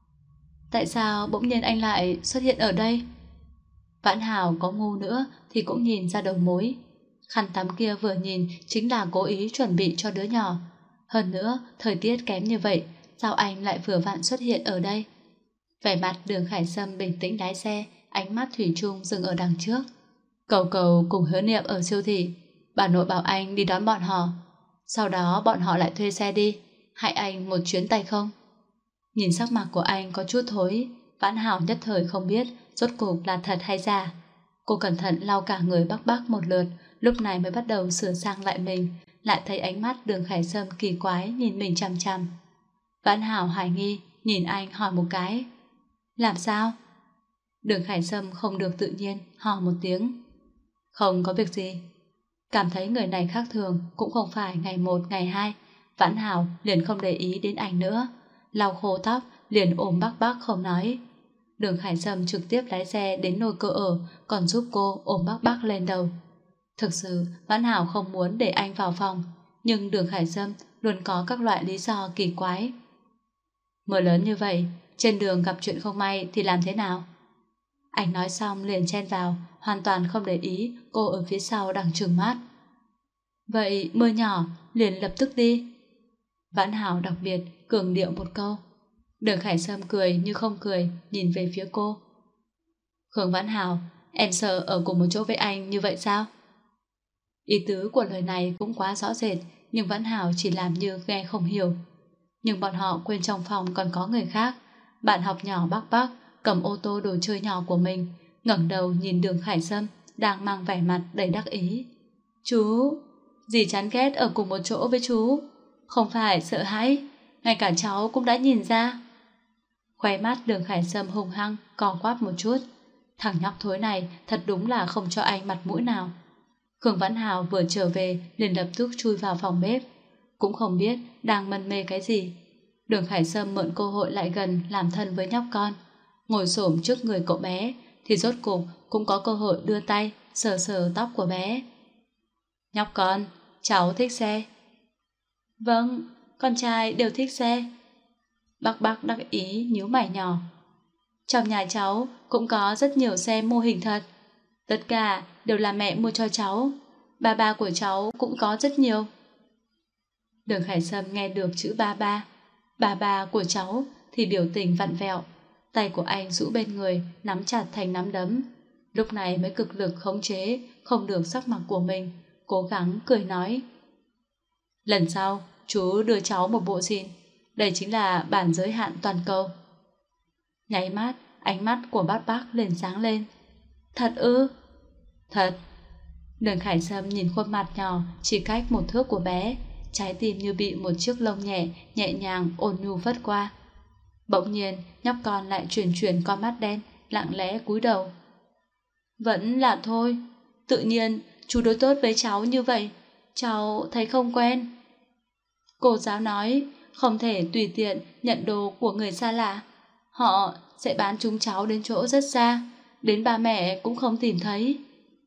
Tại sao bỗng nhiên anh lại xuất hiện ở đây? Vãn Hảo có ngu nữa thì cũng nhìn ra đầu mối. Khăn tắm kia vừa nhìn chính là cố ý chuẩn bị cho đứa nhỏ. Hơn nữa, thời tiết kém như vậy, sao anh lại vừa vặn xuất hiện ở đây? Vẻ mặt Đường Khải Sâm bình tĩnh lái xe, ánh mắt thủy chung dừng ở đằng trước. Cầu Cầu cùng Hứa Niệm ở siêu thị, bà nội bảo anh đi đón bọn họ. Sau đó bọn họ lại thuê xe đi, hại anh một chuyến tay không. Nhìn sắc mặt của anh có chút thối, Vãn Hảo nhất thời không biết rốt cuộc là thật hay giả. Cô cẩn thận lau cả người bác một lượt, lúc này mới bắt đầu sửa sang lại mình, lại thấy ánh mắt Đường Khải Sâm kỳ quái nhìn mình chằm chằm. Vãn Hảo hoài nghi nhìn anh hỏi một cái. Làm sao? Đường Khải Sâm không được tự nhiên hò một tiếng. Không có việc gì. Cảm thấy người này khác thường cũng không phải ngày một ngày hai, Vãn Hảo liền không để ý đến anh nữa, lau khô tóc liền ôm Bắc Bắc không nói. Đường Khải Sâm trực tiếp lái xe đến nơi cô ở, còn giúp cô ôm Bắc Bắc lên đầu. Thực sự Vãn Hảo không muốn để anh vào phòng, nhưng Đường Khải Sâm luôn có các loại lý do kỳ quái. Mưa lớn như vậy, trên đường gặp chuyện không may thì làm thế nào? Anh nói xong liền chen vào, hoàn toàn không để ý cô ở phía sau đang trừng mắt. Vậy mưa nhỏ, liền lập tức đi. Vãn Hảo đặc biệt cường điệu một câu. Đường Khải Sâm cười như không cười, nhìn về phía cô. Khương Vãn Hảo, em sợ ở cùng một chỗ với anh như vậy sao? Ý tứ của lời này cũng quá rõ rệt, nhưng Vãn Hảo chỉ làm như nghe không hiểu. Nhưng bọn họ quên trong phòng còn có người khác. Bạn học nhỏ Bắc Bắc cầm ô tô đồ chơi nhỏ của mình, ngẩng đầu nhìn Đường Khải Sâm đang mang vẻ mặt đầy đắc ý. Chú, dì chán ghét ở cùng một chỗ với chú. Không phải sợ hãi, ngay cả cháu cũng đã nhìn ra. Khóe mắt Đường Khải Sâm hung hăng co quắp một chút. Thằng nhóc thối này thật đúng là không cho anh mặt mũi nào. Khương Vãn Hào vừa trở về liền lập tức chui vào phòng bếp, cũng không biết đang mân mê cái gì. Đường Khải Sâm mượn cơ hội lại gần làm thân với nhóc con, ngồi xổm trước người cậu bé thì rốt cục cũng có cơ hội đưa tay sờ sờ tóc của bé. Nhóc con, cháu thích xe. Vâng, con trai đều thích xe. Bác bác đắc ý nhíu mày nhỏ. Trong nhà cháu cũng có rất nhiều xe mô hình thật. Tất cả đều là mẹ mua cho cháu. Ba của cháu cũng có rất nhiều. Đường Khải Sâm nghe được chữ ba của cháu thì biểu tình vặn vẹo. Tay của anh rũ bên người, nắm chặt thành nắm đấm. Lúc này mới cực lực khống chế không được sắc mặt của mình, cố gắng cười nói. Lần sau chú đưa cháu một bộ xin. Đây chính là bản giới hạn toàn cầu. Nháy mắt, ánh mắt của bát bác liền sáng lên. Thật ư? Thật. Đường Khải Sâm nhìn khuôn mặt nhỏ chỉ cách một thước của bé, trái tim như bị một chiếc lông nhẹ nhàng ôn nhu phất qua. Bỗng nhiên nhóc con lại chuyển con mắt đen, lặng lẽ cúi đầu. Vẫn là thôi. Tự nhiên chú đối tốt với cháu như vậy, cháu thấy không quen. Cô giáo nói không thể tùy tiện nhận đồ của người xa lạ. Họ sẽ bán chúng cháu đến chỗ rất xa, đến ba mẹ cũng không tìm thấy.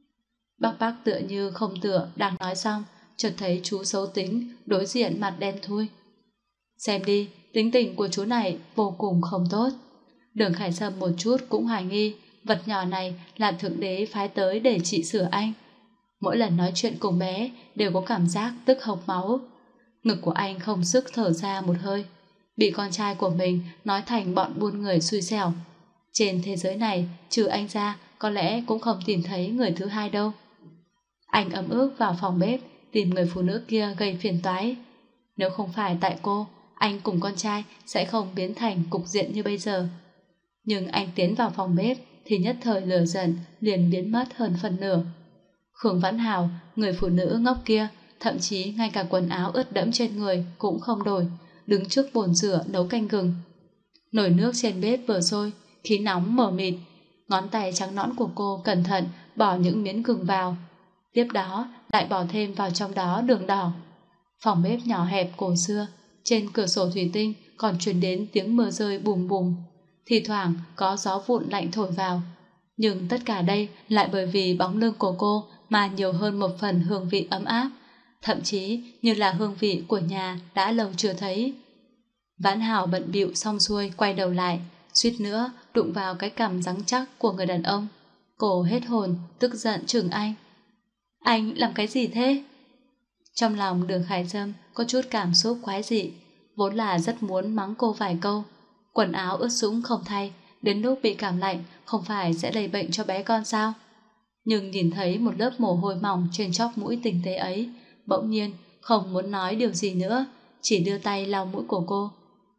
Bác tựa như không tựa đang nói xong, chợt thấy chú xấu tính đối diện mặt đen thui. Xem đi, tính tình của chú này vô cùng không tốt. Đường Khải Sâm một chút cũng hoài nghi vật nhỏ này là thượng đế phái tới để trị sửa anh. Mỗi lần nói chuyện cùng bé đều có cảm giác tức hộc máu. Ngực của anh không sức thở ra một hơi, bị con trai của mình nói thành bọn buôn người xui xẻo. Trên thế giới này trừ anh ra có lẽ cũng không tìm thấy người thứ hai đâu. Anh ấm ức vào phòng bếp tìm người phụ nữ kia gây phiền toái. Nếu không phải tại cô, anh cùng con trai sẽ không biến thành cục diện như bây giờ. Nhưng anh tiến vào phòng bếp thì nhất thời lửa giận liền biến mất hơn phần nửa. Khương Vãn Hào, người phụ nữ ngốc kia, thậm chí ngay cả quần áo ướt đẫm trên người cũng không đổi, đứng trước bồn rửa nấu canh gừng. Nồi nước trên bếp vừa sôi, khí nóng mờ mịt, ngón tay trắng nõn của cô cẩn thận bỏ những miếng gừng vào, tiếp đó lại bỏ thêm vào trong đó đường đỏ. Phòng bếp nhỏ hẹp cổ xưa, trên cửa sổ thủy tinh còn truyền đến tiếng mưa rơi bùm bùm, thì thoảng có gió vụn lạnh thổi vào. Nhưng tất cả đây lại bởi vì bóng lưng của cô mà nhiều hơn một phần hương vị ấm áp, thậm chí như là hương vị của nhà đã lâu chưa thấy. Vãn Hảo bận bịu xong xuôi quay đầu lại, suýt nữa đụng vào cái cằm rắn chắc của người đàn ông. Cô hết hồn, tức giận chừng anh. Anh làm cái gì thế? Trong lòng Đường Khải Sâm có chút cảm xúc quái dị, vốn là rất muốn mắng cô vài câu. Quần áo ướt sũng không thay, đến lúc bị cảm lạnh không phải sẽ lây bệnh cho bé con sao? Nhưng nhìn thấy một lớp mồ hôi mỏng trên chóp mũi tinh tế ấy, bỗng nhiên không muốn nói điều gì nữa, chỉ đưa tay lau mũi của cô.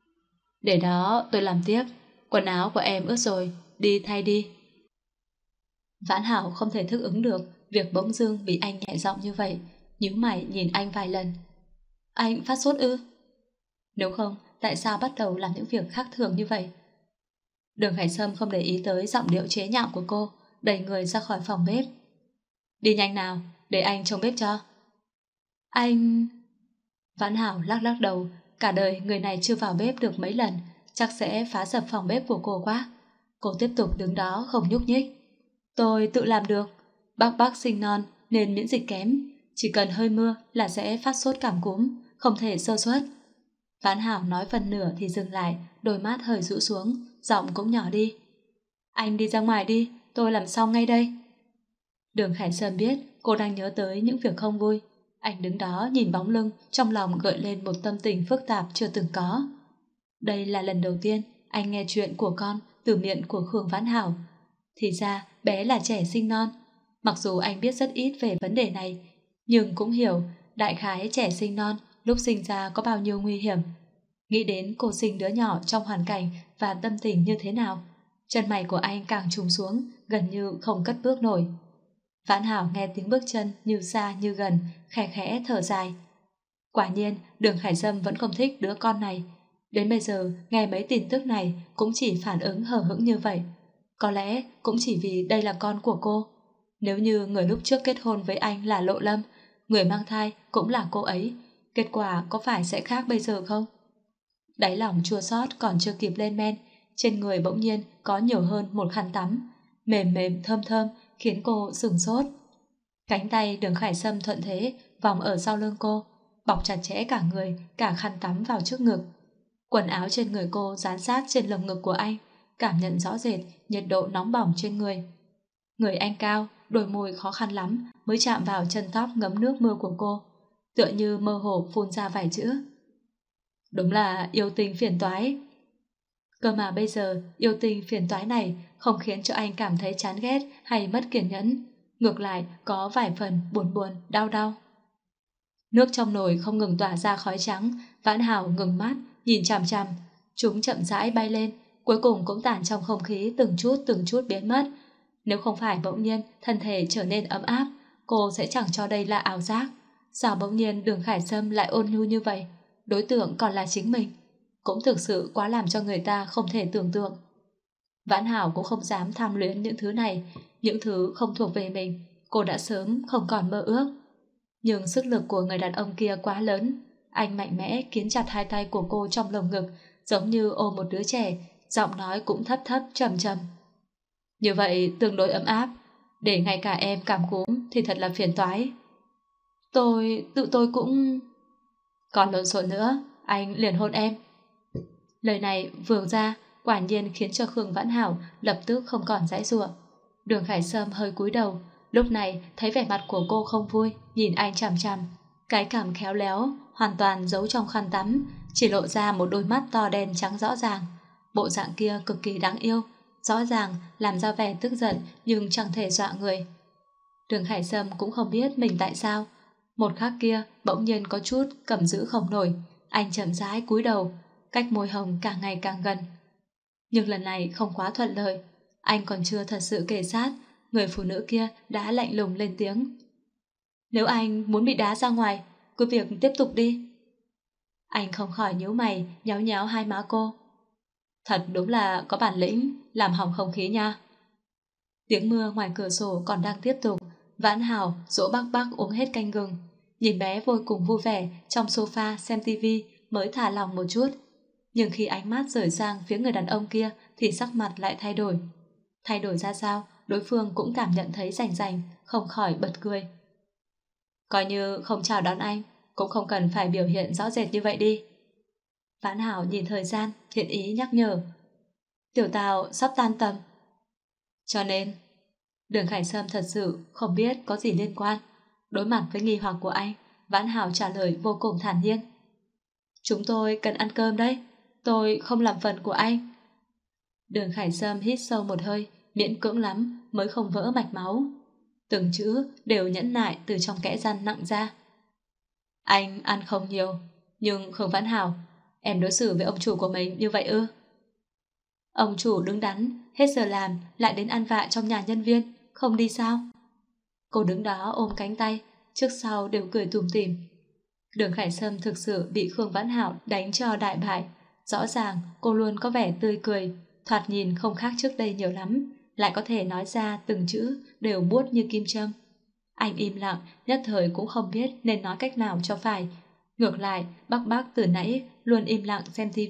Để đó tôi làm tiếp, quần áo của em ướt rồi, đi thay đi. Vãn Hảo không thể thức ứng được việc bỗng dưng bị anh nhẹ giọng như vậy, nhíu mày nhìn anh vài lần. Anh phát sốt ư? Nếu không, tại sao bắt đầu làm những việc khác thường như vậy? Đường Khải Sâm không để ý tới giọng điệu chế nhạo của cô, đẩy người ra khỏi phòng bếp. Đi nhanh nào, để anh trông bếp cho. Anh... Vãn Hảo lắc lắc đầu, cả đời người này chưa vào bếp được mấy lần, chắc sẽ phá sập phòng bếp của cô quá. Cô tiếp tục đứng đó không nhúc nhích. Tôi tự làm được. Bác sinh non nên miễn dịch kém, chỉ cần hơi mưa là sẽ phát sốt cảm cúm, không thể sơ suất. Vãn Hảo nói phần nửa thì dừng lại, đôi mắt hơi rũ xuống, giọng cũng nhỏ đi. Anh đi ra ngoài đi, tôi làm xong ngay đây. Đường Khải Sơn biết cô đang nhớ tới những việc không vui. Anh đứng đó nhìn bóng lưng, trong lòng gợi lên một tâm tình phức tạp chưa từng có. Đây là lần đầu tiên anh nghe chuyện của con từ miệng của Khương Vãn Hảo. Thì ra bé là trẻ sinh non. Mặc dù anh biết rất ít về vấn đề này, nhưng cũng hiểu đại khái trẻ sinh non lúc sinh ra có bao nhiêu nguy hiểm. Nghĩ đến cô sinh đứa nhỏ trong hoàn cảnh và tâm tình như thế nào, chân mày của anh càng trùng xuống, gần như không cất bước nổi. Vãn Hảo nghe tiếng bước chân như xa như gần, khẽ khẽ thở dài. Quả nhiên Đường Khải Sâm vẫn không thích đứa con này. Đến bây giờ nghe mấy tin tức này cũng chỉ phản ứng hờ hững như vậy. Có lẽ cũng chỉ vì đây là con của cô. Nếu như người lúc trước kết hôn với anh là Lộ Lâm, người mang thai cũng là cô ấy, kết quả có phải sẽ khác bây giờ không? Đáy lòng chua xót còn chưa kịp lên men, trên người bỗng nhiên có nhiều hơn một khăn tắm, mềm mềm thơm thơm khiến cô sửng sốt. Cánh tay Đường Khải Sâm thuận thế vòng ở sau lưng cô, bọc chặt chẽ cả người, cả khăn tắm vào trước ngực. Quần áo trên người cô dán sát trên lồng ngực của anh, cảm nhận rõ rệt nhiệt độ nóng bỏng trên người. Người anh cao, đôi môi khó khăn lắm mới chạm vào chân tóc ngấm nước mưa của cô, tựa như mơ hồ phun ra vài chữ. Đúng là yêu tình phiền toái. Cơ mà bây giờ yêu tình phiền toái này không khiến cho anh cảm thấy chán ghét hay mất kiên nhẫn, ngược lại có vài phần buồn buồn, đau đau. Nước trong nồi không ngừng tỏa ra khói trắng, Vãn Hảo ngừng mắt, nhìn chằm chằm. Chúng chậm rãi bay lên, cuối cùng cũng tản trong không khí từng chút biến mất. Nếu không phải bỗng nhiên thân thể trở nên ấm áp, cô sẽ chẳng cho đây là ảo giác. Sao bỗng nhiên Đường Khải Sâm lại ôn nhu như vậy? Đối tượng còn là chính mình. Cũng thực sự quá làm cho người ta không thể tưởng tượng. Vãn Hảo cũng không dám tham luyến những thứ này, những thứ không thuộc về mình. Cô đã sớm không còn mơ ước. Nhưng sức lực của người đàn ông kia quá lớn. Anh mạnh mẽ khiến chặt hai tay của cô trong lồng ngực, giống như ôm một đứa trẻ, giọng nói cũng thấp thấp trầm trầm. Như vậy tương đối ấm áp, để ngay cả em cảm cúm thì thật là phiền toái. Tự tôi cũng... Còn lộn xộn nữa, anh liền hôn em. Lời này vừa ra, quả nhiên khiến cho Khương Vãn Hảo lập tức không còn giãy giụa. Đường Khải Sâm hơi cúi đầu, lúc này thấy vẻ mặt của cô không vui, nhìn anh chằm chằm. Cái cằm khéo léo, hoàn toàn giấu trong khăn tắm, chỉ lộ ra một đôi mắt to đen trắng rõ ràng. Bộ dạng kia cực kỳ đáng yêu, rõ ràng làm ra vẻ tức giận nhưng chẳng thể dọa người. Đường Khải Sâm cũng không biết mình tại sao. Một khắc kia bỗng nhiên có chút cầm giữ không nổi, anh chậm rãi cúi đầu, cách môi hồng càng ngày càng gần. Nhưng lần này không quá thuận lợi, anh còn chưa thật sự kề sát, người phụ nữ kia đã lạnh lùng lên tiếng. Nếu anh muốn bị đá ra ngoài, cứ việc tiếp tục đi. Anh không khỏi nhíu mày, nhéo nhéo hai má cô. Thật đúng là có bản lĩnh, làm hỏng không khí nha. Tiếng mưa ngoài cửa sổ còn đang tiếp tục, Vãn Hảo dỗ bác uống hết canh gừng, nhìn bé vô cùng vui vẻ trong sofa xem tivi mới thả lòng một chút. Nhưng khi ánh mắt rời sang phía người đàn ông kia thì sắc mặt lại thay đổi. Thay đổi ra sao, đối phương cũng cảm nhận thấy rành rành, không khỏi bật cười. Coi như không chào đón anh, cũng không cần phải biểu hiện rõ rệt như vậy đi. Vãn Hảo nhìn thời gian, thiện ý nhắc nhở. Tiểu Tào sắp tan tầm. Cho nên, Đường Khải Sâm thật sự không biết có gì liên quan. Đối mặt với nghi hoặc của anh, Vãn Hảo trả lời vô cùng thản nhiên. Chúng tôi cần ăn cơm đấy, tôi không làm phần của anh. Đường Khải Sâm hít sâu một hơi, miễn cưỡng lắm mới không vỡ mạch máu. Từng chữ đều nhẫn nại từ trong kẽ răng nặng ra. Anh ăn không nhiều, nhưng Khương Vãn Hảo, em đối xử với ông chủ của mình như vậy ư? Ông chủ đứng đắn, hết giờ làm lại đến ăn vạ trong nhà nhân viên, không đi sao? Cô đứng đó ôm cánh tay, trước sau đều cười tủm tỉm. Đường Khải Sâm thực sự bị Khương Vãn Hảo đánh cho đại bại. Rõ ràng cô luôn có vẻ tươi cười, thoạt nhìn không khác trước đây nhiều lắm, lại có thể nói ra từng chữ đều buốt như kim châm. Anh im lặng, nhất thời cũng không biết nên nói cách nào cho phải. Ngược lại, bác từ nãy luôn im lặng xem tivi,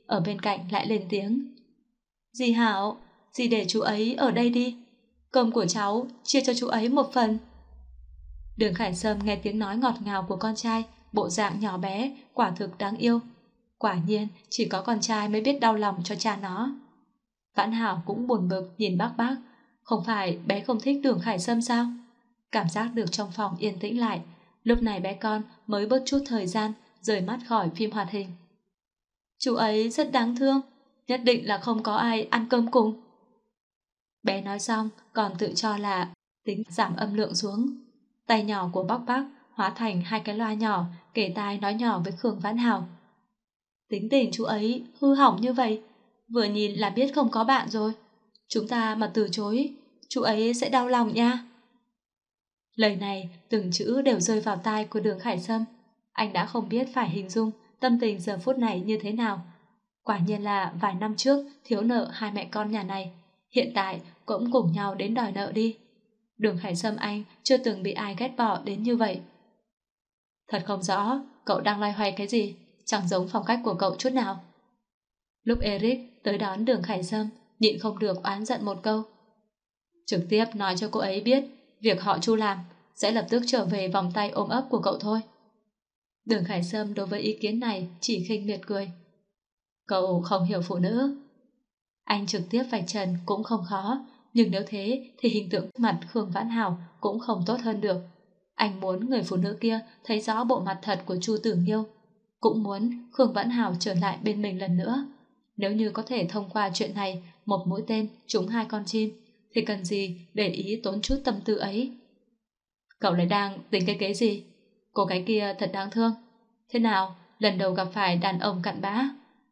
ở bên cạnh lại lên tiếng. Dì Hảo, dì để chú ấy ở đây đi. Cơm của cháu chia cho chú ấy một phần. Đường Khải Sâm nghe tiếng nói ngọt ngào của con trai, bộ dạng nhỏ bé, quả thực đáng yêu. Quả nhiên chỉ có con trai mới biết đau lòng cho cha nó. Vãn Hảo cũng buồn bực nhìn bác. Không phải bé không thích Đường Khải Sâm sao? Cảm giác được trong phòng yên tĩnh lại. Lúc này bé con mới bớt chút thời gian rời mắt khỏi phim hoạt hình. Chú ấy rất đáng thương, nhất định là không có ai ăn cơm cùng. Bé nói xong còn tự cho là tính giảm âm lượng xuống. Tay nhỏ của bác hóa thành 2 cái loa nhỏ kề tai nói nhỏ với Khương Vãn Hảo. Tính tình chú ấy hư hỏng như vậy, vừa nhìn là biết không có bạn rồi. Chúng ta mà từ chối, chú ấy sẽ đau lòng nha. Lời này từng chữ đều rơi vào tai của Đường Khải Sâm. Anh đã không biết phải hình dung tâm tình giờ phút này như thế nào. Quả nhiên là vài năm trước thiếu nợ hai mẹ con nhà này, hiện tại cũng cùng nhau đến đòi nợ đi. Đường Khải Sâm anh chưa từng bị ai ghét bỏ đến như vậy. Thật không rõ cậu đang loay hoay cái gì, chẳng giống phong cách của cậu chút nào. Lúc Eric tới đón Đường Khải Sâm, nhịn không được oán giận một câu. Trực tiếp nói cho cô ấy biết việc họ Chu làm sẽ lập tức trở về vòng tay ôm ấp của cậu thôi. Đường Khải Sâm đối với ý kiến này chỉ khinh miệt cười. Cậu không hiểu phụ nữ. Anh trực tiếp vạch trần cũng không khó, nhưng nếu thế thì hình tượng mặt Khương Vãn Hảo cũng không tốt hơn được. Anh muốn người phụ nữ kia thấy rõ bộ mặt thật của Chu Tử Nghiêu, cũng muốn Khương Vãn Hảo trở lại bên mình lần nữa. Nếu như có thể thông qua chuyện này một mũi tên trúng 2 con chim, thì cần gì để ý tốn chút tâm tư ấy. Cậu lại đang tính cái kế gì? Cô gái kia thật đáng thương. Thế nào, lần đầu gặp phải đàn ông cặn bã?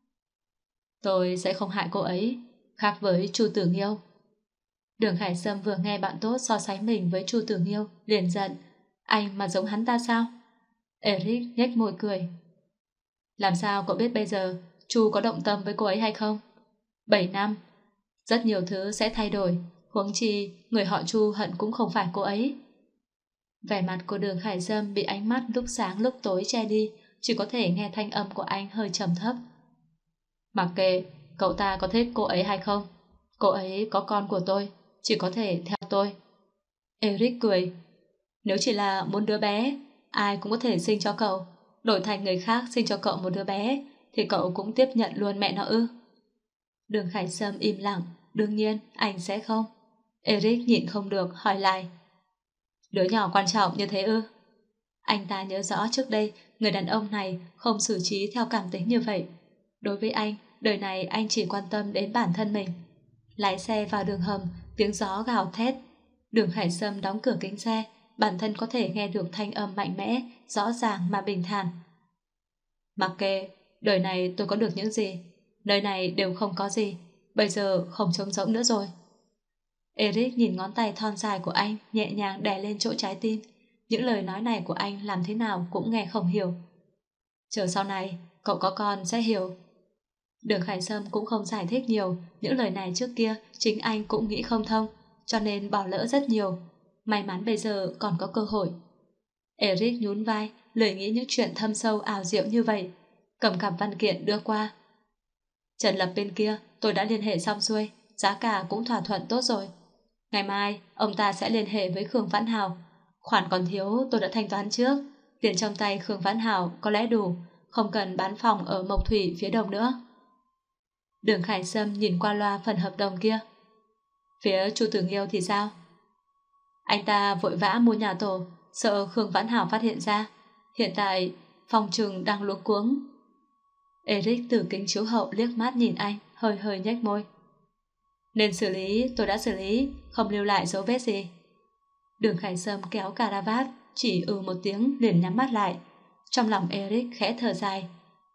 Tôi sẽ không hại cô ấy, khác với Chu Tử Nghiêu. Đường Khải Sâm vừa nghe bạn tốt so sánh mình với Chu Tử Nghiêu, liền giận. Anh mà giống hắn ta sao? Eric nhếch môi cười. Làm sao cậu biết bây giờ Chu có động tâm với cô ấy hay không? 7 năm, rất nhiều thứ sẽ thay đổi, huống chi người họ Chu hận cũng không phải cô ấy. Vẻ mặt của Đường Khải Sâm bị ánh mắt lúc sáng lúc tối che đi, chỉ có thể nghe thanh âm của anh hơi trầm thấp. Mặc kệ cậu ta có thích cô ấy hay không, cô ấy có con của tôi, chỉ có thể theo tôi. Eric cười. Nếu chỉ là muốn đứa bé, ai cũng có thể sinh cho cậu. Đổi thành người khác sinh cho cậu một đứa bé, thì cậu cũng tiếp nhận luôn mẹ nó ư? Đường Khải Sâm im lặng. Đương nhiên anh sẽ không. Eric nhịn không được hỏi lại. Đứa nhỏ quan trọng như thế ư? Anh ta nhớ rõ trước đây người đàn ông này không xử trí theo cảm tính như vậy. Đối với anh, đời này anh chỉ quan tâm đến bản thân mình. Lái xe vào đường hầm, tiếng gió gào thét. Đường Khải Sâm đóng cửa kính xe, bản thân có thể nghe được thanh âm mạnh mẽ, rõ ràng mà bình thản. Mặc kệ, đời này tôi có được những gì, nơi này đều không có gì, bây giờ không trống rỗng nữa rồi. Eric nhìn ngón tay thon dài của anh nhẹ nhàng đè lên chỗ trái tim. Những lời nói này của anh làm thế nào cũng nghe không hiểu. Chờ sau này, cậu có con sẽ hiểu. Đường Khải Sâm cũng không giải thích nhiều. Những lời này trước kia chính anh cũng nghĩ không thông, cho nên bỏ lỡ rất nhiều. May mắn bây giờ còn có cơ hội. Eric nhún vai, lười nghĩ những chuyện thâm sâu ảo diệu như vậy. Cầm cặp văn kiện đưa qua. Trần Lập bên kia tôi đã liên hệ xong xuôi, giá cả cũng thỏa thuận tốt rồi. Ngày mai ông ta sẽ liên hệ với Khương Vãn Hảo. Khoản còn thiếu tôi đã thanh toán trước. Tiền trong tay Khương Vãn Hảo có lẽ đủ, không cần bán phòng ở Mộc Thủy phía đông nữa. Đường Khải Sâm nhìn qua loa phần hợp đồng kia. Phía Chu Tử Nghiêu thì sao? Anh ta vội vã mua nhà tổ, sợ Khương Vãn Hảo phát hiện ra. Hiện tại phòng trừng đang luống cuống. Eric từ kính chiếu hậu liếc mắt nhìn anh, hơi hơi nhếch môi. Nên xử lý tôi đã xử lý, không lưu lại dấu vết gì. Đường Khải Sâm kéo cà vạt, chỉ một tiếng liền nhắm mắt lại. Trong lòng Eric khẽ thở dài.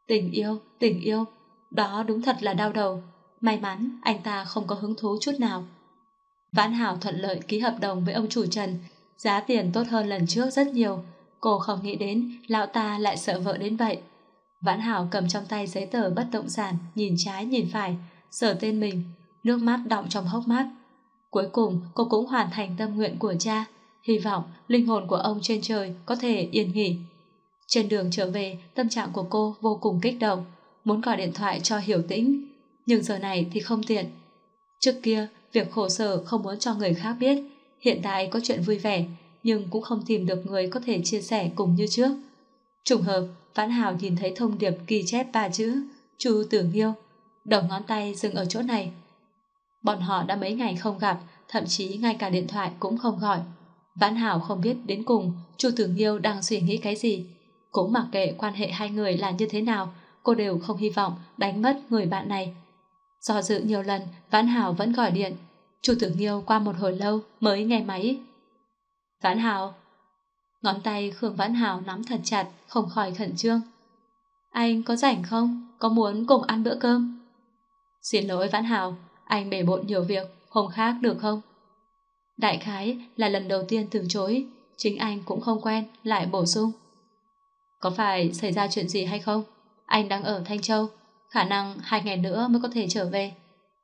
Tình yêu, đó đúng thật là đau đầu. May mắn anh ta không có hứng thú chút nào. Vãn Hảo thuận lợi ký hợp đồng với ông chủ Trần, giá tiền tốt hơn lần trước rất nhiều. Cô không nghĩ đến lão ta lại sợ vợ đến vậy. Vãn Hảo cầm trong tay giấy tờ bất động sản, nhìn trái nhìn phải, sờ tên mình, nước mắt đọng trong hốc mắt. Cuối cùng cô cũng hoàn thành tâm nguyện của cha, hy vọng linh hồn của ông trên trời có thể yên nghỉ. Trên đường trở về, tâm trạng của cô vô cùng kích động. muốn gọi điện thoại cho Hiểu Tĩnh, nhưng giờ này thì không tiện. Trước kia, việc khổ sở không muốn cho người khác biết, hiện tại có chuyện vui vẻ, nhưng cũng không tìm được người có thể chia sẻ cùng như trước. Trùng hợp, Vãn Hào nhìn thấy thông điệp ghi chép 3 chữ Chu Tử Nghiêu, đầu ngón tay dừng ở chỗ này. Bọn họ đã mấy ngày không gặp, thậm chí ngay cả điện thoại cũng không gọi. Vãn Hào không biết đến cùng Chu Tử Nghiêu đang suy nghĩ cái gì. Cũng mặc kệ quan hệ hai người là như thế nào, cô đều không hy vọng đánh mất người bạn này. Do dự nhiều lần, Vãn Hào vẫn gọi điện. Chu Tử Nghiêu qua một hồi lâu mới nghe máy. Vãn Hào. Ngón tay Khương Vãn Hào nắm thật chặt, không khỏi khẩn trương. Anh có rảnh không? Có muốn cùng ăn bữa cơm? Xin lỗi Vãn Hào, anh bể bộn nhiều việc, hôm khác được không? Đại khái là lần đầu tiên từ chối, chính anh cũng không quen, lại bổ sung. Có phải xảy ra chuyện gì hay không? Anh đang ở Thanh Châu, khả năng 2 ngày nữa mới có thể trở về.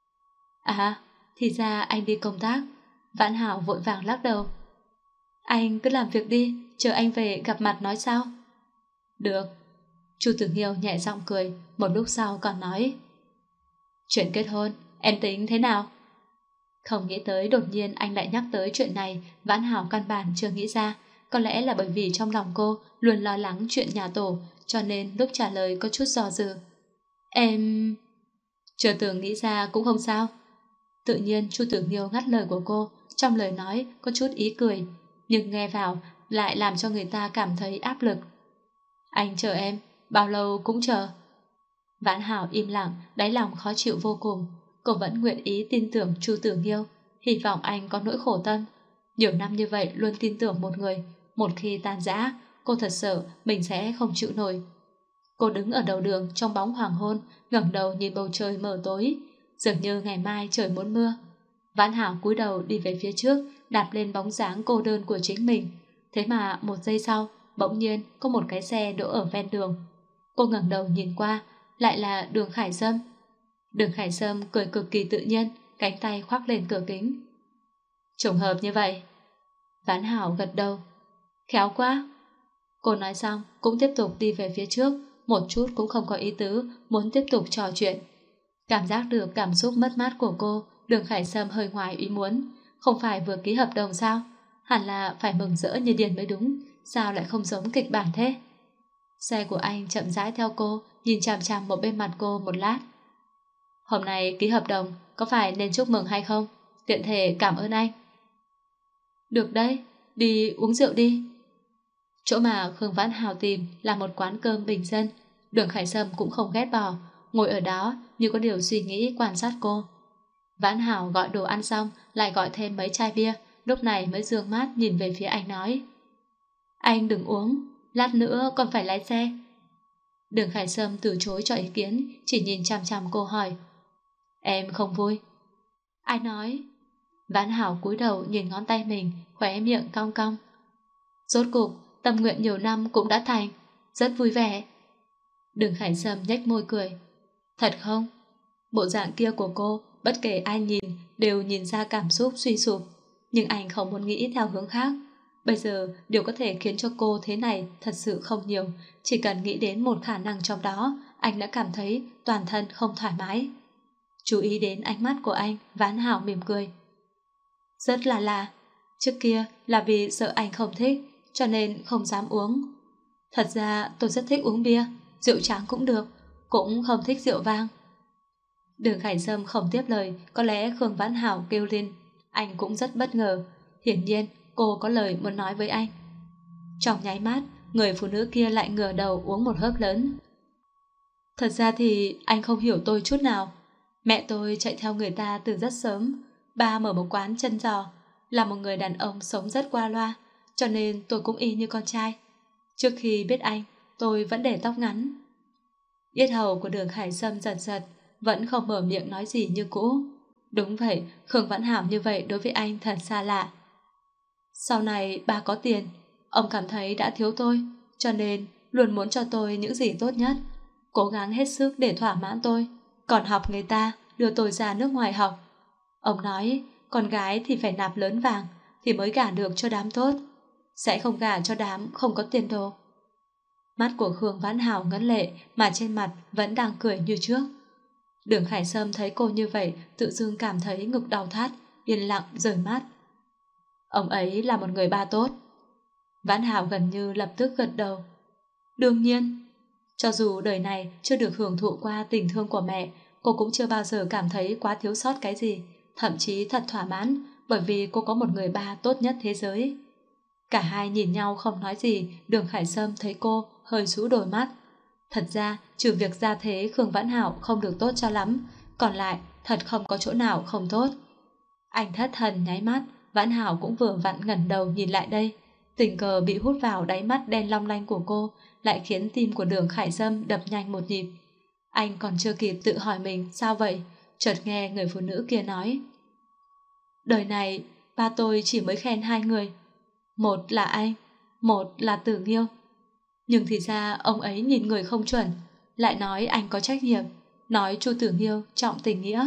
À, thì ra anh đi công tác. Vãn Hào vội vàng lắc đầu. Anh cứ làm việc đi, chờ anh về gặp mặt nói sao? Được. Chu Tử Nghiêu nhẹ giọng cười, một lúc sau còn nói. Chuyện kết hôn, em tính thế nào? Không nghĩ tới đột nhiên anh lại nhắc tới chuyện này, Vãn Hào căn bản chưa nghĩ ra. Có lẽ là bởi vì trong lòng cô luôn lo lắng chuyện nhà tổ, cho nên lúc trả lời có chút do dự. Em... Chưa từng nghĩ ra cũng không sao. Tự nhiên Chu Tử Nghiêu ngắt lời của cô, trong lời nói có chút ý cười, nhưng nghe vào lại làm cho người ta cảm thấy áp lực. Anh chờ em, bao lâu cũng chờ. Vãn Hào im lặng, đáy lòng khó chịu vô cùng. Cô vẫn nguyện ý tin tưởng Chu Tử Nghiêu, hy vọng anh có nỗi khổ tâm. Nhiều năm như vậy luôn tin tưởng một người, một khi tan rã, cô thật sợ mình sẽ không chịu nổi. Cô đứng ở đầu đường trong bóng hoàng hôn, ngẩng đầu nhìn bầu trời mờ tối, dường như ngày mai trời muốn mưa. Vãn Hảo cúi đầu đi về phía trước, đạp lên bóng dáng cô đơn của chính mình. Thế mà một giây sau, bỗng nhiên có một cái xe đỗ ở ven đường. Cô ngẩng đầu nhìn qua, lại là Đường Khải Sâm. Đường Khải Sâm cười cực kỳ tự nhiên, cánh tay khoác lên cửa kính. Trùng hợp như vậy. Vãn Hảo gật đầu. Khéo quá. Cô nói xong cũng tiếp tục đi về phía trước, một chút cũng không có ý tứ muốn tiếp tục trò chuyện. Cảm giác được cảm xúc mất mát của cô, Đường Khải Sâm hơi ngoài ý muốn. Không phải vừa ký hợp đồng sao? Hẳn là phải mừng rỡ như điên mới đúng, sao lại không giống kịch bản thế? Xe của anh chậm rãi theo cô, nhìn chằm chằm một bên mặt cô một lát. Hôm nay ký hợp đồng, có phải nên chúc mừng hay không? Tiện thể cảm ơn anh. Được đấy, đi uống rượu đi. Chỗ mà Khương Vãn Hào tìm là một quán cơm bình dân. Đường Khải Sâm cũng không ghét bỏ, ngồi ở đó như có điều suy nghĩ quan sát cô. Vãn Hào gọi đồ ăn xong, lại gọi thêm mấy chai bia, lúc này mới dương mắt nhìn về phía anh nói. Anh đừng uống, lát nữa còn phải lái xe. Đường Khải Sâm từ chối cho ý kiến, chỉ nhìn chằm chằm cô hỏi. Em không vui. Ai nói? Vãn Hảo cúi đầu nhìn ngón tay mình, khóe miệng cong cong. Rốt cục, tâm nguyện nhiều năm cũng đã thành, rất vui vẻ. Đường Khải Sâm nhếch môi cười. Thật không? Bộ dạng kia của cô, bất kể ai nhìn, đều nhìn ra cảm xúc suy sụp. Nhưng anh không muốn nghĩ theo hướng khác. Bây giờ, điều có thể khiến cho cô thế này thật sự không nhiều. Chỉ cần nghĩ đến một khả năng trong đó, anh đã cảm thấy toàn thân không thoải mái. Chú ý đến ánh mắt của anh, Vãn Hảo mỉm cười. Rất là lạ. Trước kia là vì sợ anh không thích, cho nên không dám uống. Thật ra tôi rất thích uống bia, rượu trắng cũng được, cũng không thích rượu vang. Đường Khải Sâm không tiếp lời, có lẽ Khương Vãn Hảo kêu lên. Anh cũng rất bất ngờ. Hiển nhiên cô có lời muốn nói với anh. Trong nháy mắt, người phụ nữ kia lại ngửa đầu uống một hớp lớn. Thật ra thì anh không hiểu tôi chút nào. Mẹ tôi chạy theo người ta từ rất sớm. Ba mở một quán chân giò, là một người đàn ông sống rất qua loa, cho nên tôi cũng y như con trai. Trước khi biết anh, tôi vẫn để tóc ngắn. Yết hầu của Đường Khải Sâm giật giật, vẫn không mở miệng nói gì như cũ. Đúng vậy, Khương Vãn Hảo như vậy đối với anh thật xa lạ. Sau này ba có tiền, ông cảm thấy đã thiếu tôi, cho nên luôn muốn cho tôi những gì tốt nhất, cố gắng hết sức để thỏa mãn tôi, còn học người ta đưa tôi ra nước ngoài học. Ông nói con gái thì phải nạp lớn vàng thì mới gả được cho đám tốt, sẽ không gả cho đám không có tiền đồ. Mắt của Khương Vãn Hảo ngấn lệ mà trên mặt vẫn đang cười như trước. Đường Khải Sâm thấy cô như vậy tự dưng cảm thấy ngực đau thắt, yên lặng rời mắt. Ông ấy là một người ba tốt. Vãn Hảo gần như lập tức gật đầu. Đương nhiên, cho dù đời này chưa được hưởng thụ qua tình thương của mẹ, cô cũng chưa bao giờ cảm thấy quá thiếu sót cái gì, thậm chí thật thỏa mãn bởi vì cô có một người ba tốt nhất thế giới. Cả hai nhìn nhau không nói gì, Đường Khải Sâm thấy cô hơi rũ đôi mắt. Thật ra, trừ việc gia thế Khương Vãn Hảo không được tốt cho lắm, còn lại thật không có chỗ nào không tốt. Anh thất thần nháy mắt, Vãn Hảo cũng vừa vặn ngẩng đầu nhìn lại đây. Tình cờ bị hút vào đáy mắt đen long lanh của cô, lại khiến tim của Đường Khải Sâm đập nhanh một nhịp. Anh còn chưa kịp tự hỏi mình sao vậy, chợt nghe người phụ nữ kia nói. Đời này, ba tôi chỉ mới khen hai người. Một là anh, một là Tử Nghiêu. Nhưng thì ra ông ấy nhìn người không chuẩn, lại nói anh có trách nhiệm, nói Chu Tử Nghiêu trọng tình nghĩa.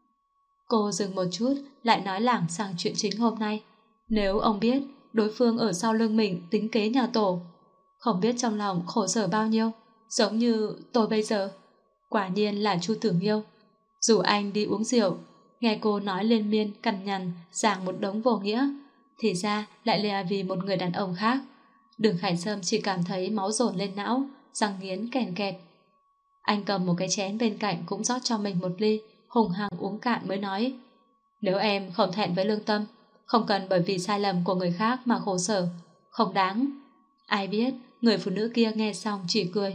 Cô dừng một chút, lại nói lảng sang chuyện chính hôm nay. Nếu ông biết đối phương ở sau lưng mình tính kế nhà tổ, không biết trong lòng khổ sở bao nhiêu, giống như tôi bây giờ. Quả nhiên là Chu Tử Nghiêu. Dù anh đi uống rượu, nghe cô nói liên miên cằn nhằn giảng một đống vô nghĩa, thì ra lại là vì một người đàn ông khác. Đường Khải Sâm chỉ cảm thấy máu dồn lên não, răng nghiến kèn kẹt. Anh cầm một cái chén bên cạnh cũng rót cho mình một ly, hùng hăng uống cạn mới nói. Nếu em không thẹn với lương tâm, không cần bởi vì sai lầm của người khác mà khổ sở, không đáng. Ai biết, người phụ nữ kia nghe xong chỉ cười.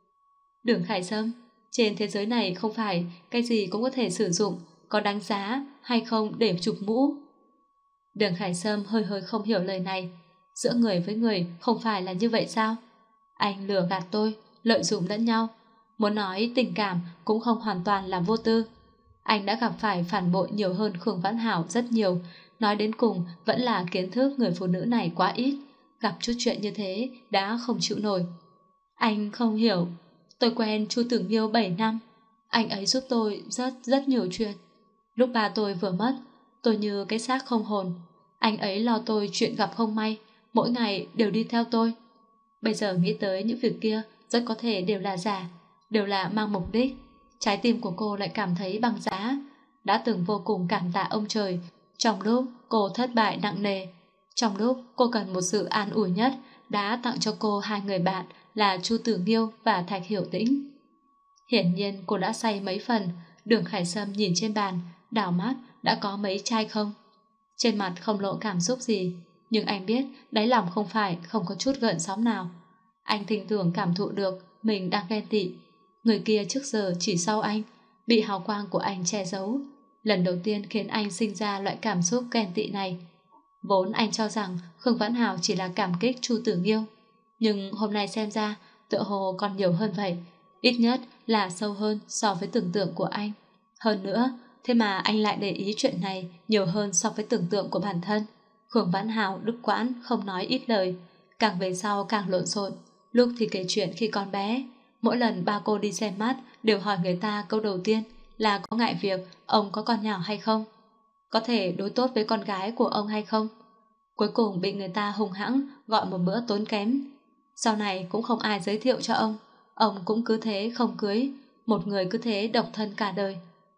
Đường Khải Sâm, trên thế giới này không phải cái gì cũng có thể sử dụng, có đáng giá hay không để chụp mũ. Đường Khải Sâm hơi hơi không hiểu lời này. Giữa người với người không phải là như vậy sao? Anh lừa gạt tôi, lợi dụng lẫn nhau. Muốn nói tình cảm cũng không hoàn toàn là vô tư. Anh đã gặp phải phản bội nhiều hơn Khương Vãn Hảo rất nhiều. Nói đến cùng vẫn là kiến thức người phụ nữ này quá ít. Gặp chút chuyện như thế đã không chịu nổi. Anh không hiểu. Tôi quen Chu Tử Nghiêu 7 năm. Anh ấy giúp tôi rất nhiều chuyện. Lúc ba tôi vừa mất, tôi như cái xác không hồn. Anh ấy lo tôi chuyện gặp không may, mỗi ngày đều đi theo tôi. Bây giờ nghĩ tới những việc kia rất có thể đều là giả, đều là mang mục đích. Trái tim của cô lại cảm thấy băng giá. Đã từng vô cùng cảm tạ ông trời trong lúc cô thất bại nặng nề. Trong lúc cô cần một sự an ủi nhất, đã tặng cho cô hai người bạn là Chu Tử Nghiêu và Thạch Hiểu Tĩnh. Hiển nhiên cô đã say mấy phần. Đường Khải Sâm nhìn trên bàn, đảo mắt đã có mấy chai không. Trên mặt không lộ cảm xúc gì, nhưng anh biết đáy lòng không phải không có chút gợn sóng nào. Anh thỉnh thoảng cảm thụ được mình đang ghen tị. Người kia trước giờ chỉ sau anh, bị hào quang của anh che giấu. Lần đầu tiên khiến anh sinh ra loại cảm xúc ghen tị này. Vốn anh cho rằng Khương Vãn Hảo chỉ là cảm kích Chu Tử Nghiêu, nhưng hôm nay xem ra tựa hồ còn nhiều hơn vậy. Ít nhất là sâu hơn so với tưởng tượng của anh. Hơn nữa, thế mà anh lại để ý chuyện này nhiều hơn so với tưởng tượng của bản thân. Khương Vãn Hảo đứt quãng không nói ít lời, càng về sau càng lộn xộn. Lúc thì kể chuyện khi còn bé, mỗi lần ba cô đi xem mắt đều hỏi người ta câu đầu tiên là có ngại việc ông có con nhỏ hay không, có thể đối tốt với con gái của ông hay không. Cuối cùng bị người ta hung hãng gọi một bữa tốn kém. Sau này cũng không ai giới thiệu cho ông cũng cứ thế không cưới, một người cứ thế độc thân cả đời.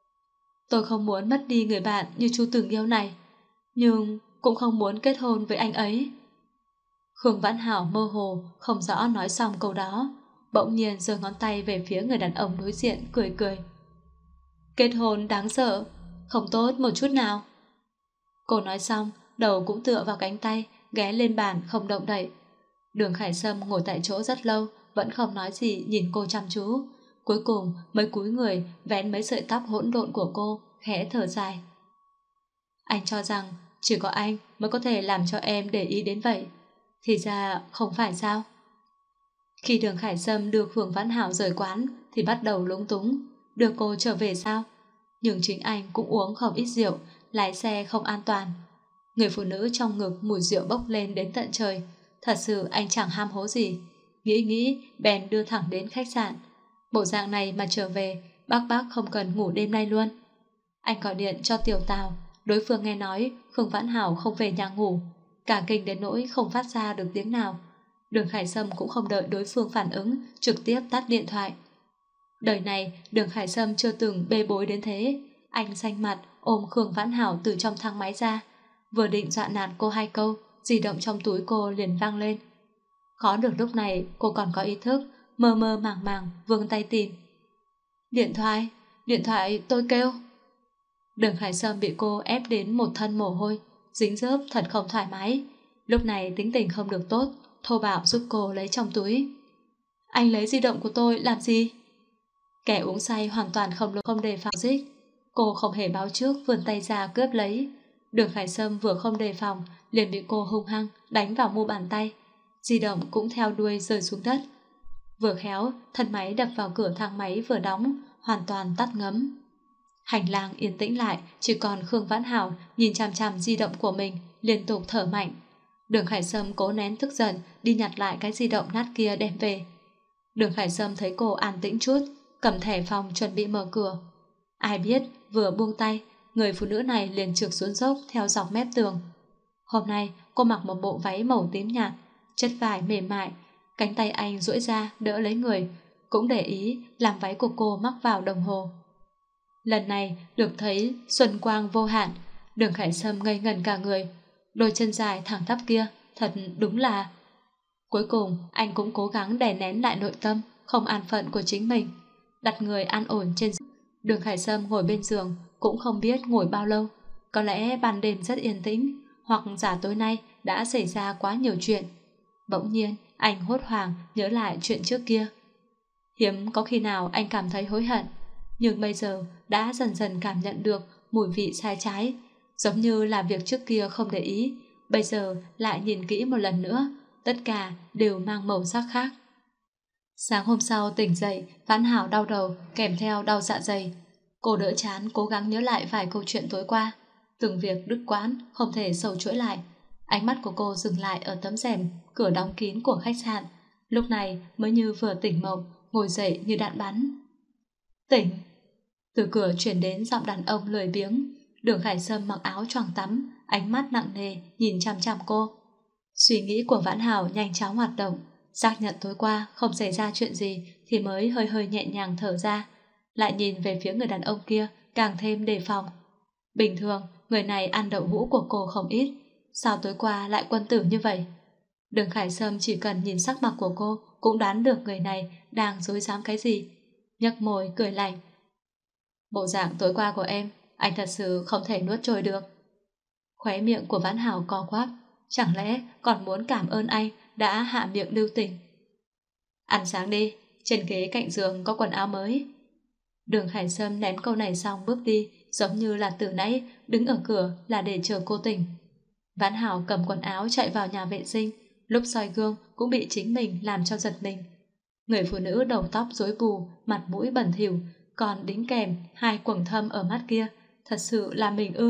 Tôi không muốn mất đi người bạn như Chu Tử Nghiêu này, nhưng cũng không muốn kết hôn với anh ấy. Khương Vãn Hảo mơ hồ không rõ nói xong câu đó, bỗng nhiên giơ ngón tay về phía người đàn ông đối diện, cười cười. Kết hôn đáng sợ, không tốt một chút nào. Cô nói xong, đầu cũng tựa vào cánh tay, ghé lên bàn không động đậy. Đường Khải Sâm ngồi tại chỗ rất lâu, vẫn không nói gì, nhìn cô chăm chú. Cuối cùng mới cúi người vén mấy sợi tóc hỗn độn của cô, khẽ thở dài. Anh cho rằng chỉ có anh mới có thể làm cho em để ý đến vậy, thì ra không phải sao? Khi Đường Khải Sâm đưa Khương Vãn Hảo rời quán thì bắt đầu lúng túng, đưa cô trở về sao? Nhưng chính anh cũng uống không ít rượu, lái xe không an toàn. Người phụ nữ trong ngực mùi rượu bốc lên đến tận trời. Thật sự anh chẳng ham hố gì. Nghĩ bèn đưa thẳng đến khách sạn. Bộ dạng này mà trở về, bác không cần ngủ đêm nay luôn. Anh gọi điện cho Tiểu Tào. Đối phương nghe nói Khương Vãn Hảo không về nhà ngủ, cả kinh đến nỗi không phát ra được tiếng nào. Đường Khải Sâm cũng không đợi đối phương phản ứng, trực tiếp tắt điện thoại. Đời này Đường Khải Sâm chưa từng bê bối đến thế. Anh xanh mặt ôm Khương Vãn Hảo từ trong thang máy ra, vừa định dọa nạt cô 2 câu, di động trong túi cô liền vang lên. Khó được lúc này cô còn có ý thức, mơ mơ màng màng vươn tay tìm. Điện thoại tôi kêu. Đường Khải Sâm bị cô ép đến một thân mồ hôi, dính dớp thật không thoải mái. Lúc này tính tình không được tốt, thô bạo giúp cô lấy trong túi. Anh lấy di động của tôi làm gì? Kẻ uống say hoàn toàn không đề phòng dích. Cô không hề báo trước vươn tay ra cướp lấy. Đường Khải Sâm vừa không đề phòng liền bị cô hung hăng đánh vào mu bàn tay. Di động cũng theo đuôi rơi xuống đất. Vừa khéo thân máy đập vào cửa thang máy vừa đóng, hoàn toàn tắt ngấm. Hành lang yên tĩnh lại, chỉ còn Khương Vãn Hảo nhìn chằm chằm di động của mình, liên tục thở mạnh. Đường Khải Sâm cố nén tức giận đi nhặt lại cái di động nát kia đem về. Đường Khải Sâm thấy cô an tĩnh chút, cầm thẻ phòng chuẩn bị mở cửa. Ai biết vừa buông tay, người phụ nữ này liền trượt xuống dốc theo dọc mép tường. Hôm nay cô mặc một bộ váy màu tím nhạt, chất vải mềm mại, cánh tay anh duỗi ra đỡ lấy người, cũng để ý làm váy của cô mắc vào đồng hồ. Lần này được thấy xuân quang vô hạn, Đường Khải Sâm ngây ngẩn cả người. Đôi chân dài thẳng tắp kia thật đúng là... Cuối cùng anh cũng cố gắng đè nén lại nội tâm không an phận của chính mình, đặt người an ổn trên giường. Đường Khải Sâm ngồi bên giường cũng không biết ngồi bao lâu. Có lẽ ban đêm rất yên tĩnh, hoặc giả tối nay đã xảy ra quá nhiều chuyện. Bỗng nhiên anh hốt hoảng nhớ lại chuyện trước kia. Hiếm có khi nào anh cảm thấy hối hận, nhưng bây giờ đã dần dần cảm nhận được mùi vị sai trái, giống như là việc trước kia không để ý, bây giờ lại nhìn kỹ một lần nữa, tất cả đều mang màu sắc khác. Sáng hôm sau tỉnh dậy, Vãn Hảo đau đầu kèm theo đau dạ dày. Cô đỡ chán cố gắng nhớ lại vài câu chuyện tối qua, từng việc đứt quãng không thể sâu chuỗi lại. Ánh mắt của cô dừng lại ở tấm rèm cửa đóng kín của khách sạn, lúc này mới như vừa tỉnh mộng, ngồi dậy như đạn bắn. Tỉnh! Từ cửa chuyển đến giọng đàn ông lười biếng. Đường Khải Sâm mặc áo choàng tắm, ánh mắt nặng nề nhìn chằm chằm cô. Suy nghĩ của Vãn Hảo nhanh chóng hoạt động, xác nhận tối qua không xảy ra chuyện gì thì mới hơi hơi nhẹ nhàng thở ra, lại nhìn về phía người đàn ông kia càng thêm đề phòng. Bình thường người này ăn đậu hũ của cô không ít, sao tối qua lại quân tử như vậy? Đường Khải Sâm chỉ cần nhìn sắc mặt của cô cũng đoán được người này đang dối dám cái gì, nhếch môi cười lạnh. Bộ dạng tối qua của em, anh thật sự không thể nuốt trôi được. Khóe miệng của Vãn Hảo co quắp, chẳng lẽ còn muốn cảm ơn anh đã hạ miệng lưu tình. Ăn sáng đi, trên ghế cạnh giường có quần áo mới. Đường Khải Sâm ném câu này xong bước đi, giống như là từ nãy đứng ở cửa là để chờ cô tỉnh. Vãn Hảo cầm quần áo chạy vào nhà vệ sinh, lúc soi gương cũng bị chính mình làm cho giật mình. Người phụ nữ đầu tóc rối bù, mặt mũi bẩn thỉu, còn đính kèm 2 quầng thâm ở mắt kia, thật sự là mình ư?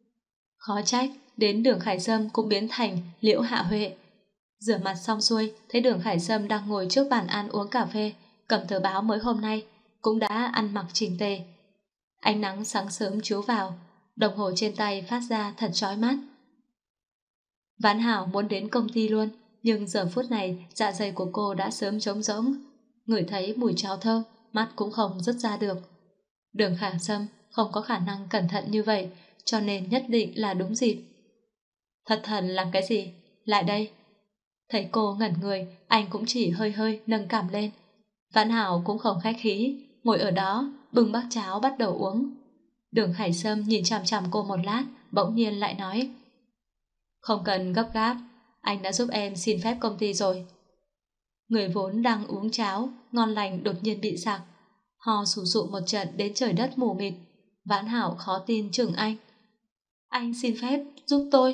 Khó trách, đến Đường Khải Sâm cũng biến thành Liễu Hạ Huệ. Rửa mặt xong xuôi, thấy Đường Khải Sâm đang ngồi trước bàn ăn uống cà phê, cầm tờ báo mới hôm nay, cũng đã ăn mặc chỉnh tề. Ánh nắng sáng sớm chiếu vào, đồng hồ trên tay phát ra thật chói mắt. Vãn Hảo muốn đến công ty luôn, nhưng giờ phút này dạ dày của cô đã sớm trống rỗng. Ngửi thấy mùi cháo thơm, mắt cũng không dứt ra được. Đường Khải Sâm không có khả năng cẩn thận như vậy, cho nên nhất định là đúng dịp. Thật thần làm cái gì? Lại đây. Thấy cô ngẩn người, anh cũng chỉ hơi hơi nâng cằm lên. Vãn Hảo cũng không khách khí, ngồi ở đó, bưng bát cháo bắt đầu uống. Đường Khải Sâm nhìn chằm chằm cô một lát, bỗng nhiên lại nói. Không cần gấp gáp, anh đã giúp em xin phép công ty rồi. Người vốn đang uống cháo, ngon lành đột nhiên bị sặc. Ho sù sụ một trận đến trời đất mù mịt. Vãn Hảo khó tin chừng anh. Anh xin phép giúp tôi.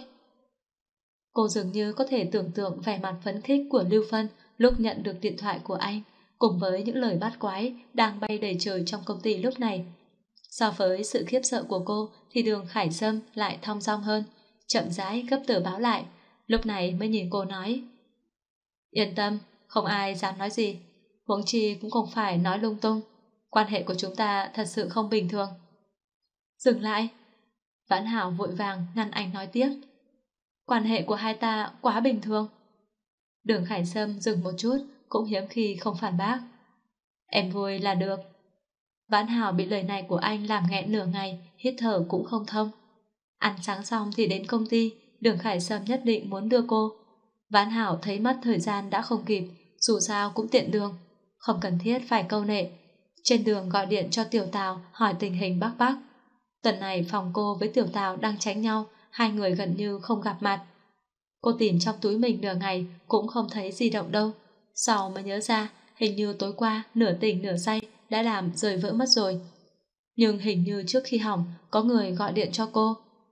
Cô dường như có thể tưởng tượng vẻ mặt phấn khích của Lưu Phân lúc nhận được điện thoại của anh, cùng với những lời bát quái đang bay đầy trời trong công ty lúc này. So với sự khiếp sợ của cô thì Đường Khải Sâm lại thong dong hơn, chậm rãi gấp tờ báo lại, lúc này mới nhìn cô nói. Yên tâm, không ai dám nói gì, huống chi cũng không phải nói lung tung. Quan hệ của chúng ta thật sự không bình thường. Dừng lại. Vãn Hảo vội vàng ngăn anh nói tiếp. Quan hệ của hai ta quá bình thường. Đường Khải Sâm dừng một chút, cũng hiếm khi không phản bác. Em vui là được. Vãn Hảo bị lời này của anh làm nghẹn nửa ngày, hít thở cũng không thông. Ăn sáng xong thì đến công ty, Đường Khải Sâm nhất định muốn đưa cô. Vãn Hảo thấy mất thời gian đã không kịp, dù sao cũng tiện đường, không cần thiết phải câu nệ. Trên đường gọi điện cho Tiểu Tào hỏi tình hình Bắc Bắc. Tuần này phòng cô với Tiểu Tào đang tránh nhau, hai người gần như không gặp mặt. Cô tìm trong túi mình nửa ngày cũng không thấy di động đâu. Sau mới nhớ ra, hình như tối qua nửa tỉnh nửa say đã làm rơi vỡ mất rồi. Nhưng hình như trước khi hỏng có người gọi điện cho cô.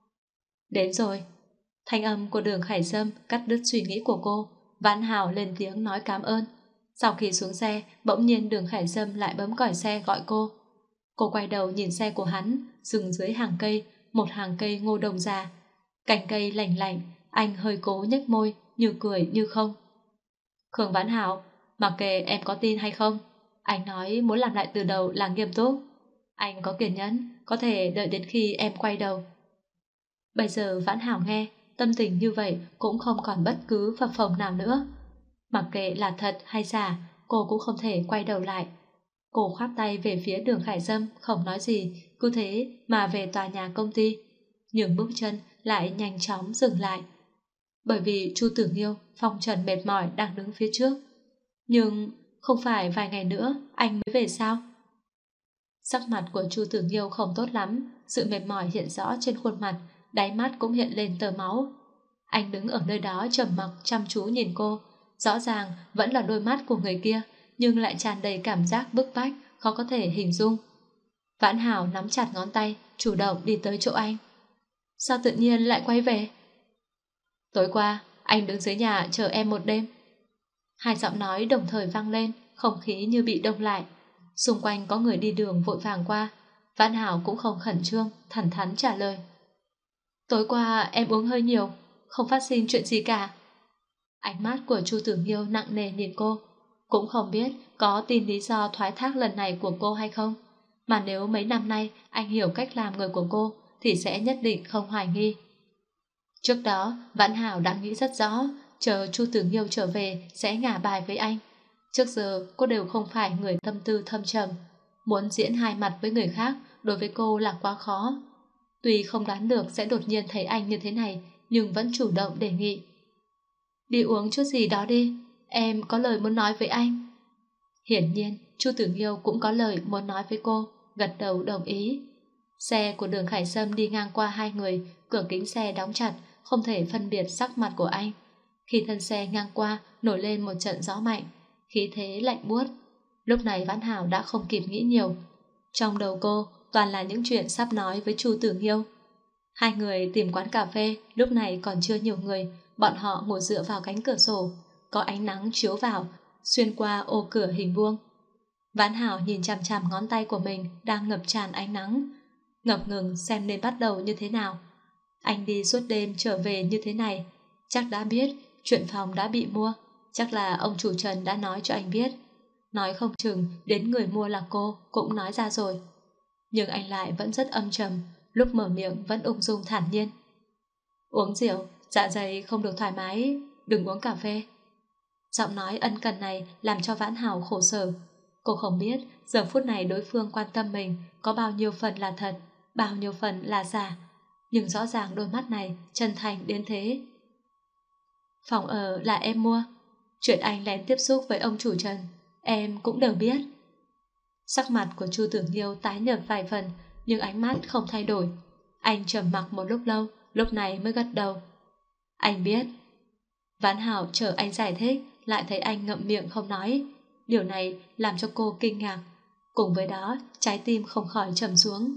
Đến rồi. Thanh âm của Đường Khải Sâm cắt đứt suy nghĩ của cô. Vãn Hảo lên tiếng nói cảm ơn. Sau khi xuống xe, bỗng nhiên Đường Khải Sâm lại bấm còi xe gọi cô. Cô quay đầu nhìn xe của hắn, dừng dưới hàng cây, một hàng cây ngô đồng già. Cành cây lạnh lạnh, anh hơi cố nhếch môi, như cười như không. Khương Vãn Hảo, mặc kệ em có tin hay không, anh nói muốn làm lại từ đầu là nghiêm túc. Anh có kiên nhẫn, có thể đợi đến khi em quay đầu. Bây giờ Vãn Hảo nghe, tâm tình như vậy cũng không còn bất cứ phập phồng nào nữa. Mặc kệ là thật hay giả, cô cũng không thể quay đầu lại. Cô khoát tay về phía Đường Khải Sâm, không nói gì, cứ thế mà về tòa nhà công ty. Nhưng bước chân lại nhanh chóng dừng lại. Bởi vì Chu Tử Nghiêu, phong trần mệt mỏi đang đứng phía trước. Nhưng không phải vài ngày nữa anh mới về sao? Sắc mặt của Chu Tử Nghiêu không tốt lắm, sự mệt mỏi hiện rõ trên khuôn mặt, đáy mắt cũng hiện lên tơ máu. Anh đứng ở nơi đó trầm mặc chăm chú nhìn cô, rõ ràng vẫn là đôi mắt của người kia, nhưng lại tràn đầy cảm giác bức bách, khó có thể hình dung. Vãn Hảo nắm chặt ngón tay, chủ động đi tới chỗ anh. Sao tự nhiên lại quay về? Tối qua, anh đứng dưới nhà chờ em một đêm. Hai giọng nói đồng thời vang lên, không khí như bị đông lại. Xung quanh có người đi đường vội vàng qua. Vãn Hảo cũng không khẩn trương, thẳng thắn trả lời. Tối qua em uống hơi nhiều, không phát sinh chuyện gì cả. Ánh mắt của Chu Tử Nghiêu nặng nề nhìn cô. Cũng không biết có tin lý do thoái thác lần này của cô hay không. Mà nếu mấy năm nay anh hiểu cách làm người của cô thì sẽ nhất định không hoài nghi. Trước đó, Vãn Hảo đã nghĩ rất rõ, chờ Chu Tử Nghiêu trở về sẽ ngả bài với anh. Trước giờ cô đều không phải người tâm tư thâm trầm. Muốn diễn hai mặt với người khác đối với cô là quá khó. Tuy không đoán được sẽ đột nhiên thấy anh như thế này, nhưng vẫn chủ động đề nghị. Đi uống chút gì đó đi, em có lời muốn nói với anh. Hiển nhiên, Chu Tử Nghiêu cũng có lời muốn nói với cô, gật đầu đồng ý. Xe của Đường Khải Sâm đi ngang qua hai người, cửa kính xe đóng chặt, không thể phân biệt sắc mặt của anh. Khi thân xe ngang qua, nổi lên một trận gió mạnh, khí thế lạnh buốt. Lúc này Vãn Hảo đã không kịp nghĩ nhiều. Trong đầu cô toàn là những chuyện sắp nói với Chu Tử Nghiêu. Hai người tìm quán cà phê, lúc này còn chưa nhiều người, bọn họ ngồi dựa vào cánh cửa sổ, có ánh nắng chiếu vào, xuyên qua ô cửa hình vuông. Vãn Hảo nhìn chằm chằm ngón tay của mình đang ngập tràn ánh nắng, ngập ngừng xem nên bắt đầu như thế nào. Anh đi suốt đêm trở về như thế này, chắc đã biết chuyện phòng đã bị mua, chắc là ông chủ Trần đã nói cho anh biết. Nói không chừng đến người mua là cô cũng nói ra rồi. Nhưng anh lại vẫn rất âm trầm, lúc mở miệng vẫn ung dung thản nhiên. Uống rượu, dạ dày không được thoải mái, đừng uống cà phê. Giọng nói ân cần này làm cho Vãn Hảo khổ sở. Cô không biết giờ phút này đối phương quan tâm mình có bao nhiêu phần là thật, bao nhiêu phần là giả. Nhưng rõ ràng đôi mắt này chân thành đến thế. Phòng ở là em mua. Chuyện anh lén tiếp xúc với ông chủ Trần em cũng đều biết. Sắc mặt của Chu Tử Nghiêu tái nhợt vài phần, nhưng ánh mắt không thay đổi. Anh trầm mặc một lúc lâu, lúc này mới gật đầu. Anh biết. Vãn Hảo chờ anh giải thích, lại thấy anh ngậm miệng không nói. Điều này làm cho cô kinh ngạc. Cùng với đó, trái tim không khỏi trầm xuống.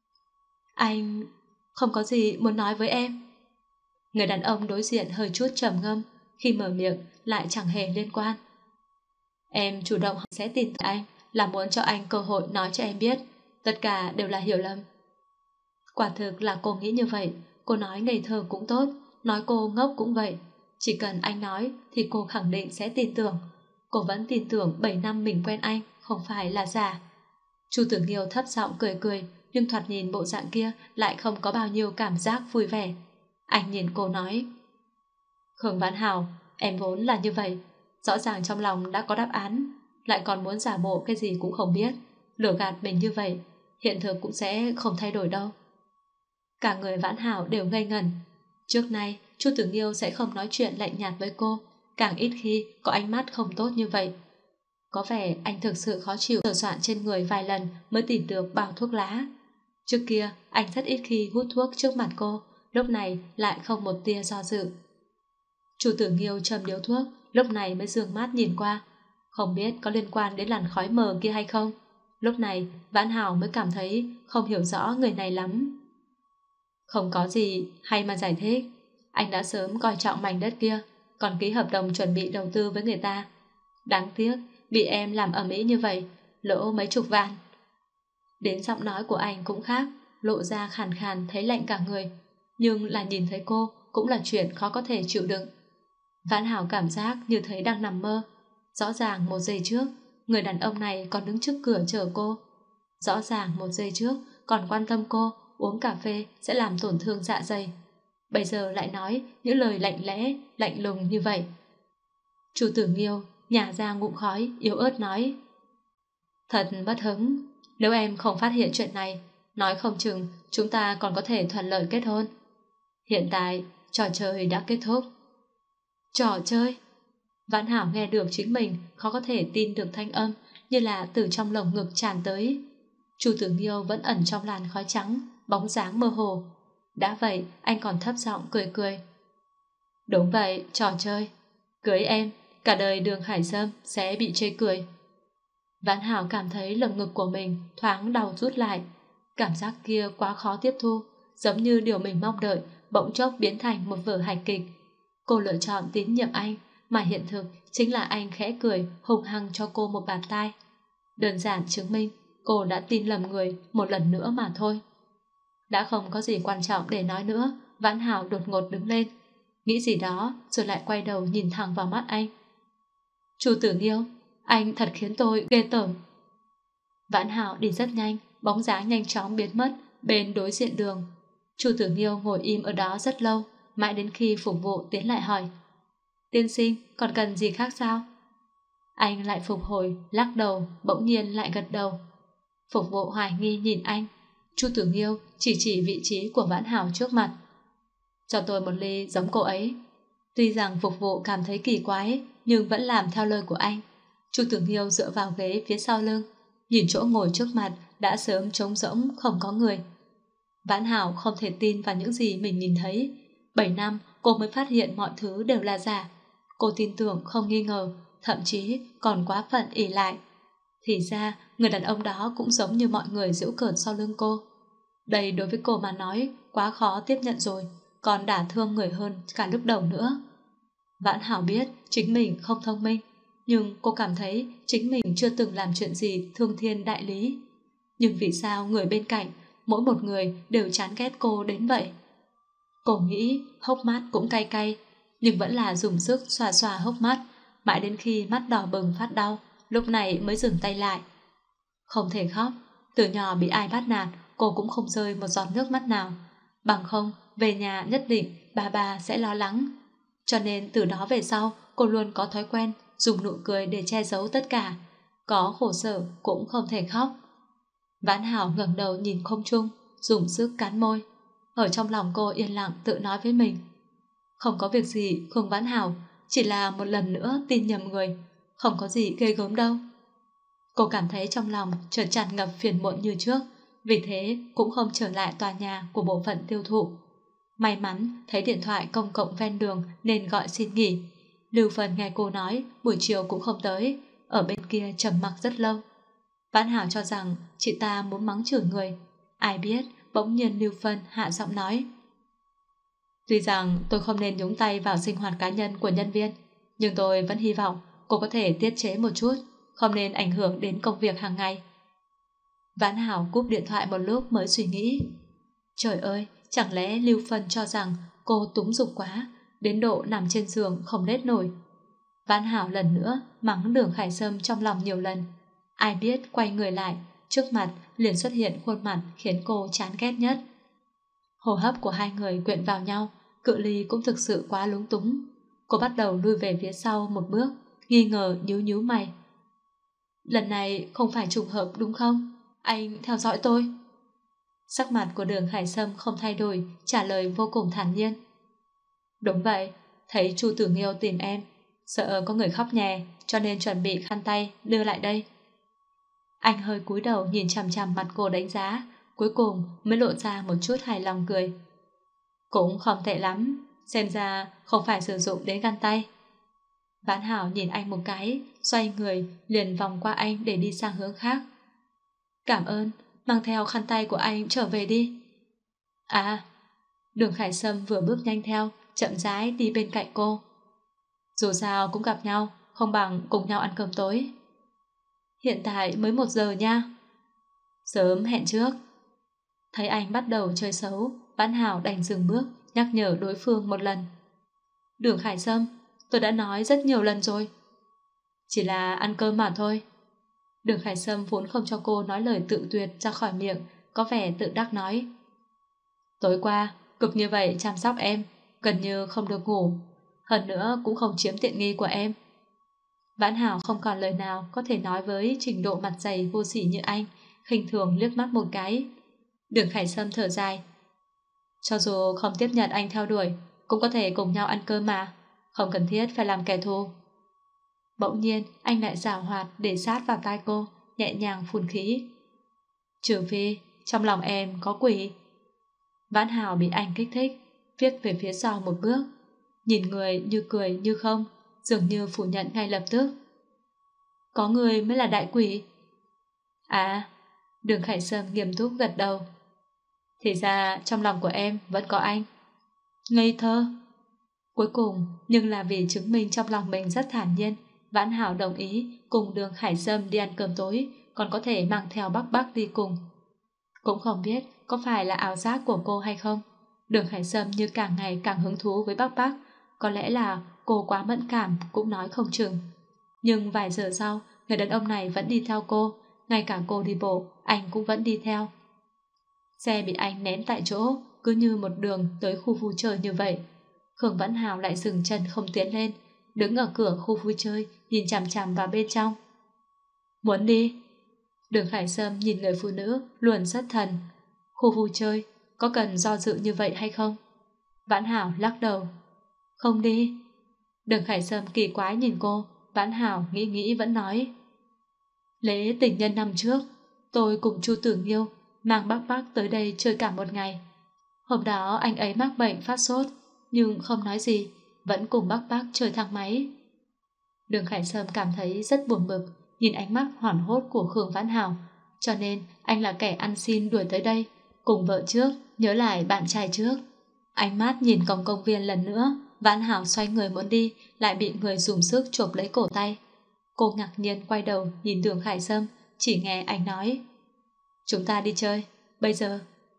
Anh không có gì muốn nói với em. Người đàn ông đối diện hơi chút trầm ngâm, khi mở miệng lại chẳng hề liên quan. Em chủ động sẽ tin anh, là muốn cho anh cơ hội nói cho em biết. Tất cả đều là hiểu lầm. Quả thực là cô nghĩ như vậy. Cô nói ngây thơ cũng tốt, nói cô ngốc cũng vậy. Chỉ cần anh nói thì cô khẳng định sẽ tin tưởng. Cô vẫn tin tưởng 7 năm mình quen anh không phải là giả. Chu Tử Nghiêu thấp giọng cười cười, nhưng thoạt nhìn bộ dạng kia lại không có bao nhiêu cảm giác vui vẻ. Anh nhìn cô nói. Khương Vãn Hảo, em vốn là như vậy, rõ ràng trong lòng đã có đáp án, lại còn muốn giả bộ cái gì cũng không biết, lừa gạt mình như vậy, hiện thực cũng sẽ không thay đổi đâu. Cả người Vãn Hảo đều ngây ngẩn. Trước nay Chu Tử Nghiêu sẽ không nói chuyện lạnh nhạt với cô, càng ít khi có ánh mắt không tốt như vậy. Có vẻ anh thực sự khó chịu, sửa soạn trên người vài lần mới tìm được bao thuốc lá. Trước kia anh rất ít khi hút thuốc trước mặt cô, lúc này lại không một tia do dự. Chu Tử Nghiêu châm điếu thuốc, lúc này mới dương mắt nhìn qua, không biết có liên quan đến làn khói mờ kia hay không. Lúc này Vãn Hảo mới cảm thấy không hiểu rõ người này lắm. Không có gì hay mà giải thích, anh đã sớm coi trọng mảnh đất kia, còn ký hợp đồng chuẩn bị đầu tư với người ta. Đáng tiếc bị em làm ầm ĩ như vậy, lỗ mấy chục vạn. Đến giọng nói của anh cũng khác, lộ ra khàn khàn thấy lạnh cả người, nhưng là nhìn thấy cô cũng là chuyện khó có thể chịu đựng. Vãn Hảo cảm giác như thấy đang nằm mơ. Rõ ràng một giây trước người đàn ông này còn đứng trước cửa chờ cô, rõ ràng một giây trước còn quan tâm cô uống cà phê sẽ làm tổn thương dạ dày, bây giờ lại nói những lời lạnh lẽ lạnh lùng như vậy. Chu Tử Nghiêu nhả ra ngụm khói yếu ớt nói: Thật bất hứng, nếu em không phát hiện chuyện này, nói không chừng chúng ta còn có thể thuận lợi kết hôn. Hiện tại trò chơi đã kết thúc. Trò chơi? Vãn Hảo nghe được chính mình khó có thể tin được thanh âm như là từ trong lồng ngực tràn tới. Chu Tử Nghiêu vẫn ẩn trong làn khói trắng, bóng dáng mơ hồ. Đã vậy anh còn thấp giọng cười cười. Đúng vậy, trò chơi. Cưới em, cả đời Đường Hải Sâm sẽ bị chê cười. Vãn Hảo cảm thấy lồng ngực của mình thoáng đau rút lại. Cảm giác kia quá khó tiếp thu, giống như điều mình mong đợi bỗng chốc biến thành một vở hài kịch. Cô lựa chọn tín nhiệm anh, mà hiện thực chính là anh khẽ cười hùng hăng cho cô một bạt tai. Đơn giản chứng minh cô đã tin lầm người một lần nữa mà thôi. Đã không có gì quan trọng để nói nữa, Vãn Hảo đột ngột đứng lên, nghĩ gì đó rồi lại quay đầu nhìn thẳng vào mắt anh. Chu Tử Nghiêu, anh thật khiến tôi ghê tởm. Vãn Hảo đi rất nhanh, bóng dáng nhanh chóng biến mất bên đối diện đường. Chu Tử Nghiêu ngồi im ở đó rất lâu, mãi đến khi phục vụ tiến lại hỏi: Tiên sinh, còn cần gì khác sao? Anh lại phục hồi, lắc đầu, bỗng nhiên lại gật đầu. Phục vụ hoài nghi nhìn anh. Chu Tử Nghiêu chỉ vị trí của Vãn Hảo trước mặt. Cho tôi một ly giống cô ấy. Tuy rằng phục vụ cảm thấy kỳ quái, nhưng vẫn làm theo lời của anh. Chu Tử Nghiêu dựa vào ghế phía sau lưng, nhìn chỗ ngồi trước mặt đã sớm trống rỗng không có người. Vãn Hảo không thể tin vào những gì mình nhìn thấy. 7 năm cô mới phát hiện mọi thứ đều là giả. Cô tin tưởng không nghi ngờ, thậm chí còn quá phận ỷ lại. Thì ra người đàn ông đó cũng giống như mọi người giễu cợt sau lưng cô. Đây đối với cô mà nói quá khó tiếp nhận rồi, còn đả thương người hơn cả lúc đầu nữa. Vãn Hảo biết chính mình không thông minh, nhưng cô cảm thấy chính mình chưa từng làm chuyện gì thương thiên đại lý. Nhưng vì sao người bên cạnh mỗi một người đều chán ghét cô đến vậy? Cô nghĩ hốc mắt cũng cay cay, nhưng vẫn là dùng sức xoa xoa hốc mắt, mãi đến khi mắt đỏ bừng phát đau, lúc này mới dừng tay lại. Không thể khóc, từ nhỏ bị ai bắt nạt, cô cũng không rơi một giọt nước mắt nào. Bằng không, về nhà nhất định bà sẽ lo lắng. Cho nên từ đó về sau, cô luôn có thói quen dùng nụ cười để che giấu tất cả. Có khổ sở cũng không thể khóc. Vãn Hảo ngẩng đầu nhìn không trung, dùng sức cắn môi. Ở trong lòng cô yên lặng tự nói với mình: không có việc gì Khương Vãn Hảo, chỉ là một lần nữa tin nhầm người, không có gì ghê gớm đâu. Cô cảm thấy trong lòng chợt tràn ngập phiền muộn như trước, vì thế cũng không trở lại tòa nhà của bộ phận tiêu thụ. May mắn thấy điện thoại công cộng ven đường nên gọi xin nghỉ. Lưu Phần nghe cô nói buổi chiều cũng không tới, ở bên kia trầm mặc rất lâu. Vãn Hảo cho rằng chị ta muốn mắng chửi người, ai biết bỗng nhiên Lưu Phân hạ giọng nói: tuy rằng tôi không nên nhúng tay vào sinh hoạt cá nhân của nhân viên, nhưng tôi vẫn hy vọng cô có thể tiết chế một chút, không nên ảnh hưởng đến công việc hàng ngày. Vãn Hảo cúp điện thoại một lúc mới suy nghĩ. Trời ơi, chẳng lẽ Lưu Phân cho rằng cô túng dục quá, đến độ nằm trên giường không lết nổi. Vãn Hảo lần nữa mắng Đường Khải Sâm trong lòng nhiều lần. Ai biết quay người lại, trước mặt liền xuất hiện khuôn mặt khiến cô chán ghét nhất. Hô hấp của hai người quyện vào nhau, cự ly cũng thực sự quá lúng túng. Cô bắt đầu lui về phía sau một bước, nghi ngờ nhíu nhíu mày. Lần này không phải trùng hợp đúng không? Anh theo dõi tôi. Sắc mặt của Đường Khải Sâm không thay đổi, trả lời vô cùng thản nhiên. Đúng vậy, thấy Chu Tử Nghiêu tìm em, sợ có người khóc nhè, cho nên chuẩn bị khăn tay đưa lại đây. Anh hơi cúi đầu nhìn chằm chằm mặt cô đánh giá, cuối cùng mới lộ ra một chút hài lòng cười. Cũng không tệ lắm, xem ra không phải sử dụng đến găng tay. Vãn Hảo nhìn anh một cái, xoay người liền vòng qua anh để đi sang hướng khác. Cảm ơn, mang theo khăn tay của anh trở về đi. À, Đường Khải Sâm vừa bước nhanh theo, chậm rãi đi bên cạnh cô. Dù sao cũng gặp nhau, không bằng cùng nhau ăn cơm tối. Hiện tại mới 1 giờ nha. Sớm hẹn trước. Thấy anh bắt đầu chơi xấu, Vãn Hảo đành dừng bước, nhắc nhở đối phương một lần. Đường Khải Sâm, tôi đã nói rất nhiều lần rồi. Chỉ là ăn cơm mà thôi. Đường Khải Sâm vốn không cho cô nói lời tự tuyệt ra khỏi miệng, có vẻ tự đắc nói. Tối qua, cực như vậy chăm sóc em, gần như không được ngủ. Hơn nữa cũng không chiếm tiện nghi của em. Vãn Hảo không còn lời nào có thể nói với trình độ mặt dày vô sỉ như anh, khinh thường liếc mắt một cái. Đường Khải Sâm thở dài. Cho dù không tiếp nhận anh theo đuổi, cũng có thể cùng nhau ăn cơm mà, không cần thiết phải làm kẻ thù. Bỗng nhiên anh lại giảo hoạt để sát vào tai cô, nhẹ nhàng phun khí. Trừ phi trong lòng em có quỷ. Vãn Hảo bị anh kích thích, viết về phía sau một bước, nhìn người như cười như không, dường như phủ nhận ngay lập tức. Có người mới là đại quỷ. À, Đường Khải Sâm nghiêm túc gật đầu. Thì ra trong lòng của em vẫn có anh. Ngây thơ. Cuối cùng, nhưng là vì chứng minh trong lòng mình rất thản nhiên, Vãn Hảo đồng ý cùng Đường Khải Sâm đi ăn cơm tối, còn có thể mang theo Bắc Bắc đi cùng. Cũng không biết có phải là ảo giác của cô hay không. Đường Khải Sâm như càng ngày càng hứng thú với Bắc Bắc, có lẽ là cô quá mẫn cảm cũng nói không chừng. Nhưng vài giờ sau, người đàn ông này vẫn đi theo cô, ngay cả cô đi bộ, anh cũng vẫn đi theo. Xe bị anh ném tại chỗ, cứ như một đường tới khu vui chơi như vậy. Khương Vãn Hảo lại dừng chân không tiến lên, đứng ở cửa khu vui chơi, nhìn chằm chằm vào bên trong. Muốn đi? Đường Khải Sâm nhìn người phụ nữ luôn rất thần. Khu vui chơi, có cần do dự như vậy hay không? Vãn Hảo lắc đầu. Không đi. Đường Khải Sâm kỳ quái nhìn cô, Vãn Hảo nghĩ nghĩ vẫn nói. Lễ tình nhân năm trước, tôi cùng Chu Tử Nghiêu mang Bắc Bắc tới đây chơi cả một ngày. Hôm đó anh ấy mắc bệnh phát sốt, nhưng không nói gì, vẫn cùng Bắc Bắc chơi thang máy. Đường Khải Sâm cảm thấy rất buồn bực, nhìn ánh mắt hoảng hốt của Khương Vãn Hảo, cho nên anh là kẻ ăn xin đuổi tới đây, cùng vợ trước, nhớ lại bạn trai trước. Ánh mắt nhìn cổng công viên lần nữa, Vãn Hảo xoay người muốn đi, lại bị người dùng sức chộp lấy cổ tay. Cô ngạc nhiên quay đầu nhìn Đường Khải Sâm, chỉ nghe anh nói. Chúng ta đi chơi, bây giờ.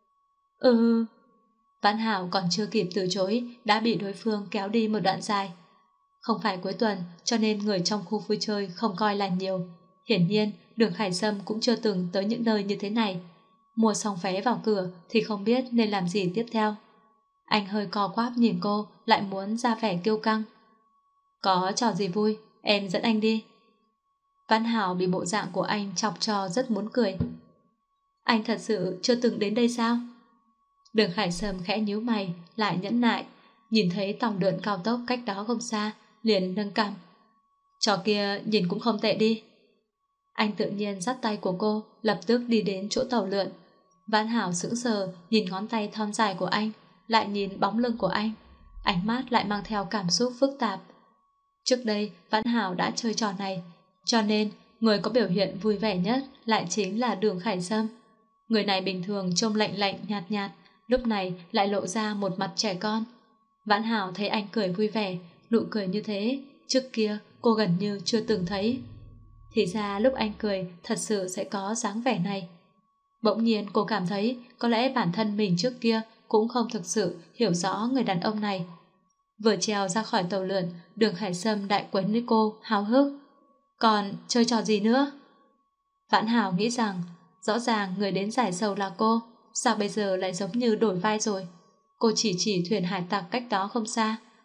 Ừ. Vãn Hảo còn chưa kịp từ chối, đã bị đối phương kéo đi một đoạn dài. Không phải cuối tuần, cho nên người trong khu vui chơi không coi là nhiều. Hiển nhiên, Đường Khải Sâm cũng chưa từng tới những nơi như thế này. Mua xong vé vào cửa thì không biết nên làm gì tiếp theo. Anh hơi co quắp nhìn cô, lại muốn ra vẻ kiêu căng. Có trò gì vui, em dẫn anh đi. Vãn Hảo bị bộ dạng của anh chọc cho rất muốn cười. Anh thật sự chưa từng đến đây sao? Đường Khải Sâm khẽ nhíu mày, lại nhẫn nại, nhìn thấy tàu lượn cao tốc cách đó không xa, liền nâng cằm. Trò kia nhìn cũng không tệ đi. Anh tự nhiên dắt tay của cô, lập tức đi đến chỗ tàu lượn. Vãn Hảo sững sờ nhìn ngón tay thon dài của anh, lại nhìn bóng lưng của anh. Ánh mắt lại mang theo cảm xúc phức tạp. Trước đây Vãn Hảo đã chơi trò này, cho nên người có biểu hiện vui vẻ nhất lại chính là Đường Khải Sâm. Người này bình thường trông lạnh lạnh nhạt nhạt, lúc này lại lộ ra một mặt trẻ con. Vãn Hảo thấy anh cười vui vẻ, nụ cười như thế, trước kia cô gần như chưa từng thấy. Thì ra lúc anh cười thật sự sẽ có dáng vẻ này. Bỗng nhiên cô cảm thấy có lẽ bản thân mình trước kia cũng không thực sự hiểu rõ người đàn ông này. Vừa trèo ra khỏi tàu lượn, Đường Khải Sâm đại quấn với cô, háo hức. Còn chơi trò gì nữa? Vãn Hảo nghĩ rằng rõ ràng người đến giải sầu là cô, sao bây giờ lại giống như đổi vai rồi. Cô chỉ thuyền hải tặc cách đó không xa,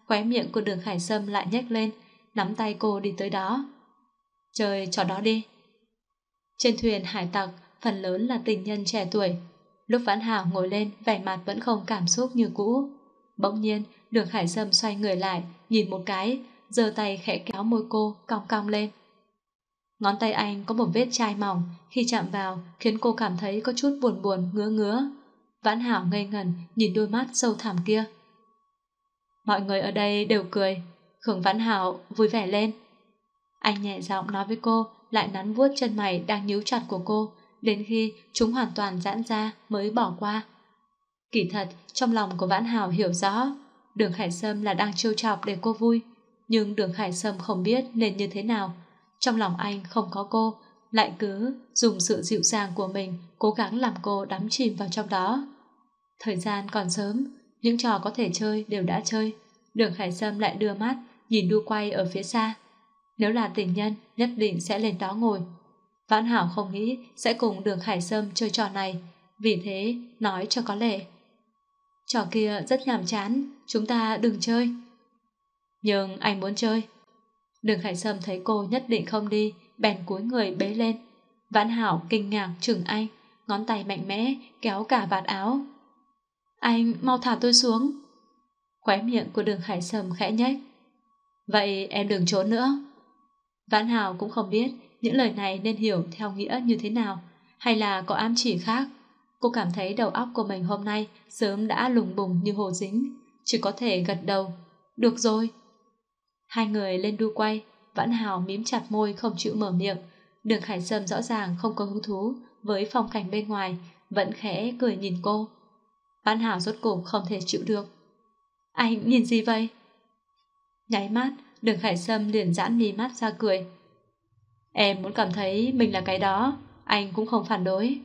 khóe miệng của Đường Khải Sâm lại nhếch lên, nắm tay cô đi tới đó. Chơi trò đó đi. Trên thuyền hải tặc, phần lớn là tình nhân trẻ tuổi. Lúc Vãn Hảo ngồi lên, vẻ mặt vẫn không cảm xúc như cũ. Bỗng nhiên, Đường Khải Sâm xoay người lại, nhìn một cái, giơ tay khẽ kéo môi cô, cong cong lên. Ngón tay anh có một vết chai mỏng, khi chạm vào khiến cô cảm thấy có chút buồn buồn, ngứa ngứa. Vãn Hảo ngây ngẩn nhìn đôi mắt sâu thẳm kia. Mọi người ở đây đều cười, Khương Vãn Hảo vui vẻ lên. Anh nhẹ giọng nói với cô, lại nắn vuốt chân mày đang nhíu chặt của cô, đến khi chúng hoàn toàn giãn ra mới bỏ qua. Kỳ thật, trong lòng của Vãn Hảo hiểu rõ, Đường Khải Sâm là đang trêu chọc để cô vui, nhưng Đường Khải Sâm không biết nên như thế nào. Trong lòng anh không có cô, lại cứ dùng sự dịu dàng của mình cố gắng làm cô đắm chìm vào trong đó. Thời gian còn sớm, những trò có thể chơi đều đã chơi. Đường Khải Sâm lại đưa mắt nhìn đu quay ở phía xa. Nếu là tình nhân, nhất định sẽ lên đó ngồi. Vãn Hảo không nghĩ sẽ cùng Đường Khải Sâm chơi trò này, vì thế nói cho có lệ. Trò kia rất nhàm chán, chúng ta đừng chơi. Nhưng anh muốn chơi. Đường Khải Sâm thấy cô nhất định không đi, bèn cúi người bế lên. Vãn Hảo kinh ngạc chừng anh, ngón tay mạnh mẽ kéo cả vạt áo. Anh mau thả tôi xuống. Khóe miệng của Đường Khải Sâm khẽ nhếch. Vậy em đừng trốn nữa. Vãn Hảo cũng không biết những lời này nên hiểu theo nghĩa như thế nào, hay là có ám chỉ khác. Cô cảm thấy đầu óc của mình hôm nay sớm đã lùng bùng như hồ dính, chỉ có thể gật đầu. Được rồi. Hai người lên đu quay, Vãn Hảo mím chặt môi không chịu mở miệng. Đường Khải Sâm rõ ràng không có hứng thú với phong cảnh bên ngoài, vẫn khẽ cười nhìn cô. Vãn Hảo rốt cục không thể chịu được. Anh nhìn gì vậy? Nháy mắt, Đường Khải Sâm liền giãn mí mắt ra cười. Em muốn cảm thấy mình là cái đó, anh cũng không phản đối.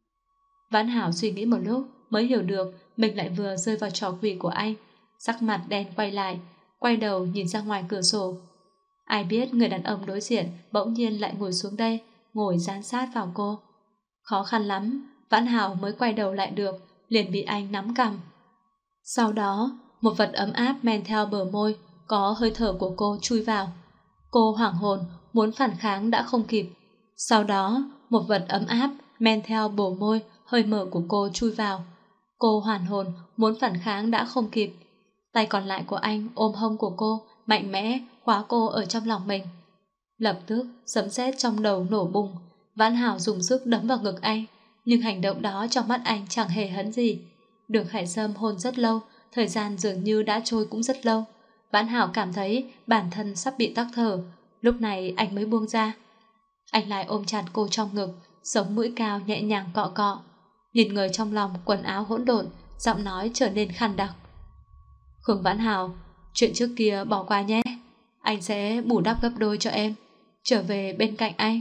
Vãn Hảo suy nghĩ một lúc mới hiểu được mình lại vừa rơi vào trò quỷ của anh. Sắc mặt đen quay lại, quay đầu nhìn ra ngoài cửa sổ. Ai biết người đàn ông đối diện bỗng nhiên lại ngồi xuống đây, ngồi dán sát vào cô. Khó khăn lắm, Vãn Hảo mới quay đầu lại được, liền bị anh nắm cằm. Sau đó, một vật ấm áp men theo bờ môi, có hơi thở của cô chui vào. Cô hoảng hồn, muốn phản kháng đã không kịp. Sau đó, một vật ấm áp men theo bờ môi, hơi mở của cô chui vào. Cô hoàn hồn, muốn phản kháng đã không kịp. Tay còn lại của anh ôm hông của cô, mạnh mẽ khóa cô ở trong lòng mình. Lập tức, sấm sét trong đầu nổ bùng. Vãn Hảo dùng sức đấm vào ngực anh, nhưng hành động đó trong mắt anh chẳng hề hấn gì. Đường Khải Sâm hôn rất lâu, thời gian dường như đã trôi cũng rất lâu. Vãn Hảo cảm thấy bản thân sắp bị tắc thở, lúc này anh mới buông ra. Anh lại ôm chặt cô trong ngực, sống mũi cao nhẹ nhàng cọ cọ. Nhìn người trong lòng quần áo hỗn độn, giọng nói trở nên khàn đặc. Khương Vãn Hảo, chuyện trước kia bỏ qua nhé, anh sẽ bù đắp gấp đôi cho em, trở về bên cạnh anh.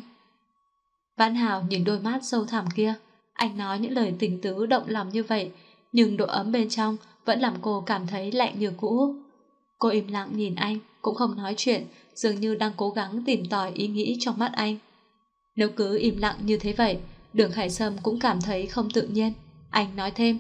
Vãn Hảo nhìn đôi mắt sâu thẳm kia, anh nói những lời tình tứ động lòng như vậy, nhưng độ ấm bên trong vẫn làm cô cảm thấy lạnh như cũ. Cô im lặng nhìn anh, cũng không nói chuyện, dường như đang cố gắng tìm tòi ý nghĩ trong mắt anh. Nếu cứ im lặng như thế vậy, Đường Khải Sâm cũng cảm thấy không tự nhiên. Anh nói thêm.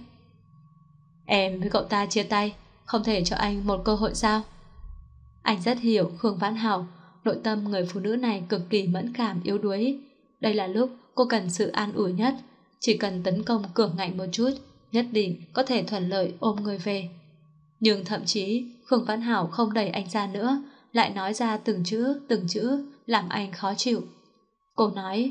Em với cậu ta chia tay, không thể cho anh một cơ hội sao? Anh rất hiểu Khương Vãn Hảo, nội tâm người phụ nữ này cực kỳ mẫn cảm yếu đuối. Đây là lúc cô cần sự an ủi nhất, chỉ cần tấn công cường ngạnh một chút, nhất định có thể thuận lợi ôm người về. Nhưng thậm chí Khương Vãn Hảo không đẩy anh ra nữa, lại nói ra từng chữ làm anh khó chịu. Cô nói,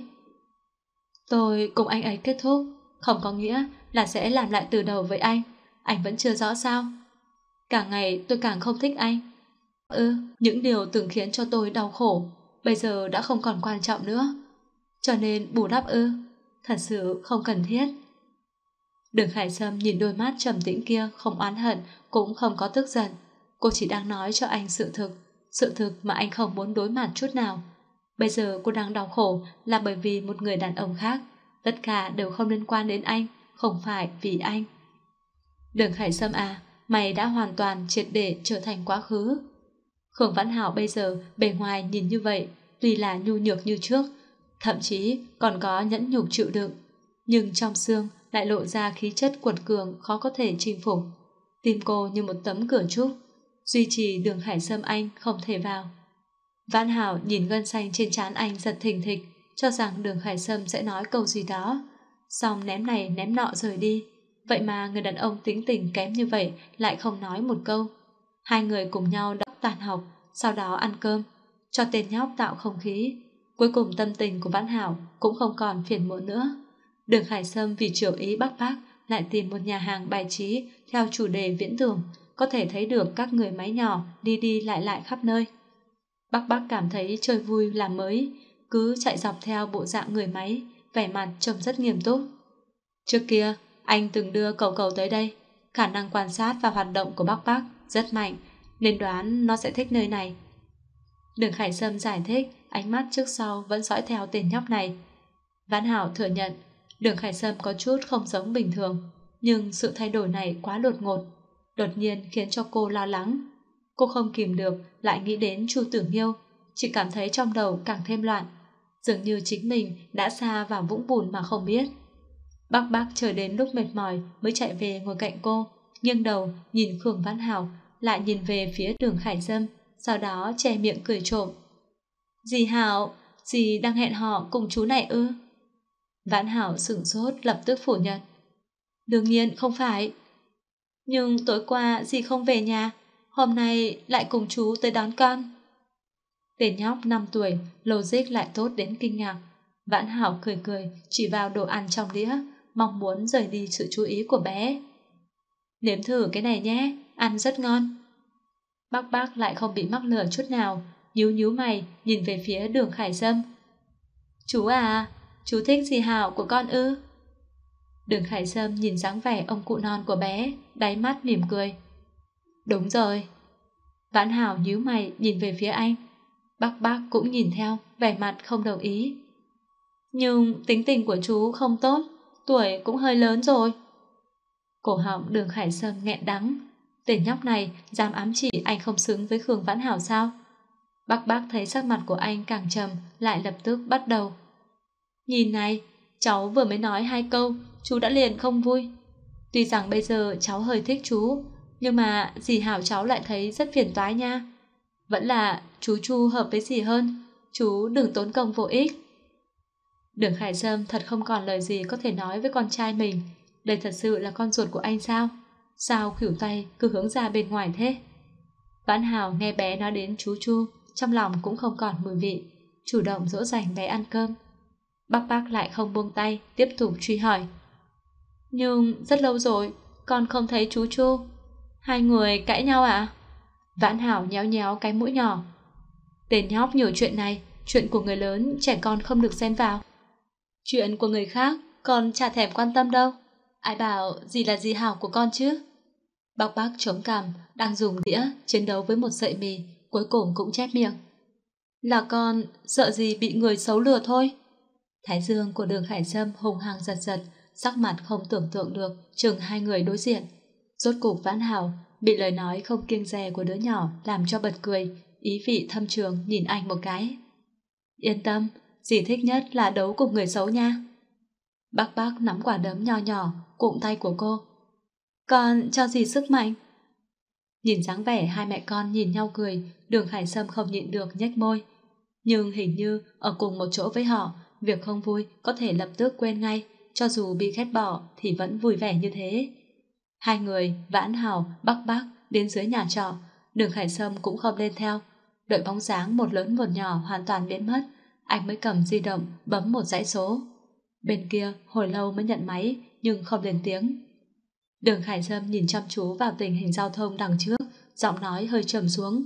tôi cùng anh ấy kết thúc, không có nghĩa là sẽ làm lại từ đầu với anh vẫn chưa rõ sao? Càng ngày tôi càng không thích anh. Những điều từng khiến cho tôi đau khổ bây giờ đã không còn quan trọng nữa. Cho nên bù đắp thật sự không cần thiết. Đường Khải Sâm nhìn đôi mắt trầm tĩnh kia, không oán hận cũng không có tức giận. Cô chỉ đang nói cho anh sự thực mà anh không muốn đối mặt chút nào. Bây giờ cô đang đau khổ là bởi vì một người đàn ông khác. Tất cả đều không liên quan đến anh, không phải vì anh. Đường Khải Sâm à, mày đã hoàn toàn triệt để trở thành quá khứ. Khương Vãn Hảo bây giờ bề ngoài nhìn như vậy, tuy là nhu nhược như trước, thậm chí còn có nhẫn nhục chịu đựng, nhưng trong xương lại lộ ra khí chất quật cường khó có thể chinh phục. Tim cô như một tấm cửa trúc, duy trì Đường Hải Sâm anh không thể vào. Vãn Hảo nhìn gân xanh trên trán anh giật thình thịch, cho rằng Đường Hải Sâm sẽ nói câu gì đó, xong ném này ném nọ rời đi. Vậy mà người đàn ông tính tình kém như vậy lại không nói một câu. Hai người cùng nhau đọc tan học, sau đó ăn cơm, cho tên nhóc tạo không khí. Cuối cùng tâm tình của Vãn Hảo cũng không còn phiền muộn nữa. Đường Hải Sâm vì chiều ý Bắc Bác lại tìm một nhà hàng bài trí theo chủ đề viễn tưởng, có thể thấy được các người máy nhỏ đi đi lại khắp nơi. Bắc Bác cảm thấy chơi vui làm mới, cứ chạy dọc theo bộ dạng người máy, vẻ mặt trông rất nghiêm túc. Trước kia, anh từng đưa cậu cậu tới đây, khả năng quan sát và hoạt động của Bắc Bác rất mạnh, nên đoán nó sẽ thích nơi này. Đường Hải Sâm giải thích, ánh mắt trước sau vẫn dõi theo tên nhóc này. Vãn Hảo thừa nhận, Đường Hải Sâm có chút không giống bình thường, nhưng sự thay đổi này quá đột ngột, đột nhiên khiến cho cô lo lắng. Cô không kìm được lại nghĩ đến Chu Tử Nghiêu, chỉ cảm thấy trong đầu càng thêm loạn, dường như chính mình đã xa vào vũng bùn mà không biết. Bắc Bác chờ đến lúc mệt mỏi mới chạy về ngồi cạnh cô, nghiêng đầu nhìn Khương Vãn Hảo, lại nhìn về phía Đường Hải Sâm, sau đó che miệng cười trộm. Dì Hảo, dì đang hẹn hò cùng chú này ư? Vãn Hảo sửng sốt lập tức phủ nhận. Đương nhiên không phải. Nhưng tối qua dì không về nhà, hôm nay lại cùng chú tới đón con. Tên nhóc 5 tuổi, logic lại tốt đến kinh ngạc. Vãn Hảo cười cười, chỉ vào đồ ăn trong đĩa, mong muốn rời đi sự chú ý của bé. Nếm thử cái này nhé, ăn rất ngon. Bác Bác lại không bị mắc lừa chút nào, nhíu nhíu mày nhìn về phía Đường Hải Sâm. Chú à, chú thích dì Hảo của con ư? Đường Hải Sâm nhìn dáng vẻ ông cụ non của bé, đáy mắt mỉm cười. Đúng rồi. Vãn Hảo nhíu mày nhìn về phía anh. Bác Bác cũng nhìn theo, vẻ mặt không đồng ý. Nhưng tính tình của chú không tốt, tuổi cũng hơi lớn rồi. Cổ họng Đường Hải Sâm nghẹn đắng. Tên nhóc này dám ám chỉ anh không xứng với Khương Vãn Hảo sao? Bác Bác thấy sắc mặt của anh càng trầm, lại lập tức bắt đầu. Nhìn này, cháu vừa mới nói 2 câu, chú đã liền không vui. Tuy rằng bây giờ cháu hơi thích chú, nhưng mà dì Hảo cháu lại thấy rất phiền toái nha. Vẫn là chú Chu hợp với dì hơn, chú đừng tốn công vô ích. Đường Hải Sâm thật không còn lời gì có thể nói với con trai mình. Đây thật sự là con ruột của anh sao? Sao khuỷu tay cứ hướng ra bên ngoài thế? Vãn Hảo nghe bé nói đến chú Chu, trong lòng cũng không còn mùi vị, chủ động dỗ dành bé ăn cơm. Bác Bác lại không buông tay, tiếp tục truy hỏi. Nhưng rất lâu rồi, con không thấy chú Chu. Hai người cãi nhau à? Vãn Hảo nhéo nhéo cái mũi nhỏ. Tên nhóc nhiều chuyện này, chuyện của người lớn trẻ con không được xen vào. Chuyện của người khác con chả thèm quan tâm đâu. Ai bảo gì là dì Hảo của con chứ? Bác Bác chống cằm, đang dùng đĩa chiến đấu với một sợi mì, cuối cùng cũng chép miệng. Là con sợ gì bị người xấu lừa thôi. Thái dương của Đường Hải Sâm hùng hăng giật giật, sắc mặt không tưởng tượng được chừng hai người đối diện. Rốt cục Vãn Hảo bị lời nói không kiêng dè của đứa nhỏ làm cho bật cười, ý vị thâm trường nhìn anh một cái. Yên tâm, dì thích nhất là đấu cùng người xấu nha. Bác Bác nắm quả đấm nho nhỏ cụm tay của cô. Con cho dì sức mạnh. Nhìn dáng vẻ hai mẹ con nhìn nhau cười, Đường Hải Sâm không nhịn được nhếch môi. Nhưng hình như ở cùng một chỗ với họ, việc không vui có thể lập tức quên ngay, cho dù bị ghét bỏ thì vẫn vui vẻ như thế. Hai người, Vãn Hảo, Bắc Bác đến dưới nhà trọ, Đường Hải Sâm cũng không lên theo. Đợi bóng dáng một lớn một nhỏ hoàn toàn biến mất, anh mới cầm di động bấm một dãy số. Bên kia hồi lâu mới nhận máy nhưng không lên tiếng. Đường Hải Sâm nhìn chăm chú vào tình hình giao thông đằng trước, giọng nói hơi trầm xuống.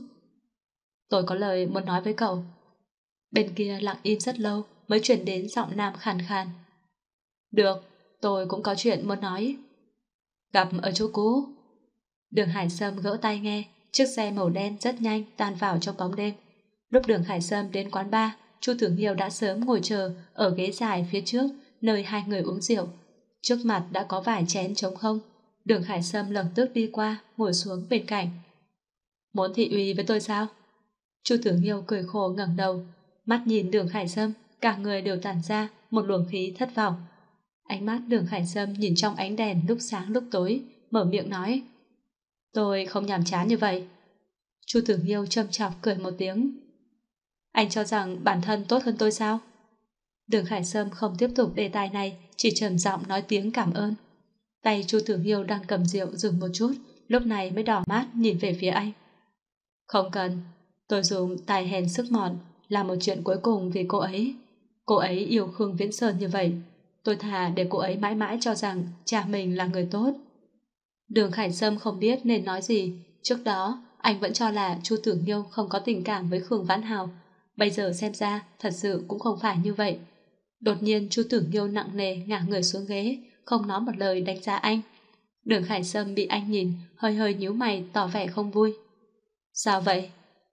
Tôi có lời muốn nói với cậu. Bên kia lặng im rất lâu mới chuyển đến giọng nam khàn khàn. Được, tôi cũng có chuyện muốn nói. Gặp ở chỗ cũ. Đường Hải Sâm gỡ tai nghe, chiếc xe màu đen rất nhanh tan vào trong bóng đêm. Lúc Đường Hải Sâm đến quán bar, Chu Tử Nghiêu đã sớm ngồi chờ ở ghế dài phía trước, nơi hai người uống rượu. Trước mặt đã có vài chén trống không. Đường Hải Sâm lập tức đi qua, ngồi xuống bên cạnh. Muốn thị uy với tôi sao? Chu Tử Nghiêu cười khổ ngẩng đầu, mắt nhìn Đường Hải Sâm, cả người đều tản ra một luồng khí thất vọng. Ánh mắt Đường Hải Sâm nhìn trong ánh đèn lúc sáng lúc tối, mở miệng nói. Tôi không nhàm chán như vậy. Chu Tử Nghiêu châm chọc cười một tiếng. Anh cho rằng bản thân tốt hơn tôi sao? Đường Khải Sâm không tiếp tục đề tài này, chỉ trầm giọng nói tiếng cảm ơn. Tay Chu Tử Nghiêu đang cầm rượu dừng một chút, lúc này mới đỏ mắt nhìn về phía anh. Không cần, tôi dùng tài hèn sức mọn làm một chuyện cuối cùng vì cô ấy. Cô ấy yêu Khương Viễn Sơn như vậy, tôi thà để cô ấy mãi mãi cho rằng cha mình là người tốt. Đường Khải Sâm không biết nên nói gì. Trước đó anh vẫn cho là Chu Tử Nghiêu không có tình cảm với Khương Vãn Hào, bây giờ xem ra thật sự cũng không phải như vậy. Đột nhiên Chu Tử Nghiêu nặng nề ngả người xuống ghế, không nói một lời đánh giá anh. Đường Khải Sâm bị anh nhìn, hơi hơi nhíu mày tỏ vẻ không vui. Sao vậy?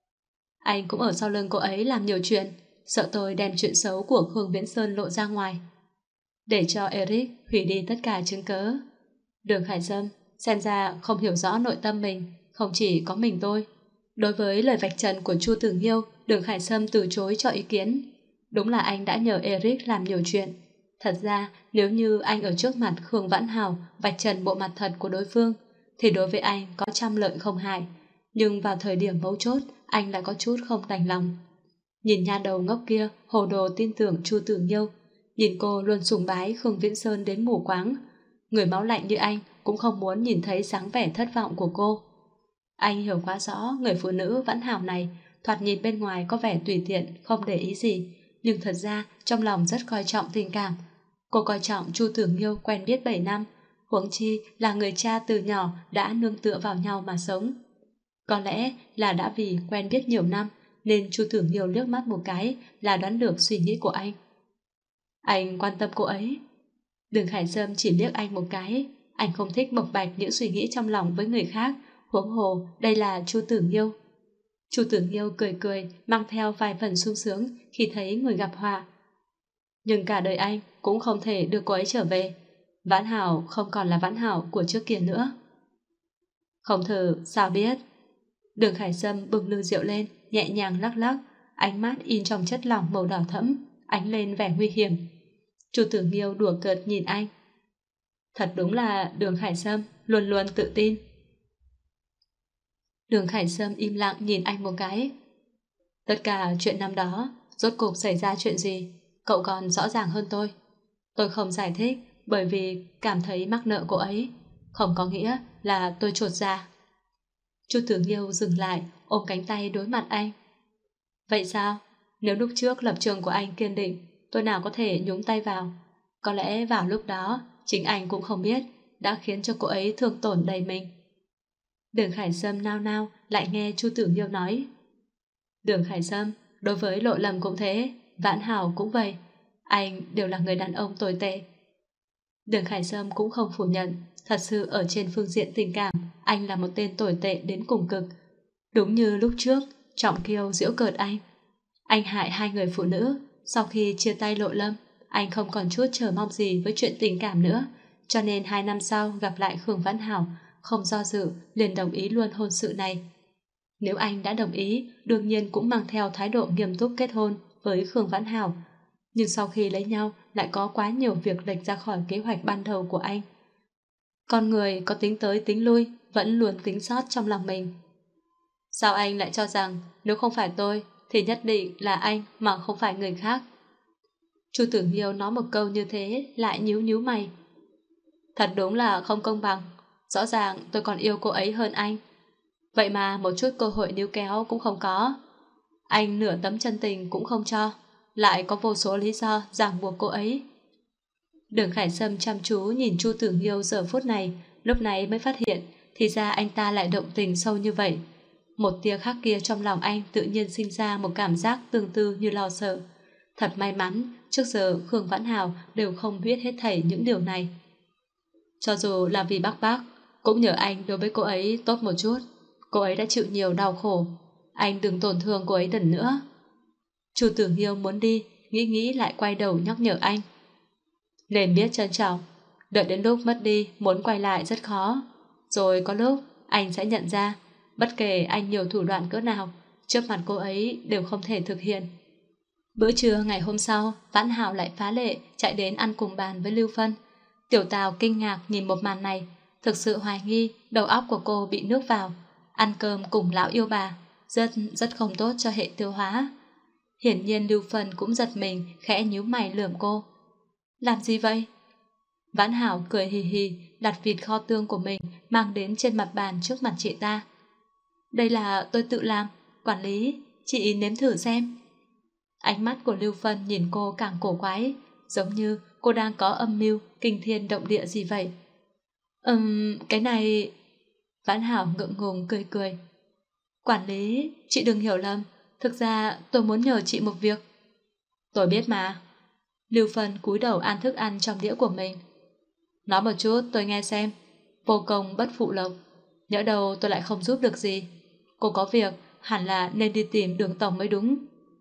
Anh cũng ở sau lưng cô ấy làm nhiều chuyện, sợ tôi đem chuyện xấu của Khương Viễn Sơn lộ ra ngoài, để cho Eric hủy đi tất cả chứng cớ. Đường Khải Sâm xem ra không hiểu rõ nội tâm mình, không chỉ có mình tôi. Đối với lời vạch trần của Chu Tử Nghiêu, Đường Khải Sâm từ chối cho ý kiến. Đúng là anh đã nhờ Eric làm nhiều chuyện. Thật ra, nếu như anh ở trước mặt Khương Vãn Hào vạch trần bộ mặt thật của đối phương, thì đối với anh có trăm lợi không hại. Nhưng vào thời điểm mấu chốt, anh lại có chút không đành lòng. Nhìn nha đầu ngốc kia hồ đồ tin tưởng Chu Tử Nghiêu, nhìn cô luôn sùng bái Khương Viễn Sơn đến mù quáng. Người máu lạnh như anh cũng không muốn nhìn thấy dáng vẻ thất vọng của cô. Anh hiểu quá rõ người phụ nữ Vãn Hào này thoạt nhìn bên ngoài có vẻ tùy tiện, không để ý gì, nhưng thật ra trong lòng rất coi trọng tình cảm. Cô coi trọng Chu Tử Nghiêu quen biết 7 năm, huống chi là người cha từ nhỏ đã nương tựa vào nhau mà sống. Có lẽ là đã vì quen biết nhiều năm nên Chu Tử Nghiêu liếc mắt một cái là đoán được suy nghĩ của anh. Anh quan tâm cô ấy. Đường Khải Sâm chỉ liếc anh một cái. Anh không thích bộc bạch những suy nghĩ trong lòng với người khác, huống hồ đây là Chu Tử Nghiêu. Chu Tử Nghiêu cười cười, mang theo vài phần sung sướng khi thấy người gặp họa. Nhưng cả đời anh cũng không thể đưa cô ấy trở về. Vãn Hảo không còn là Vãn Hảo của trước kia nữa. Không thử sao biết. Đường Khải Sâm bưng ly rượu lên, nhẹ nhàng lắc lắc, ánh mắt in trong chất lỏng màu đỏ thẫm, ánh lên vẻ nguy hiểm. Chu Tử Nghiêu đùa cợt nhìn anh. Thật đúng là Đường Khải Sâm luôn luôn tự tin. Đường Khải Sâm im lặng nhìn anh một cái. Tất cả chuyện năm đó, rốt cuộc xảy ra chuyện gì, cậu còn rõ ràng hơn tôi. Tôi không giải thích bởi vì cảm thấy mắc nợ cô ấy, không có nghĩa là tôi chột dạ. Chu Tử Nghiêu dừng lại, ôm cánh tay đối mặt anh. Vậy sao? Nếu lúc trước lập trường của anh kiên định, tôi nào có thể nhúng tay vào. Có lẽ vào lúc đó, chính anh cũng không biết, đã khiến cho cô ấy thương tổn đầy mình. Đường Khải Sâm nao nao lại nghe Chu Tử Nghiêu nói. Đường Khải Sâm, đối với Lộ Lâm cũng thế, Vãn Hảo cũng vậy. Anh đều là người đàn ông tồi tệ. Đường Khải Sâm cũng không phủ nhận, thật sự ở trên phương diện tình cảm, anh là một tên tồi tệ đến cùng cực. Đúng như lúc trước, Trọng Kiêu giễu cợt anh. Anh hại hai người phụ nữ, sau khi chia tay Lộ Lâm, anh không còn chút chờ mong gì với chuyện tình cảm nữa, cho nên 2 năm sau gặp lại Khương Vãn Hảo, không do dự liền đồng ý luôn hôn sự này. Nếu anh đã đồng ý, đương nhiên cũng mang theo thái độ nghiêm túc kết hôn với Khương Vãn Hảo. Nhưng sau khi lấy nhau lại có quá nhiều việc lệch ra khỏi kế hoạch ban đầu của anh. Con người có tính tới tính lui, vẫn luôn tính sót trong lòng mình. Sao anh lại cho rằng nếu không phải tôi thì nhất định là anh mà không phải người khác? Chu Tử Nghiêu nói một câu như thế lại nhíu nhíu mày. Thật đúng là không công bằng. Rõ ràng tôi còn yêu cô ấy hơn anh. Vậy mà một chút cơ hội níu kéo cũng không có. Anh nửa tấm chân tình cũng không cho, lại có vô số lý do ràng buộc cô ấy. Đường Khải Sâm chăm chú nhìn Chu Tử Nghiêu giờ phút này, lúc này mới phát hiện thì ra anh ta lại động tình sâu như vậy. Một tia khác kia trong lòng anh tự nhiên sinh ra một cảm giác tương tự như lo sợ. Thật may mắn, trước giờ Khương Vãn Hào đều không biết hết thảy những điều này. Cho dù là vì bác bác, cũng nhờ anh đối với cô ấy tốt một chút. Cô ấy đã chịu nhiều đau khổ. Anh đừng tổn thương cô ấy lần nữa. Chu Tử Nghiêu muốn đi, nghĩ lại quay đầu nhắc nhở anh. Nên biết trân trọng, đợi đến lúc mất đi muốn quay lại rất khó. Rồi có lúc anh sẽ nhận ra, bất kể anh nhiều thủ đoạn cỡ nào, trước mặt cô ấy đều không thể thực hiện. Bữa trưa ngày hôm sau, Vãn Hảo lại phá lệ chạy đến ăn cùng bàn với Lưu Phân. Tiểu Tào kinh ngạc nhìn một màn này, thực sự hoài nghi đầu óc của cô bị nước vào. Ăn cơm cùng lão yêu bà, rất không tốt cho hệ tiêu hóa. Hiển nhiên Lưu Phân cũng giật mình, khẽ nhíu mày lườm cô. Làm gì vậy? Vãn Hảo cười hì hì, đặt vịt kho tương của mình mang đến trên mặt bàn trước mặt chị ta. Đây là tôi tự làm, quản lý, chị nếm thử xem. Ánh mắt của Lưu Phân nhìn cô càng cổ quái, giống như cô đang có âm mưu kinh thiên động địa gì vậy. Cái này... Vãn Hảo ngượng ngùng cười cười. Quản lý, chị đừng hiểu lầm, thực ra tôi muốn nhờ chị một việc. Tôi biết mà. Lưu Phân cúi đầu ăn thức ăn trong đĩa của mình. Nói một chút tôi nghe xem. Vô công bất phụ lộc, nhỡ đâu tôi lại không giúp được gì. Cô có việc hẳn là nên đi tìm Đường tổng mới đúng.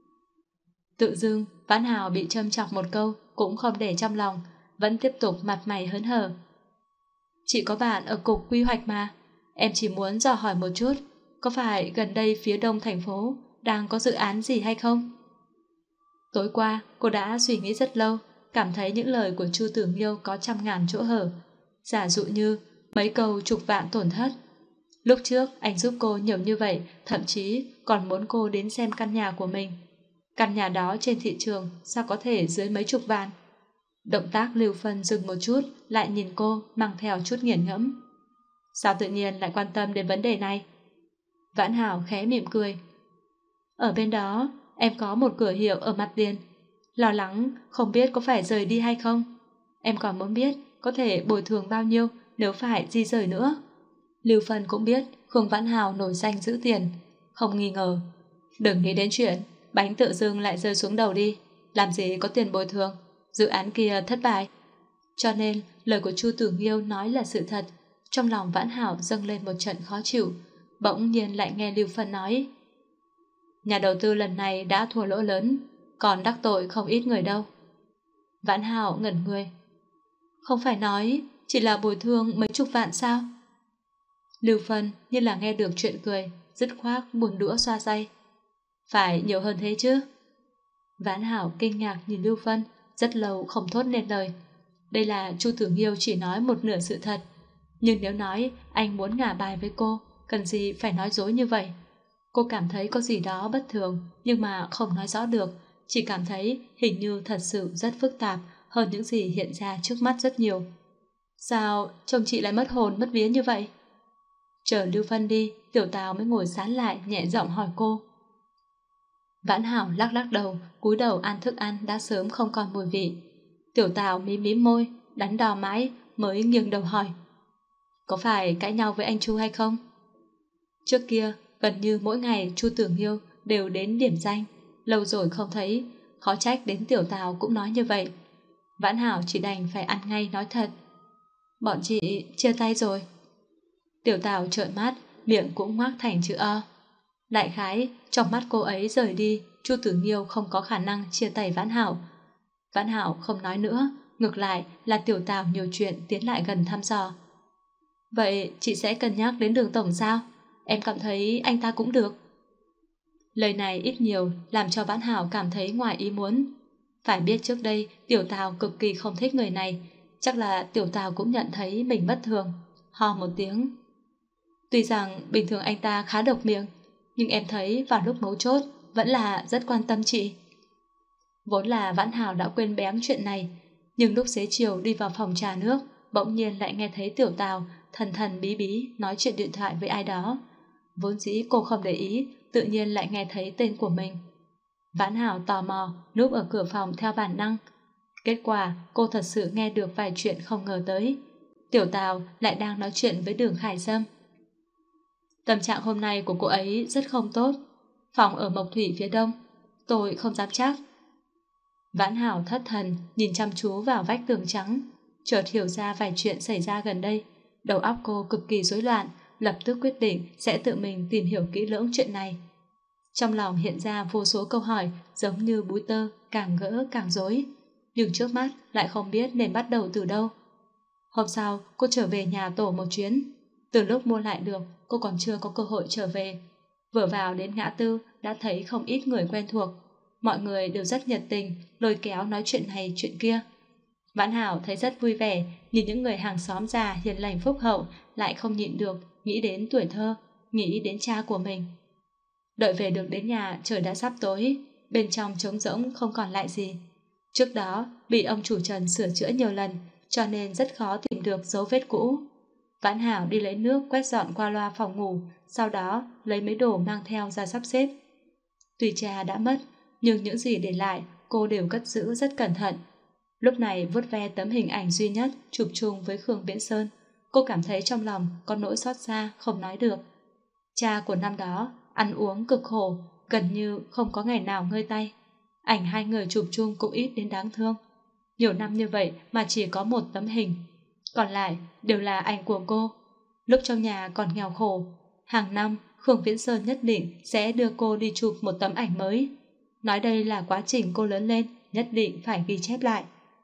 Tự dưng Vãn Hảo bị châm chọc một câu cũng không để trong lòng, vẫn tiếp tục mặt mày hớn hở. Chị có bạn ở cục quy hoạch mà, em chỉ muốn dò hỏi một chút, có phải gần đây phía đông thành phố đang có dự án gì hay không? Tối qua cô đã suy nghĩ rất lâu, cảm thấy những lời của Chu Tử Nghiêu có trăm ngàn chỗ hở. Giả dụ như mấy câu chục vạn tổn thất. Lúc trước anh giúp cô nhiều như vậy, thậm chí còn muốn cô đến xem căn nhà của mình. Căn nhà đó trên thị trường sao có thể dưới mấy chục vạn? Động tác Lưu Phân dừng một chút, lại nhìn cô mang theo chút nghiền ngẫm. Sao tự nhiên lại quan tâm đến vấn đề này? Vãn Hảo khẽ mỉm cười. Ở bên đó em có một cửa hiệu ở mặt tiền, lo lắng không biết có phải rời đi hay không. Em còn muốn biết có thể bồi thường bao nhiêu nếu phải di rời nữa. Lưu Phân cũng biết Khương Vãn Hảo nổi danh giữ tiền, không nghi ngờ. Đừng nghĩ đến chuyện bánh tự dưng lại rơi xuống đầu đi, làm gì có tiền bồi thường, dự án kia thất bại. Cho nên lời của Chu Tử Nghiêu nói là sự thật. Trong lòng Vãn Hảo dâng lên một trận khó chịu, bỗng nhiên lại nghe Lưu Phân nói. Nhà đầu tư lần này đã thua lỗ lớn, còn đắc tội không ít người đâu. Vãn Hảo ngẩn người. Không phải nói chỉ là bồi thường mấy chục vạn sao? Lưu Phân như là nghe được chuyện cười, dứt khoát buồn đũa xoa tay. Phải nhiều hơn thế chứ? Vãn Hảo kinh ngạc nhìn Lưu Phân, rất lâu không thốt nên lời. Đây là Chu Tử Nghiêu chỉ nói một nửa sự thật, nhưng nếu nói anh muốn ngả bài với cô, cần gì phải nói dối như vậy? Cô cảm thấy có gì đó bất thường, nhưng mà không nói rõ được, chỉ cảm thấy hình như thật sự rất phức tạp hơn những gì hiện ra trước mắt rất nhiều. Sao chồng chị lại mất hồn mất vía như vậy? Chờ Lưu Phân đi, Tiểu Tào mới ngồi sán lại nhẹ giọng hỏi cô. Vãn Hảo lắc lắc đầu, cúi đầu ăn thức ăn đã sớm không còn mùi vị. Tiểu Tào mím mím môi, đắn đo mãi mới nghiêng đầu hỏi. Có phải cãi nhau với anh Chu hay không? Trước kia, gần như mỗi ngày Chu Tử Nghiêu đều đến điểm danh, lâu rồi không thấy, khó trách đến Tiểu Tào cũng nói như vậy. Vãn Hảo chỉ đành phải ăn ngay nói thật. Bọn chị chia tay rồi. Tiểu Tào trợn mắt, miệng cũng ngoác thành chữ O. Đại khái, trong mắt cô ấy rời đi, Chu Tử Nghiêu không có khả năng chia tay Vãn Hảo. Vãn Hảo không nói nữa, ngược lại là Tiểu Tào nhiều chuyện tiến lại gần thăm dò. Vậy chị sẽ cân nhắc đến Đường tổng sao? Em cảm thấy anh ta cũng được. Lời này ít nhiều làm cho Vãn Hảo cảm thấy ngoài ý muốn. Phải biết trước đây Tiểu Tào cực kỳ không thích người này, chắc là Tiểu Tào cũng nhận thấy mình bất thường. Ho một tiếng. Tuy rằng bình thường anh ta khá độc miệng, nhưng em thấy vào lúc mấu chốt vẫn là rất quan tâm chị. Vốn là Vãn Hảo đã quên bén chuyện này, nhưng lúc xế chiều đi vào phòng trà nước, bỗng nhiên lại nghe thấy Tiểu Tào thần thần bí bí nói chuyện điện thoại với ai đó. Vốn dĩ cô không để ý, tự nhiên lại nghe thấy tên của mình. Vãn Hảo tò mò núp ở cửa phòng theo bản năng. Kết quả cô thật sự nghe được vài chuyện không ngờ tới. Tiểu Tào lại đang nói chuyện với Đường Khải Sâm. Tâm trạng hôm nay của cô ấy rất không tốt. Phòng ở Mộc Thủy phía đông, tôi không dám chắc. Vãn Hảo thất thần nhìn chăm chú vào vách tường trắng, chợt hiểu ra vài chuyện xảy ra gần đây. Đầu óc cô cực kỳ rối loạn, lập tức quyết định sẽ tự mình tìm hiểu kỹ lưỡng chuyện này. Trong lòng hiện ra vô số câu hỏi giống như búi tơ, càng gỡ càng rối, nhưng trước mắt lại không biết nên bắt đầu từ đâu. Hôm sau cô trở về nhà tổ một chuyến. Từ lúc mua lại được, cô còn chưa có cơ hội trở về. Vừa vào đến ngã tư đã thấy không ít người quen thuộc. Mọi người đều rất nhiệt tình, lôi kéo nói chuyện này chuyện kia. Vãn Hảo thấy rất vui vẻ, nhìn những người hàng xóm già hiền lành phúc hậu, lại không nhịn được nghĩ đến tuổi thơ, nghĩ đến cha của mình. Đợi về được đến nhà trời đã sắp tối, bên trong trống rỗng không còn lại gì. Trước đó bị ông chủ Trần sửa chữa nhiều lần, cho nên rất khó tìm được dấu vết cũ. Vãn Hảo đi lấy nước quét dọn qua loa phòng ngủ, sau đó lấy mấy đồ mang theo ra sắp xếp. Tuy cha đã mất, nhưng những gì để lại cô đều cất giữ rất cẩn thận. Lúc này vuốt ve tấm hình ảnh duy nhất chụp chung với Khương Viễn Sơn, cô cảm thấy trong lòng có nỗi xót xa không nói được. Cha của năm đó ăn uống cực khổ, gần như không có ngày nào ngơi tay. Ảnh hai người chụp chung cũng ít đến đáng thương. Nhiều năm như vậy mà chỉ có một tấm hình, còn lại đều là ảnh của cô. Lúc trong nhà còn nghèo khổ, hàng năm Khương Viễn Sơn nhất định sẽ đưa cô đi chụp một tấm ảnh mới. Nói đây là quá trình cô lớn lên, nhất định phải ghi chép lại.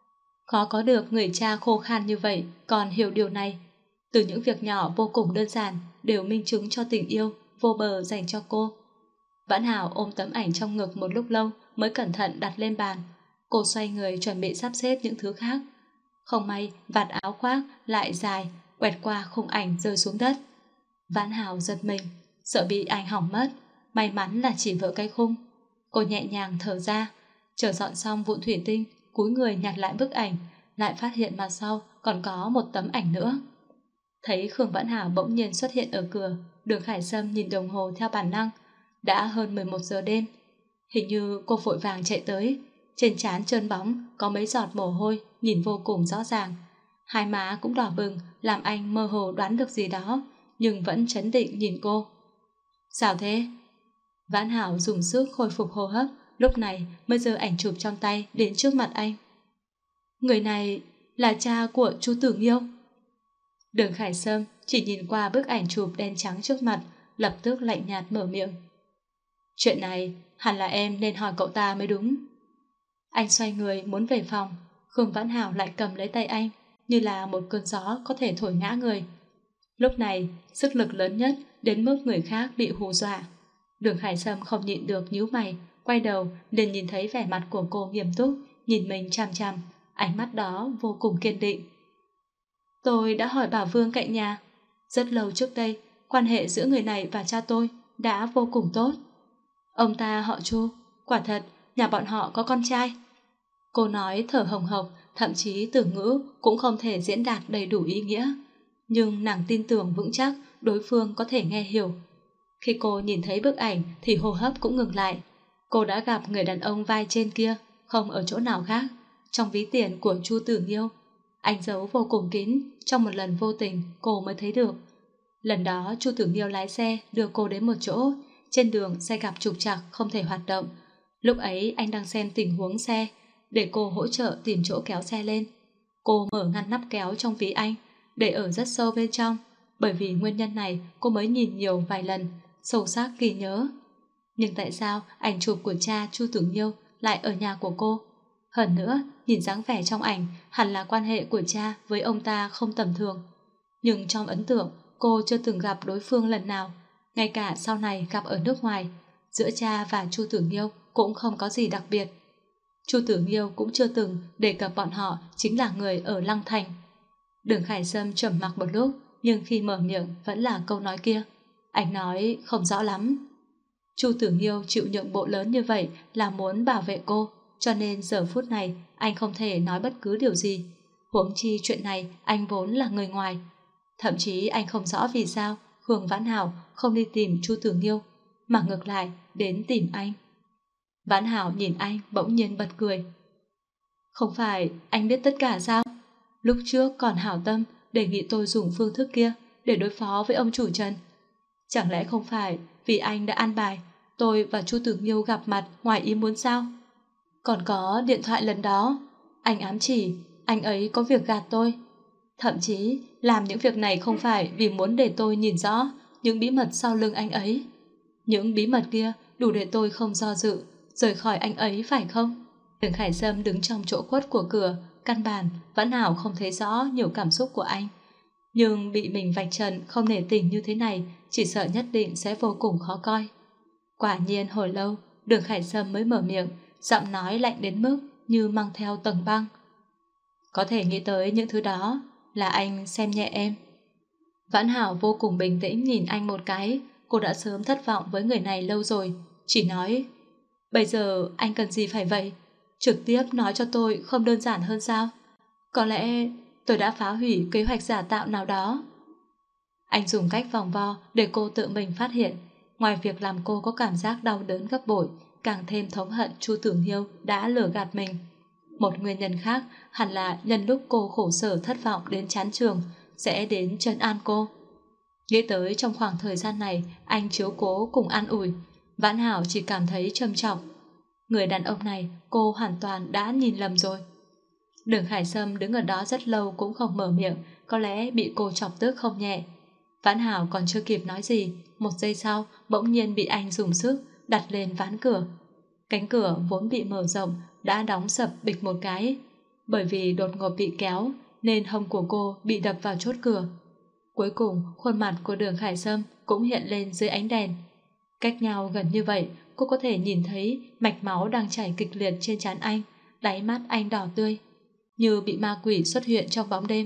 Khó có được người cha khô khan như vậy còn hiểu điều này. Từ những việc nhỏ vô cùng đơn giản đều minh chứng cho tình yêu vô bờ dành cho cô. Vãn Hảo ôm tấm ảnh trong ngực một lúc lâu mới cẩn thận đặt lên bàn. Cô xoay người chuẩn bị sắp xếp những thứ khác. Không may vạt áo khoác lại dài, quẹt qua khung ảnh rơi xuống đất. Vãn Hảo giật mình, sợ bị ảnh hỏng mất. May mắn là chỉ vỡ cái khung. Cô nhẹ nhàng thở ra, chờ dọn xong vụn thủy tinh, cúi người nhặt lại bức ảnh, lại phát hiện mặt sau còn có một tấm ảnh nữa. Thấy Khương Vãn Hảo bỗng nhiên xuất hiện ở cửa, Đường Khải Sâm nhìn đồng hồ theo bản năng. Đã hơn 11 giờ đêm. Hình như cô vội vàng chạy tới, trên trán trơn bóng có mấy giọt mồ hôi, nhìn vô cùng rõ ràng. Hai má cũng đỏ bừng, làm anh mơ hồ đoán được gì đó, nhưng vẫn trấn định nhìn cô. Sao thế? Vãn Hảo dùng sức khôi phục hô hấp, lúc này mới giơ ảnh chụp trong tay đến trước mặt anh. Người này là cha của chú Tử Nghiêu. Đường Khải Sâm chỉ nhìn qua bức ảnh chụp đen trắng trước mặt, lập tức lạnh nhạt mở miệng. Chuyện này hẳn là em nên hỏi cậu ta mới đúng. Anh xoay người muốn về phòng, Khương Vãn Hảo lại cầm lấy tay anh, như là một cơn gió có thể thổi ngã người. Lúc này, sức lực lớn nhất đến mức người khác bị hù dọa. Đường Khải Sâm không nhịn được nhíu mày, quay đầu liền nhìn thấy vẻ mặt của cô nghiêm túc, nhìn mình chằm chằm, ánh mắt đó vô cùng kiên định. Tôi đã hỏi Bảo Vương cạnh nhà. Rất lâu trước đây, quan hệ giữa người này và cha tôi đã vô cùng tốt. Ông ta họ Chu, quả thật, nhà bọn họ có con trai. Cô nói thở hồng hộc, thậm chí từ ngữ cũng không thể diễn đạt đầy đủ ý nghĩa. Nhưng nàng tin tưởng vững chắc đối phương có thể nghe hiểu. Khi cô nhìn thấy bức ảnh thì hô hấp cũng ngừng lại. Cô đã gặp người đàn ông vai trên kia, không ở chỗ nào khác, trong ví tiền của Chu Tử Nghiêu. Anh giấu vô cùng kín, trong một lần vô tình cô mới thấy được. Lần đó Chu Tử Nghiêu lái xe đưa cô đến một chỗ, trên đường xe gặp trục trặc không thể hoạt động. Lúc ấy anh đang xem tình huống xe, để cô hỗ trợ tìm chỗ kéo xe lên. Cô mở ngăn nắp kéo trong ví anh, để ở rất sâu bên trong. Bởi vì nguyên nhân này cô mới nhìn nhiều vài lần, sâu sắc ghi nhớ. Nhưng tại sao ảnh chụp của cha Chu Tử Nghiêu lại ở nhà của cô? Hơn nữa, nhìn dáng vẻ trong ảnh hẳn là quan hệ của cha với ông ta không tầm thường. Nhưng trong ấn tượng, cô chưa từng gặp đối phương lần nào. Ngay cả sau này gặp ở nước ngoài, giữa cha và Chu Tử Nghiêu cũng không có gì đặc biệt. Chu Tử Nghiêu cũng chưa từng đề cập bọn họ chính là người ở Lăng Thành. Đường Khải Sâm trầm mặc một lúc, nhưng khi mở miệng vẫn là câu nói kia. Anh nói không rõ lắm. Chu Tử Nghiêu chịu nhượng bộ lớn như vậy là muốn bảo vệ cô, cho nên giờ phút này anh không thể nói bất cứ điều gì. Huống chi chuyện này anh vốn là người ngoài. Thậm chí anh không rõ vì sao Khương Vãn Hảo không đi tìm Chu Tử Nghiêu, mà ngược lại đến tìm anh. Vãn Hảo nhìn anh bỗng nhiên bật cười. Không phải anh biết tất cả sao? Lúc trước còn hảo tâm đề nghị tôi dùng phương thức kia để đối phó với ông chủ Trần. Chẳng lẽ không phải vì anh đã an bài tôi và Chu Tử Nghiêu gặp mặt ngoài ý muốn sao? Còn có điện thoại lần đó, anh ám chỉ anh ấy có việc gạt tôi. Thậm chí làm những việc này không phải vì muốn để tôi nhìn rõ những bí mật sau lưng anh ấy. Những bí mật kia đủ để tôi không do dự rời khỏi anh ấy phải không? Đường Khải Sâm đứng trong chỗ khuất của cửa, căn bản Vãn Hảo không thấy rõ nhiều cảm xúc của anh. Nhưng bị mình vạch trần không nể tình như thế này, chỉ sợ nhất định sẽ vô cùng khó coi. Quả nhiên hồi lâu, Đường Khải Sâm mới mở miệng, giọng nói lạnh đến mức như mang theo tầng băng. Có thể nghĩ tới những thứ đó là anh xem nhẹ em. Vãn Hảo vô cùng bình tĩnh nhìn anh một cái, cô đã sớm thất vọng với người này lâu rồi, chỉ nói: "Bây giờ anh cần gì phải vậy? Trực tiếp nói cho tôi không đơn giản hơn sao? Có lẽ tôi đã phá hủy kế hoạch giả tạo nào đó." Anh dùng cách vòng vo để cô tự mình phát hiện, ngoài việc làm cô có cảm giác đau đớn gấp bội, càng thêm thống hận Chu Tử Nghiêu đã lừa gạt mình. Một nguyên nhân khác hẳn là nhân lúc cô khổ sở thất vọng đến chán trường sẽ đến trấn an cô. Nghĩ tới trong khoảng thời gian này anh chiếu cố cùng an ủi, Vãn Hảo chỉ cảm thấy trầm trọng. Người đàn ông này cô hoàn toàn đã nhìn lầm rồi. Đường Khải Sâm đứng ở đó rất lâu cũng không mở miệng, có lẽ bị cô chọc tức không nhẹ. Vãn Hảo còn chưa kịp nói gì, một giây sau bỗng nhiên bị anh dùng sức đặt lên ván cửa. Cánh cửa vốn bị mở rộng đã đóng sập bịch một cái. Bởi vì đột ngột bị kéo nên hông của cô bị đập vào chốt cửa. Cuối cùng khuôn mặt của Đường Khải Sâm cũng hiện lên dưới ánh đèn. Cách nhau gần như vậy, cô có thể nhìn thấy mạch máu đang chảy kịch liệt trên trán anh, đáy mắt anh đỏ tươi, như bị ma quỷ xuất hiện trong bóng đêm.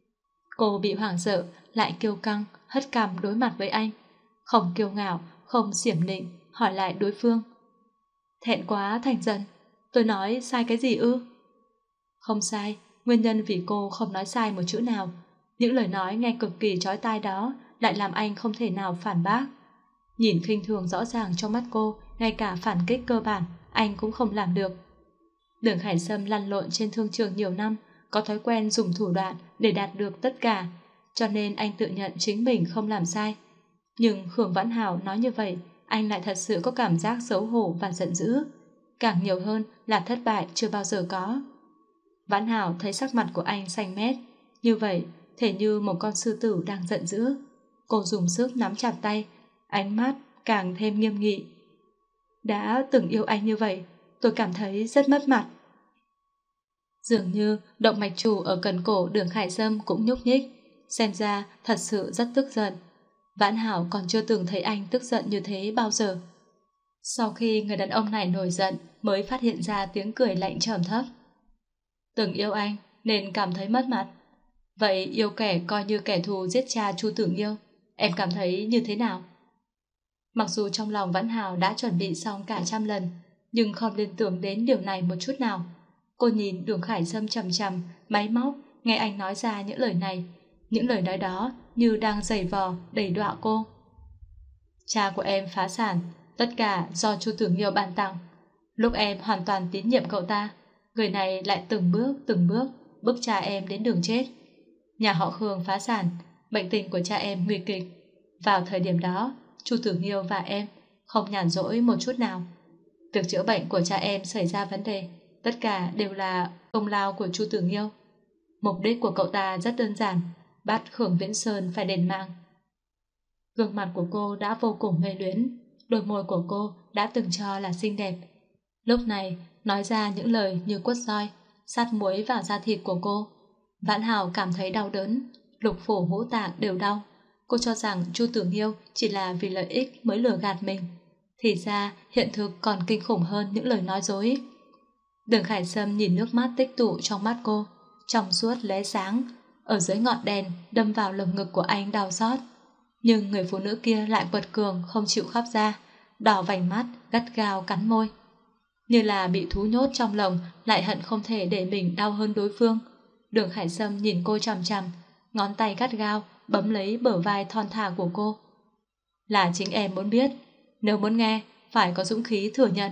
Cô bị hoảng sợ, lại kiêu căng, hất cằm đối mặt với anh. Không kiêu ngạo, không xiểm nịnh, hỏi lại đối phương: "Thẹn quá thành giận, tôi nói sai cái gì ư?" Không sai, nguyên nhân vì cô không nói sai một chữ nào. Những lời nói nghe cực kỳ chói tai đó lại làm anh không thể nào phản bác. Nhìn khinh thường rõ ràng trong mắt cô, ngay cả phản kích cơ bản anh cũng không làm được. Đường Khải Sâm lăn lộn trên thương trường nhiều năm, có thói quen dùng thủ đoạn để đạt được tất cả, cho nên anh tự nhận chính mình không làm sai. Nhưng Khương Vãn Hảo nói như vậy, anh lại thật sự có cảm giác xấu hổ và giận dữ. Càng nhiều hơn là thất bại chưa bao giờ có. Vãn Hảo thấy sắc mặt của anh xanh mét, như vậy thể như một con sư tử đang giận dữ. Cô dùng sức nắm chặt tay, ánh mắt càng thêm nghiêm nghị. "Đã từng yêu anh như vậy, tôi cảm thấy rất mất mặt." Dường như động mạch chủ ở cần cổ Đường Khải Sâm cũng nhúc nhích, xem ra thật sự rất tức giận. Vãn Hảo còn chưa từng thấy anh tức giận như thế bao giờ. Sau khi người đàn ông này nổi giận mới phát hiện ra tiếng cười lạnh trầm thấp. "Từng yêu anh nên cảm thấy mất mặt. Vậy yêu kẻ coi như kẻ thù giết cha Chu Tử Nghiêu, em cảm thấy như thế nào?" Mặc dù trong lòng Vãn Hảo đã chuẩn bị xong cả trăm lần, nhưng không liên tưởng đến điều này một chút nào. Cô nhìn Đường Khải Sâm chằm chằm, máy móc, nghe anh nói ra những lời này. Những lời nói đó như đang giày vò, đẩy đọa cô. "Cha của em phá sản, tất cả do Chu Tử Nghiêu ban tặng. Lúc em hoàn toàn tín nhiệm cậu ta, người này lại từng bước bức cha em đến đường chết. Nhà họ Khương phá sản, bệnh tình của cha em nguy kịch. Vào thời điểm đó, Chu Tử Nghiêu và em không nhàn rỗi một chút nào. Việc chữa bệnh của cha em xảy ra vấn đề, tất cả đều là công lao của Chu Tử Nghiêu. Mục đích của cậu ta rất đơn giản, bắt Khương Viễn Sơn phải đền mạng." Gương mặt của cô đã vô cùng mê luyến, đôi môi của cô đã từng cho là xinh đẹp. Lúc này, nói ra những lời như quất roi, sát muối vào da thịt của cô. Vãn Hảo cảm thấy đau đớn, lục phủ ngũ tạng đều đau. Cô cho rằng Chu Tử Nghiêu chỉ là vì lợi ích mới lừa gạt mình. Thì ra hiện thực còn kinh khủng hơn những lời nói dối. Đường Khải Sâm nhìn nước mắt tích tụ trong mắt cô, trong suốt lóe sáng, ở dưới ngọn đèn đâm vào lồng ngực của anh đau xót. Nhưng người phụ nữ kia lại quật cường không chịu khóc ra, đỏ vành mắt, gắt gao cắn môi. Như là bị thú nhốt trong lồng, lại hận không thể để mình đau hơn đối phương. Đường Khải Sâm nhìn cô chằm chằm, ngón tay gắt gao bấm lấy bờ vai thon thả của cô. "Là chính em muốn biết, nếu muốn nghe phải có dũng khí thừa nhận."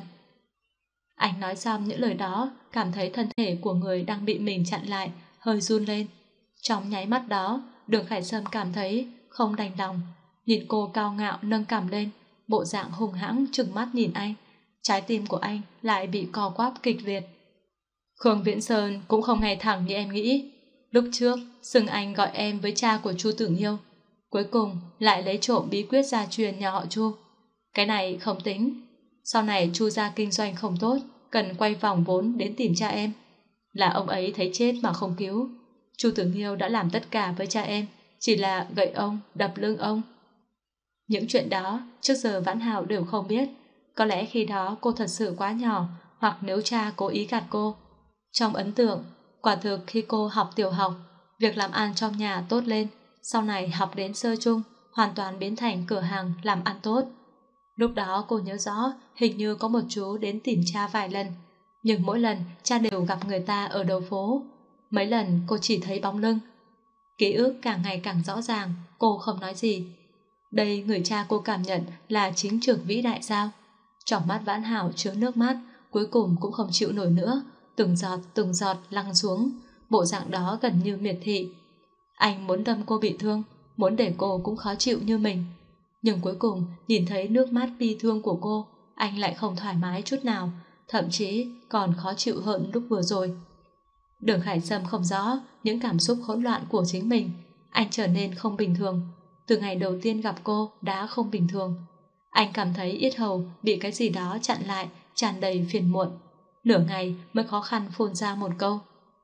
Anh nói xong những lời đó, cảm thấy thân thể của người đang bị mình chặn lại hơi run lên. Trong nháy mắt đó, Đường Khải Sâm cảm thấy không đành lòng, nhìn cô cao ngạo nâng cằm lên, bộ dạng hung hãng trừng mắt nhìn anh. Trái tim của anh lại bị co quắp kịch liệt. "Khương Viễn Sơn cũng không ngay thẳng như em nghĩ. Lúc trước xưng anh gọi em với cha của Chu Tử Nghiêu, cuối cùng lại lấy trộm bí quyết gia truyền nhà họ Chu. Cái này không tính. Sau này Chu gia kinh doanh không tốt, cần quay vòng vốn đến tìm cha em. Là ông ấy thấy chết mà không cứu. Chu Tử Nghiêu đã làm tất cả với cha em, chỉ là gậy ông, đập lưng ông." Những chuyện đó trước giờ Vãn Hảo đều không biết. Có lẽ khi đó cô thật sự quá nhỏ, hoặc nếu cha cố ý gạt cô. Trong ấn tượng, quả thực khi cô học tiểu học, việc làm ăn trong nhà tốt lên, sau này học đến sơ trung, hoàn toàn biến thành cửa hàng làm ăn tốt. Lúc đó cô nhớ rõ hình như có một chú đến tìm cha vài lần, nhưng mỗi lần cha đều gặp người ta ở đầu phố. Mấy lần cô chỉ thấy bóng lưng. Ký ức càng ngày càng rõ ràng, cô không nói gì. Đây người cha cô cảm nhận là chính trực vĩ đại sao? Trong mắt Vãn Hảo chứa nước mắt, cuối cùng cũng không chịu nổi nữa, từng giọt lăn xuống, bộ dạng đó gần như miệt thị. Anh muốn đâm cô bị thương, muốn để cô cũng khó chịu như mình. Nhưng cuối cùng nhìn thấy nước mắt bi thương của cô, anh lại không thoải mái chút nào, thậm chí còn khó chịu hơn lúc vừa rồi. Đường Khải Sâm không rõ những cảm xúc hỗn loạn của chính mình. Anh trở nên không bình thường. Từ ngày đầu tiên gặp cô đã không bình thường. Anh cảm thấy yết hầu bị cái gì đó chặn lại, tràn đầy phiền muộn. Nửa ngày mới khó khăn phun ra một câu.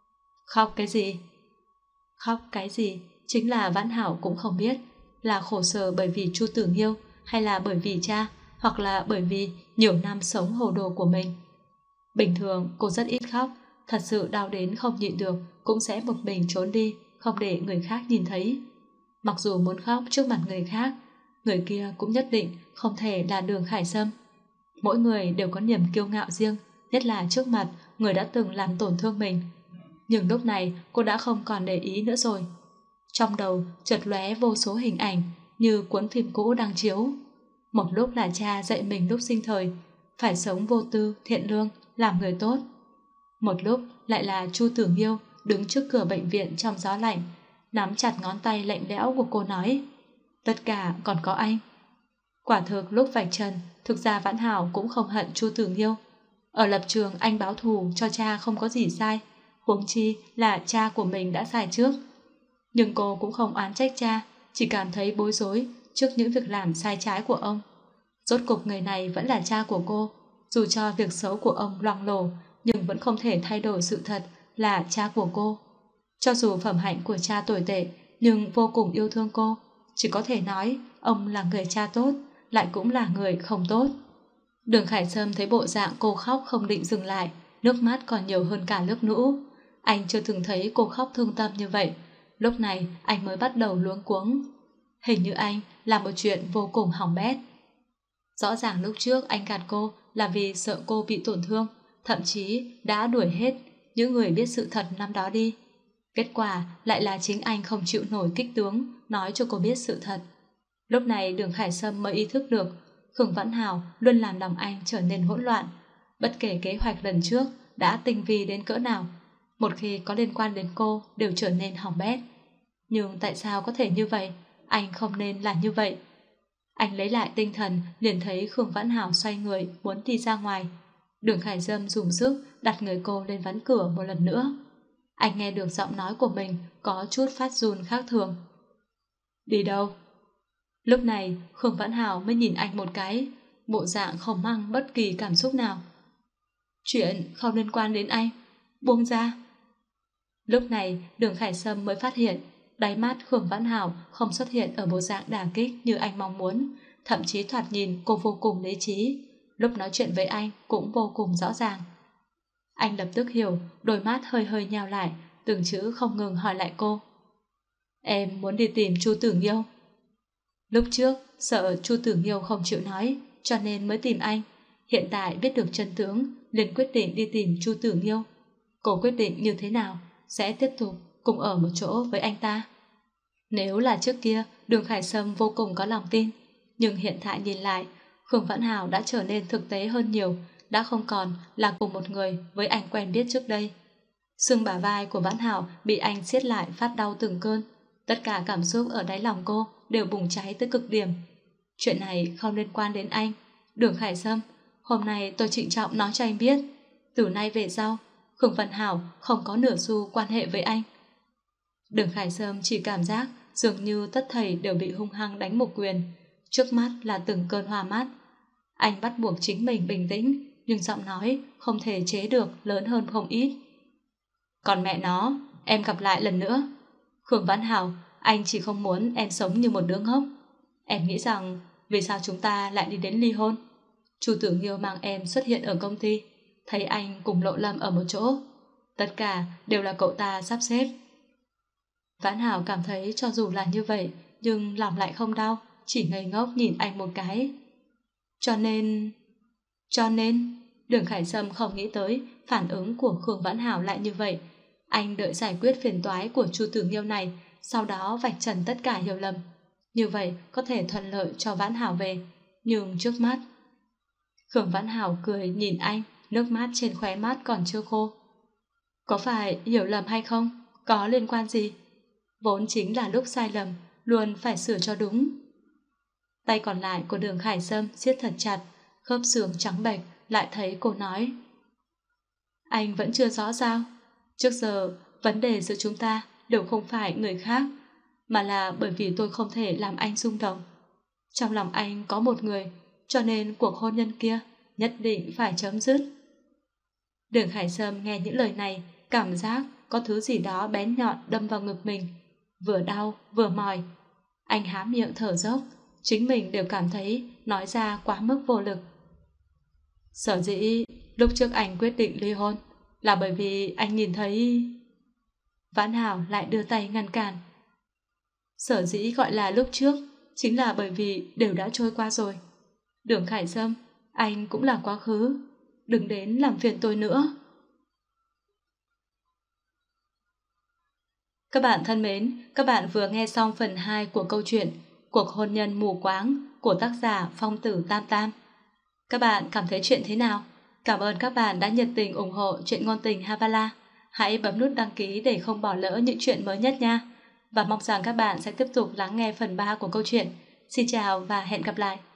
Khóc cái gì? Khóc cái gì? Chính là Vãn Hảo cũng không biết. Là khổ sở bởi vì Chu Tử Nghiêu, hay là bởi vì cha, hoặc là bởi vì nhiều năm sống hồ đồ của mình. Bình thường cô rất ít khóc, thật sự đau đến không nhịn được cũng sẽ một mình trốn đi, không để người khác nhìn thấy. Mặc dù muốn khóc trước mặt người khác, người kia cũng nhất định không thể là Đường Khải Sâm. Mỗi người đều có niềm kiêu ngạo riêng, nhất là trước mặt người đã từng làm tổn thương mình. Nhưng lúc này cô đã không còn để ý nữa rồi. Trong đầu chợt lóe vô số hình ảnh như cuốn phim cũ đang chiếu. Một lúc là cha dạy mình lúc sinh thời phải sống vô tư, thiện lương, làm người tốt. Một lúc lại là Chu Tử Nghiêu đứng trước cửa bệnh viện trong gió lạnh, nắm chặt ngón tay lạnh lẽo của cô nói: tất cả còn có anh. Quả thực lúc vạch trần, thực ra Vãn Hảo cũng không hận Chu Tử Nghiêu. Ở lập trường anh báo thù cho cha không có gì sai, huống chi là cha của mình đã sai trước. Nhưng cô cũng không oán trách cha, chỉ cảm thấy bối rối trước những việc làm sai trái của ông. Rốt cục người này vẫn là cha của cô, dù cho việc xấu của ông loang lổ, nhưng vẫn không thể thay đổi sự thật là cha của cô. Cho dù phẩm hạnh của cha tồi tệ, nhưng vô cùng yêu thương cô, chỉ có thể nói ông là người cha tốt, lại cũng là người không tốt. Đường Khải Sâm thấy bộ dạng cô khóc không định dừng lại, nước mắt còn nhiều hơn cả nước lũ. Anh chưa từng thấy cô khóc thương tâm như vậy. Lúc này anh mới bắt đầu luống cuống. Hình như anh làm một chuyện vô cùng hỏng bét. Rõ ràng lúc trước anh gạt cô là vì sợ cô bị tổn thương, thậm chí đã đuổi hết những người biết sự thật năm đó đi. Kết quả lại là chính anh không chịu nổi kích tướng nói cho cô biết sự thật. Lúc này Đường Khải Sâm mới ý thức được Khương Vãn Hảo luôn làm lòng anh trở nên hỗn loạn. Bất kể kế hoạch lần trước đã tinh vi đến cỡ nào, một khi có liên quan đến cô đều trở nên hỏng bét. Nhưng tại sao có thể như vậy? Anh không nên là như vậy. Anh lấy lại tinh thần, liền thấy Khương Vãn Hảo xoay người muốn đi ra ngoài. Đường Khải Sâm dùng sức đặt người cô lên ván cửa một lần nữa. Anh nghe được giọng nói của mình có chút phát run khác thường. Đi đâu? Lúc này Khương Vãn Hảo mới nhìn anh một cái, bộ dạng không mang bất kỳ cảm xúc nào. Chuyện không liên quan đến anh, buông ra. Lúc này Đường Khải Sâm mới phát hiện đáy mắt Khương Vãn Hảo không xuất hiện ở bộ dạng đả kích như anh mong muốn, thậm chí thoạt nhìn cô vô cùng lý trí, lúc nói chuyện với anh cũng vô cùng rõ ràng. Anh lập tức hiểu, đôi mắt hơi hơi nheo lại, từng chữ không ngừng hỏi lại cô. Em muốn đi tìm Chu Tử Nghiêu. Lúc trước sợ Chu Tử Nghiêu không chịu nói, cho nên mới tìm anh. Hiện tại biết được chân tướng, liền quyết định đi tìm Chu Tử Nghiêu. Cô quyết định như thế nào? Sẽ tiếp tục cùng ở một chỗ với anh ta. Nếu là trước kia, Đường Khải Sâm vô cùng có lòng tin. Nhưng hiện tại nhìn lại, Khương Vãn Hảo đã trở nên thực tế hơn nhiều, đã không còn là cùng một người với anh quen biết trước đây. Xương bả vai của Vãn Hảo bị anh siết lại phát đau từng cơn. Tất cả cảm xúc ở đáy lòng cô đều bùng cháy tới cực điểm. Chuyện này không liên quan đến anh. Đường Khải Sâm, hôm nay tôi trịnh trọng nói cho anh biết, từ nay về sau, Khương Vãn Hảo không có nửa xu quan hệ với anh. Đường Khải Sâm chỉ cảm giác dường như tất thảy đều bị hung hăng đánh một quyền. Trước mắt là từng cơn hoa mắt. Anh bắt buộc chính mình bình tĩnh, nhưng giọng nói không thể chế được lớn hơn không ít. Còn mẹ nó, em gặp lại lần nữa. Khương Vãn Hảo, anh chỉ không muốn em sống như một đứa ngốc. Em nghĩ rằng vì sao chúng ta lại đi đến ly hôn? Chu Tử Nghiêu mang em xuất hiện ở công ty, thấy anh cùng Lộ Lâm ở một chỗ. Tất cả đều là cậu ta sắp xếp. Vãn Hảo cảm thấy cho dù là như vậy, nhưng lòng lại không đau, chỉ ngây ngốc nhìn anh một cái. Cho nên, Đường Khải Sâm không nghĩ tới phản ứng của Khương Vãn Hảo lại như vậy. Anh đợi giải quyết phiền toái của Chu Tử Nghiêu này, sau đó vạch trần tất cả hiểu lầm. Như vậy có thể thuận lợi cho Vãn Hảo về. Nhưng trước mắt... Khương Vãn Hảo cười nhìn anh, nước mắt trên khóe mắt còn chưa khô. Có phải hiểu lầm hay không? Có liên quan gì? Vốn chính là lúc sai lầm, luôn phải sửa cho đúng. Tay còn lại của Đường Khải Sâm siết thật chặt, khớp xương trắng bệch, lại thấy cô nói. Anh vẫn chưa rõ sao? Trước giờ, vấn đề giữa chúng ta đều không phải người khác, mà là bởi vì tôi không thể làm anh rung động. Trong lòng anh có một người, cho nên cuộc hôn nhân kia nhất định phải chấm dứt. Đường Khải Sâm nghe những lời này, cảm giác có thứ gì đó bén nhọn đâm vào ngực mình, vừa đau vừa mỏi. Anh há miệng thở dốc, chính mình đều cảm thấy nói ra quá mức vô lực. Sở dĩ lúc trước anh quyết định ly hôn là bởi vì anh nhìn thấy... Vãn Hảo lại đưa tay ngăn cản. Sở dĩ gọi là lúc trước chính là bởi vì đều đã trôi qua rồi. Đường Khải Sâm, anh cũng là quá khứ, đừng đến làm phiền tôi nữa. Các bạn thân mến, các bạn vừa nghe xong phần 2 của câu chuyện Cuộc hôn nhân mù quáng của tác giả Phong Tử Tam Tam. Các bạn cảm thấy chuyện thế nào? Cảm ơn các bạn đã nhiệt tình ủng hộ truyện ngôn tình Havala. Hãy bấm nút đăng ký để không bỏ lỡ những chuyện mới nhất nha. Và mong rằng các bạn sẽ tiếp tục lắng nghe phần 3 của câu chuyện. Xin chào và hẹn gặp lại.